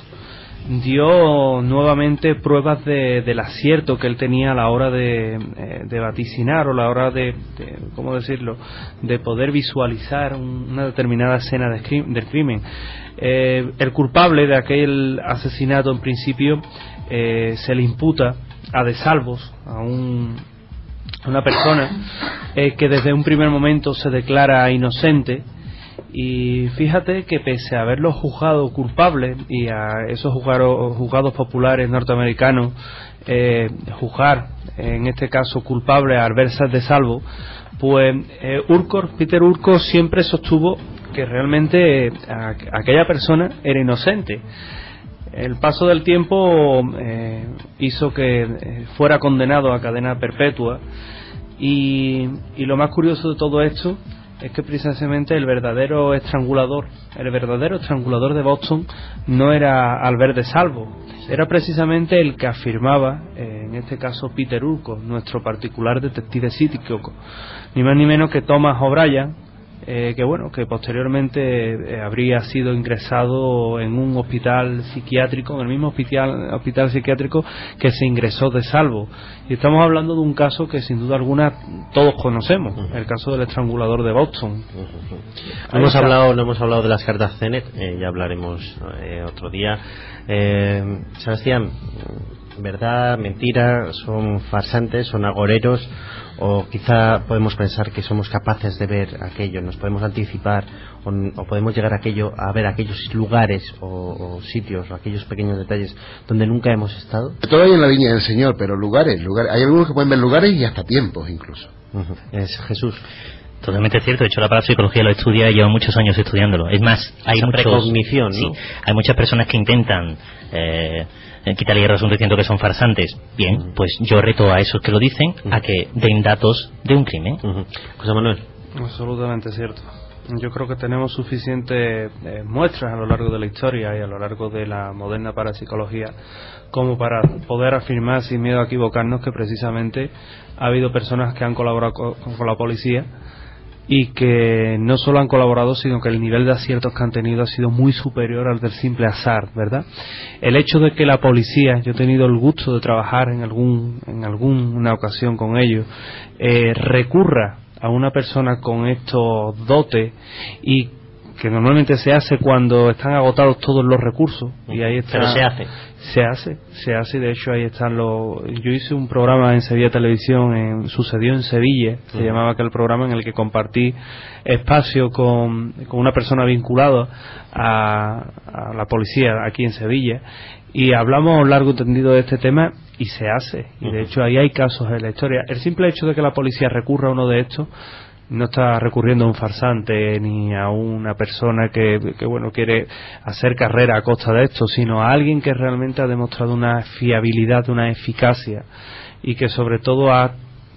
dio nuevamente pruebas de, del acierto que él tenía a la hora de, eh, de vaticinar, o a la hora de, de, ¿cómo decirlo?, de poder visualizar un, una determinada escena de cri- del crimen. Eh, el culpable de aquel asesinato, en principio, eh, se le imputa a De Salvos, a un, una persona eh, que desde un primer momento se declara inocente. Y fíjate que pese a haberlo juzgado culpable, y a esos juzgados, juzgados populares norteamericanos eh, juzgar en este caso culpable a Albert De Salvo, pues eh, Urkos, Peter Urkos siempre sostuvo que realmente eh, a, aquella persona era inocente. El paso del tiempo eh, hizo que eh, fuera condenado a cadena perpetua, y, y lo más curioso de todo esto es que precisamente el verdadero estrangulador, el verdadero estrangulador de Boston no era Albert De Salvo, era precisamente el que afirmaba, eh, en este caso Peter Urkos, nuestro particular detective psíquico, ni más ni menos que Thomas O'Brien, eh, que bueno, que posteriormente eh, habría sido ingresado en un hospital psiquiátrico, en el mismo hospital, hospital psiquiátrico que se ingresó De Salvo. Y estamos hablando de un caso que sin duda alguna todos conocemos, uh-huh. el caso del estrangulador de Boston. Uh-huh. No hemos hablado, no hemos hablado de las cartas Zenet, eh, ya hablaremos eh, otro día. Eh, Sebastián, ¿verdad, mentira, son farsantes, son agoreros? O quizá podemos pensar que somos capaces de ver aquello, nos podemos anticipar, o, o podemos llegar a aquello, a ver aquellos lugares o, o sitios o aquellos pequeños detalles donde nunca hemos estado. Todo hay en la viña del Señor, pero lugares, lugares, hay algunos que pueden ver lugares y hasta tiempos incluso. Uh-huh. Es Jesús. Totalmente cierto. De hecho, la parapsicología lo estudia y lleva muchos años estudiándolo. Es más, hay Esa muchos, precognición, ¿no? Sí, hay muchas personas que intentan eh, quitarle hierro al asunto diciendo que son farsantes. Bien, uh-huh. pues yo reto a esos que lo dicen uh-huh. a que den datos de un crimen. Uh-huh. José Manuel. Absolutamente cierto. Yo creo que tenemos suficientes eh, muestras a lo largo de la historia y a lo largo de la moderna parapsicología como para poder afirmar sin miedo a equivocarnos que precisamente ha habido personas que han colaborado con, con la policía y que no solo han colaborado, sino que el nivel de aciertos que han tenido ha sido muy superior al del simple azar, ¿verdad? El hecho de que la policía, yo he tenido el gusto de trabajar en algún en alguna ocasión con ellos, eh, recurra a una persona con estos dotes, y que normalmente se hace cuando están agotados todos los recursos, y ahí está. Pero se hace. Se hace, se hace, de hecho ahí están los... Yo hice un programa en Sevilla Televisión, en, sucedió en Sevilla, se uh-huh. llamaba aquel programa, en el que compartí espacio con, con una persona vinculada a, a la policía aquí en Sevilla, y hablamos largo y tendido de este tema, y se hace, y de hecho ahí hay casos en la historia. El simple hecho de que la policía recurra a uno de estos no está recurriendo a un farsante ni a una persona que, que bueno quiere hacer carrera a costa de esto, sino a alguien que realmente ha demostrado una fiabilidad, una eficacia, y que sobre todo ha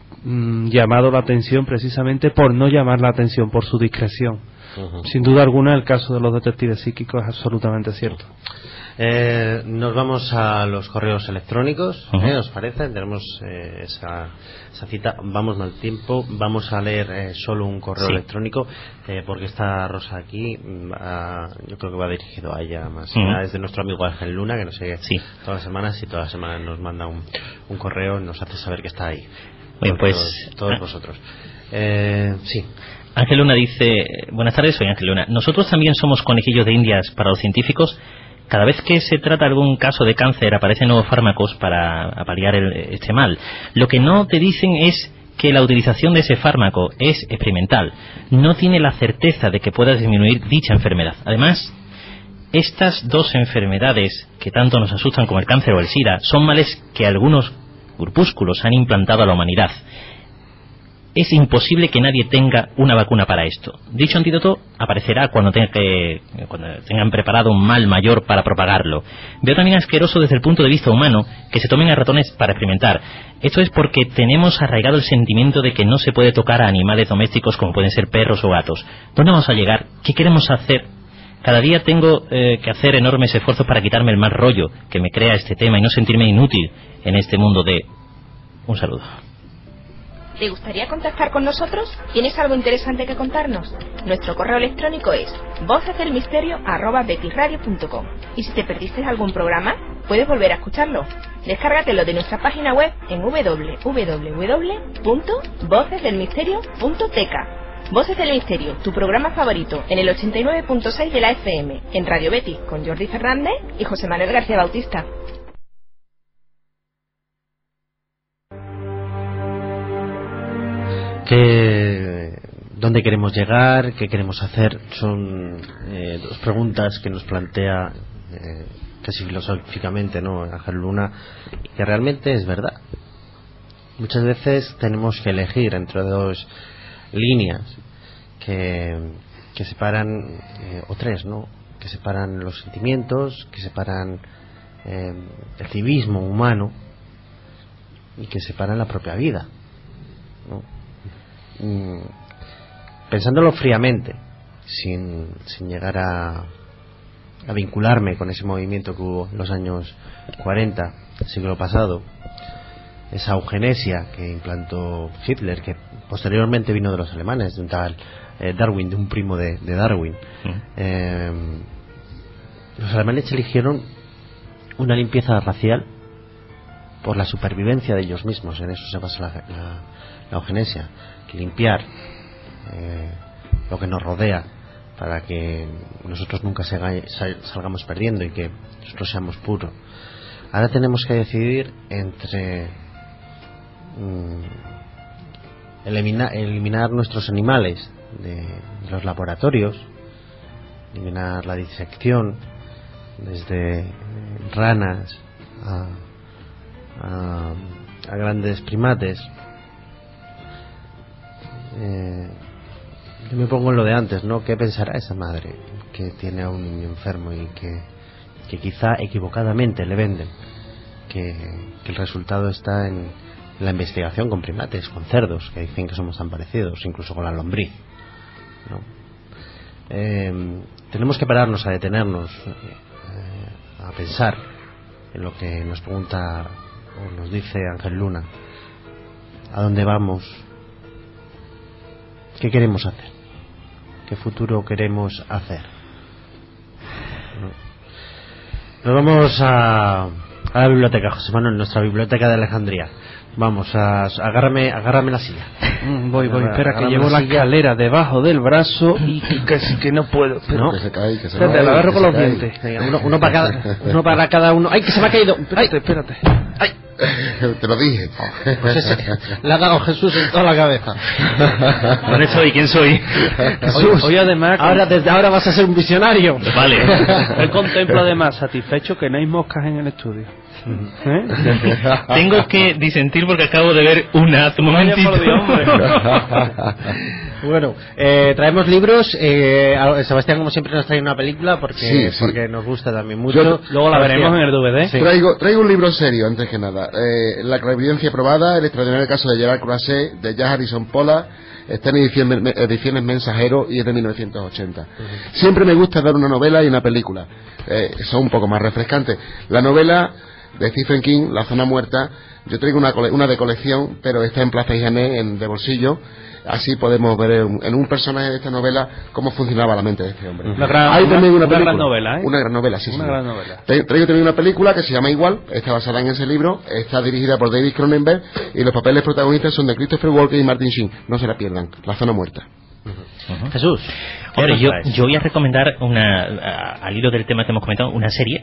mm, llamado la atención precisamente por no llamar la atención, por su discreción. Uh-huh. Sin duda alguna el caso de los detectives psíquicos es absolutamente cierto. Eh, nos vamos a los correos electrónicos, Uh-huh. ¿eh? ¿Os parece? Tenemos eh, esa, esa cita. Vamos mal tiempo. Vamos a leer eh, solo un correo Sí. electrónico eh, porque está Rosa aquí. mm, a- yo creo que va dirigido a ella más. Uh-huh. Ya es de nuestro amigo Ángel Luna, que nos sigue Sí. todas las semanas y todas las semanas nos manda un, un correo y nos hace saber que está ahí. Bien, Por pues, todos, todos ah. vosotros. Eh, sí. Ángel Luna dice, buenas tardes, soy Ángel Luna. Nosotros también somos conejillos de indias para los científicos. Cada vez que se trata algún caso de cáncer aparecen nuevos fármacos para paliar el- este mal. Lo que no te dicen es que la utilización de ese fármaco es experimental. No tiene la certeza de que pueda disminuir dicha enfermedad. Además, estas dos enfermedades que tanto nos asustan como el cáncer o el SIDA son males que algunos grupúsculos han implantado a la humanidad. Es imposible que nadie tenga una vacuna para esto. Dicho antídoto aparecerá cuando, tenga que, cuando tengan preparado un mal mayor para propagarlo. Veo también asqueroso desde el punto de vista humano que se tomen a ratones para experimentar. Esto es porque tenemos arraigado el sentimiento de que no se puede tocar a animales domésticos como pueden ser perros o gatos. ¿Dónde vamos a llegar? ¿Qué queremos hacer? Cada día tengo eh, que hacer enormes esfuerzos para quitarme el mal rollo que me crea este tema y no sentirme inútil en este mundo de... Un saludo. ¿Te gustaría contactar con nosotros? ¿Tienes algo interesante que contarnos? Nuestro correo electrónico es voces del misterio arroba betis radio punto com. Y si te perdiste algún programa, puedes volver a escucharlo. Descárgatelo de nuestra página web en doble u doble u doble u punto voces del misterio punto t k. Voces del Misterio, tu programa favorito, en el ochenta y nueve punto seis de la F M, en Radio Betis, con Jordi Fernández y José Manuel García Bautista. ¿Qué, ¿Dónde queremos llegar? ¿Qué queremos hacer? Son eh, dos preguntas que nos plantea eh, casi filosóficamente, ¿no?, Ángel Luna, y que realmente es verdad. Muchas veces tenemos que elegir entre dos líneas que, que separan, eh, o tres, ¿no?, que separan los sentimientos, que separan eh, el civismo humano y que separan la propia vida, ¿no? Mm, pensándolo fríamente, sin, sin llegar a, a vincularme con ese movimiento que hubo en los años cuarenta del siglo pasado, esa eugenesia que implantó Hitler, que posteriormente vino de los alemanes, de un tal eh, Darwin, de un primo de, de Darwin. Mm. Eh, los alemanes eligieron una limpieza racial por la supervivencia de ellos mismos. En eso se basa la, la, la eugenesia, que limpiar eh, lo que nos rodea para que nosotros nunca se, salgamos perdiendo y que nosotros seamos puros. Ahora tenemos que decidir entre mmm, eliminar, eliminar nuestros animales de, de los laboratorios, eliminar la disección desde eh, ranas a, a, a grandes primates. Eh, yo me pongo en lo de antes, ¿no? ¿Qué pensará esa madre que tiene a un niño enfermo y que, que quizá equivocadamente le venden que, que el resultado está en la investigación con primates, con cerdos, que dicen que somos tan parecidos, incluso con la lombriz, ¿no? Eh, tenemos que pararnos a detenernos, eh, a pensar en lo que nos pregunta o nos dice Ángel Luna. ¿A dónde vamos? ¿Qué queremos hacer? ¿Qué futuro queremos hacer? Nos vamos a, a la biblioteca, José Manuel, nuestra biblioteca de Alejandría. Vamos, a, agárrame, agárrame la silla. Mm, voy, voy, espera, que Agárrame llevo la silla. escalera debajo del brazo y que casi que no puedo. Espera. ¿No? Que se cae, que se Espérate, cae, la agarro que con se los cae. dientes. Venga, uno, uno para cada, uno para cada uno. ¡Ay, que se me ha caído! ¡Ay! Espérate, espérate. ¡Ay! Te lo dije. Pues ese, le ha dado Jesús en toda la cabeza. ¿Dónde estoy? ¿Quién soy? Hoy, hoy además... Ahora, desde ahora vas a ser un visionario. Vale. Él contempla además satisfecho que no hay moscas en el estudio. ¿Eh? Tengo que disentir porque acabo de ver una hace un Vaya momentito. por Dios, hombre. Bueno, eh, traemos libros. Eh, a- Sebastián, como siempre, nos trae una película porque, Sí, sí. porque nos gusta también mucho. Yo- Luego la veremos en el D V D. Sí. Traigo, traigo un libro serio, antes que nada. Eh, la clarividencia probada, el extraordinario caso de Gerard Croisset, de J. Harrison Pola, está en edición, ediciones Mensajero y es de mil novecientos ochenta. Uh-huh. Siempre me gusta dar una novela y una película, eh, son un poco más refrescantes. La novela de Stephen King, La zona muerta, yo traigo una, cole, una de colección, pero está en Plaza Ijané, en de bolsillo. Así podemos ver en, en un personaje de esta novela cómo funcionaba la mente de este hombre. Una gran, Hay también una, una película, gran novela, ¿eh? Una gran novela, sí, una sí. gran novela. Traigo también una película que se llama igual, está basada en ese libro, está dirigida por David Cronenberg y los papeles protagonistas son de Christopher Walken y Martin Sheen. No se la pierdan, La zona muerta. Uh-huh. Uh-huh. Jesús, hombre, yo, yo voy a recomendar una, a, al hilo del tema que hemos comentado, una serie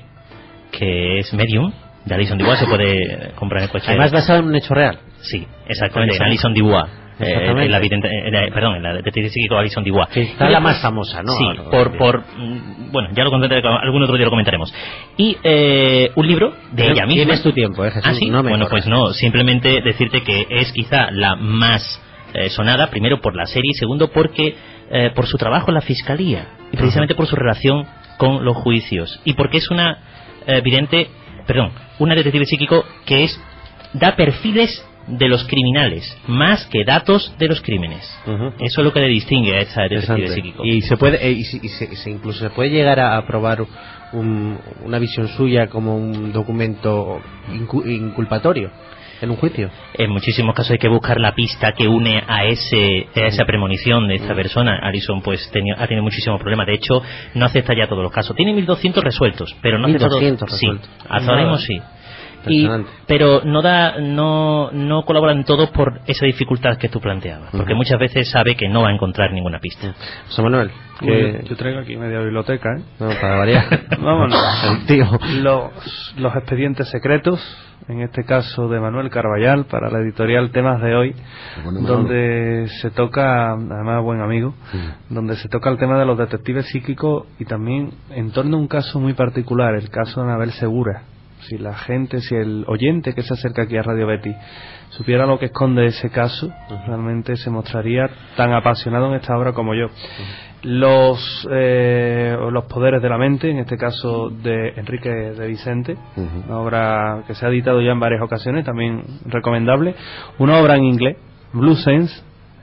que es Medium, de Alison Dubois, se puede comprar en cualquier... Además basado en un hecho real. Sí, exactamente, en Alison Dubois. Eh, en la, eh, perdón, en la detective psíquico Alison Dubois. Sí, está la más famosa, ¿no? Sí, por, por, bueno, ya lo comentaré, algún otro día lo comentaremos. Y eh, un libro de Pero ella misma. Tienes tu tiempo, ¿eh, Jesús? ¿Ah, sí? No me bueno, corras. pues no, simplemente decirte que es quizá la más eh, sonada, primero por la serie y segundo porque eh, por su trabajo en la fiscalía y precisamente uh-huh. por su relación con los juicios y porque es una eh, vidente, perdón, una detective psíquico que es da perfiles de los criminales más que datos de los crímenes. Uh-huh. Eso es lo que le distingue a esa detective psíquico. Y se puede, eh, y, y se, y se, incluso se puede llegar a, a probar un, una visión suya como un documento incu, inculpatorio en un juicio. En muchísimos casos hay que buscar la pista que une a ese a esa premonición de esta uh-huh. persona. Alison pues tenía, ha tenido muchísimos problemas. De hecho, no acepta ya todos los casos. Tiene mil doscientos resueltos, pero no acepta todos. resueltos. Sí, hasta ahora mismo sí. Y, pero no da no no colaboran todos por esa dificultad que tú planteabas, porque uh-huh. muchas veces sabe que no va a encontrar ninguna pista. José Manuel, que... yo traigo aquí media biblioteca, ¿eh? No, para variar. Vámonos. El tío. Los, los expedientes secretos, en este caso de Manuel Carballal, para la editorial Temas de Hoy, bueno, donde se toca, además buen amigo, uh-huh. donde se toca el tema de los detectives psíquicos y también en torno a un caso muy particular, el caso de Anabel Segura. Si la gente, si el oyente que se acerca aquí a Radio Betis supiera lo que esconde ese caso, uh-huh. realmente se mostraría tan apasionado en esta obra como yo. Uh-huh. Los eh, los poderes de la mente, en este caso de Enrique de Vicente, uh-huh. una obra que se ha editado ya en varias ocasiones, también recomendable. Una obra en inglés, Blue Sense.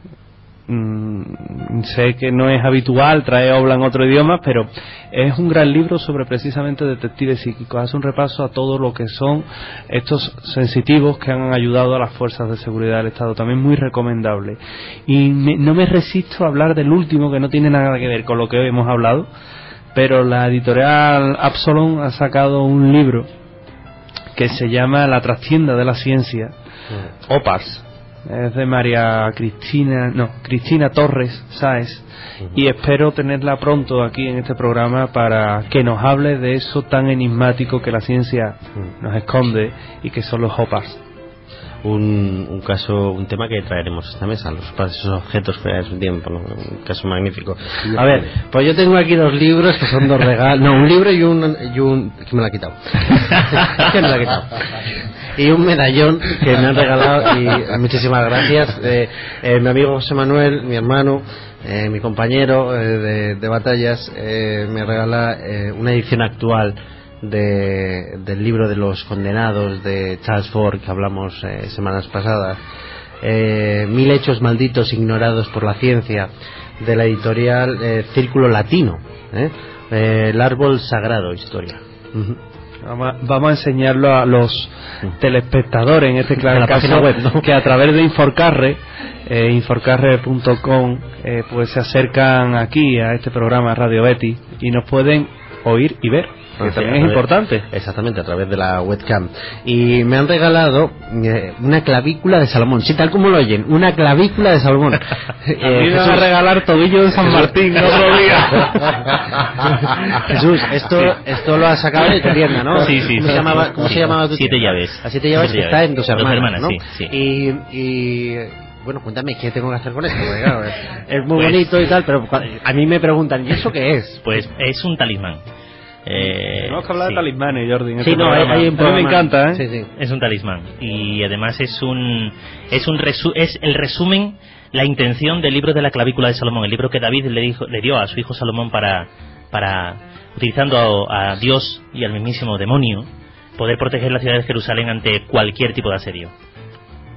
Mm, sé que no es habitual traer obra en otro idioma, pero es un gran libro sobre precisamente detectives psíquicos. Hace un repaso a todo lo que son estos sensitivos que han ayudado a las fuerzas de seguridad del Estado, también muy recomendable. Y me, no me resisto a hablar del último, que no tiene nada que ver con lo que hoy hemos hablado, pero la editorial Absalom ha sacado un libro que se llama La trastienda de la ciencia, mm. O P A R S. Es de María Cristina, no, Cristina Torres Sáez, uh-huh. y espero tenerla pronto aquí en este programa para que nos hable de eso tan enigmático que la ciencia uh-huh. nos esconde y que son los O P A R S. Un, un caso, un tema que traeremos a esta mesa, los esos objetos fuera de su tiempo, ¿no? Un caso magnífico. A ver, pues yo tengo aquí dos libros que son dos regalos, no, un libro y un, y un, que me lo ha quitado, que me lo ha quitado, y un medallón que me han regalado, y muchísimas gracias, eh, eh, mi amigo José Manuel, mi hermano, eh, mi compañero eh, de, de batallas, eh, me regala eh, una edición actual De, del libro de los condenados de Charles Ford, que hablamos eh, semanas pasadas, eh, Mil hechos malditos ignorados por la ciencia, de la editorial eh, Círculo Latino, eh, eh, el árbol sagrado, historia. Uh-huh. Vamos, a, vamos a enseñarlo a los telespectadores, en este claro caso, web, ¿no? Que a través de Inforcarre, eh, inforcarre punto com, eh, pues se acercan aquí a este programa Radio Betis y nos pueden oír y ver, que sí, también es importante. Exactamente, a través de la webcam. Y me han regalado eh, una clavícula de Salomón, sí, tal como lo oyen, una clavícula de Salomón. A mí me van a regalar tobillo de San Martín, no otro día. Jesús, esto sí. esto lo has sacado de tu tienda, ¿no? Sí, sí. ¿Cómo, sí, se, llamaba, sí, ¿cómo sí. se llamaba tu Siete tienda? llaves. A siete llaves siete que está en Dos Hermanas, hermanas, ¿no? Sí, sí. Y... y bueno, cuéntame, ¿qué tengo que hacer con esto? Porque, claro, es muy pues, bonito y tal, pero a mí me preguntan, ¿y eso qué es? Pues es un talismán. Eh, Tenemos que hablar sí. de talismanes, Jordi. En sí, este no, hay, hay un a mí me encanta, ¿eh? Sí, sí. Es un talismán y además es un es un resu es el resumen, la intención del libro de la clavícula de Salomón, el libro que David le dijo, le dio a su hijo Salomón para para utilizando a, a Dios y al mismísimo demonio poder proteger la ciudad de Jerusalén ante cualquier tipo de asedio.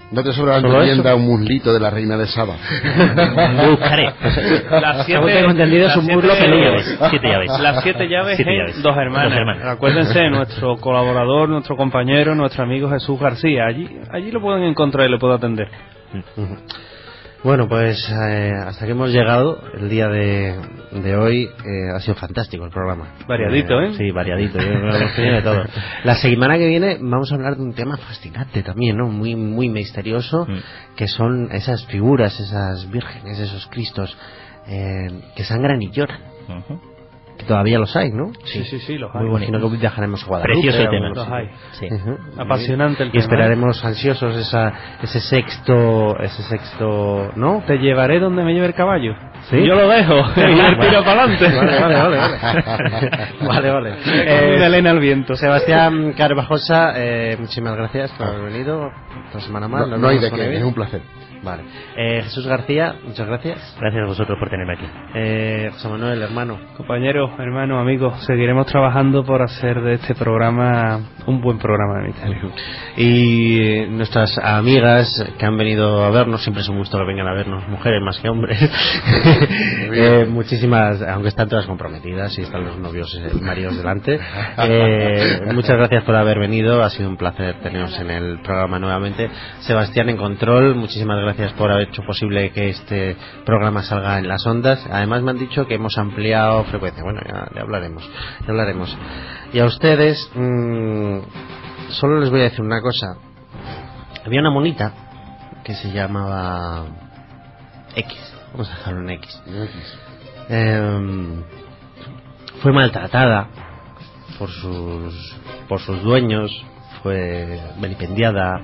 ¿No te sobra la tienda un muslito de la reina de Saba? Lo buscaré. Las siete, tengo entendido, es un muslo peludo. Siete llaves. Las siete llaves Siete en llaves. Dos Hermanas. Dos Hermanas. Acuérdense, nuestro colaborador, nuestro compañero, nuestro amigo Jesús García. Allí, allí lo pueden encontrar y le puedo atender. Bueno, pues eh, hasta que hemos llegado el día de, de hoy. Eh, ha sido fantástico el programa. Variadito, ¿eh? Sí, variadito. Yo creo que hemos tenido de todo. La semana que viene vamos a hablar de un tema fascinante también, ¿no? Muy, muy misterioso, mm. que son esas figuras, esas vírgenes, esos cristos eh, que sangran y lloran. Uh-huh. Que todavía los hay, ¿no? Sí, sí, sí, los hay. Muy bueno, que viajaremos a Guadalupe. Precioso el tema. Los hay. Sí. Uh-huh. Apasionante el y tema. Y esperaremos ansiosos esa, ese sexto, ese sexto, ¿no? Te llevaré donde me lleve el caballo. ¿Sí? Yo lo dejo y él tira para adelante. Vale, vale, vale. Vale, vale. vale. Eh, Elena al viento. Sebastián Carvajosa, eh, muchísimas gracias por haber venido. Otra semana más. No, no hay de qué, es un placer. Vale. Eh, Jesús García, muchas gracias. Gracias a vosotros por tenerme aquí. Eh, José Manuel, hermano. Compañero, hermano, amigo, seguiremos trabajando por hacer de este programa un buen programa de misterio. Y nuestras amigas que han venido a vernos, siempre es un gusto que vengan a vernos, mujeres más que hombres. eh, muchísimas, aunque están todas comprometidas y están los novios y maridos delante. Eh, muchas gracias por haber venido, ha sido un placer teneros en el programa nuevamente. Sebastián en control, muchísimas gracias por haber hecho posible que este programa salga en las ondas. Además me han dicho que hemos ampliado frecuencia. Bueno, ya, ya hablaremos, ya hablaremos. Y a ustedes, mmm, solo les voy a decir una cosa. Había una monita que se llamaba X. Vamos a dejarlo en X. Eh, fue maltratada por sus por sus dueños, fue vilipendiada,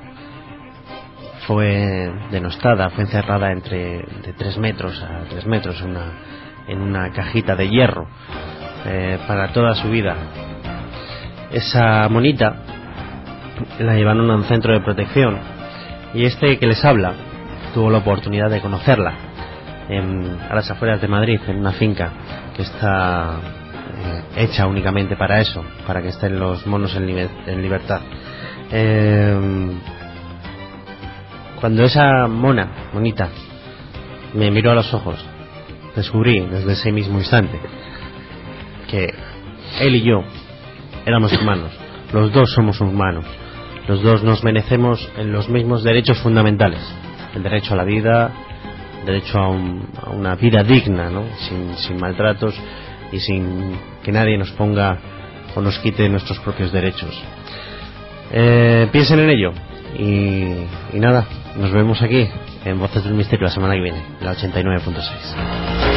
fue denostada, fue encerrada entre de tres metros a tres metros en una, en una cajita de hierro eh, para toda su vida. Esa monita la llevaron a un centro de protección y este que les habla tuvo la oportunidad de conocerla en, a las afueras de Madrid, en una finca que está eh, hecha únicamente para eso, para que estén los monos en, liber, en libertad. Eh, cuando esa mona, monita, me miró a los ojos, descubrí desde ese mismo instante que él y yo éramos hermanos. Los dos somos humanos. Los dos nos merecemos en los mismos derechos fundamentales: el derecho a la vida, el derecho a, un, a una vida digna, ¿no? sin, sin maltratos y sin que nadie nos ponga o nos quite nuestros propios derechos. Eh, piensen en ello y, y nada, nos vemos aquí en Voces del Misterio la semana que viene, la ochenta y nueve punto seis.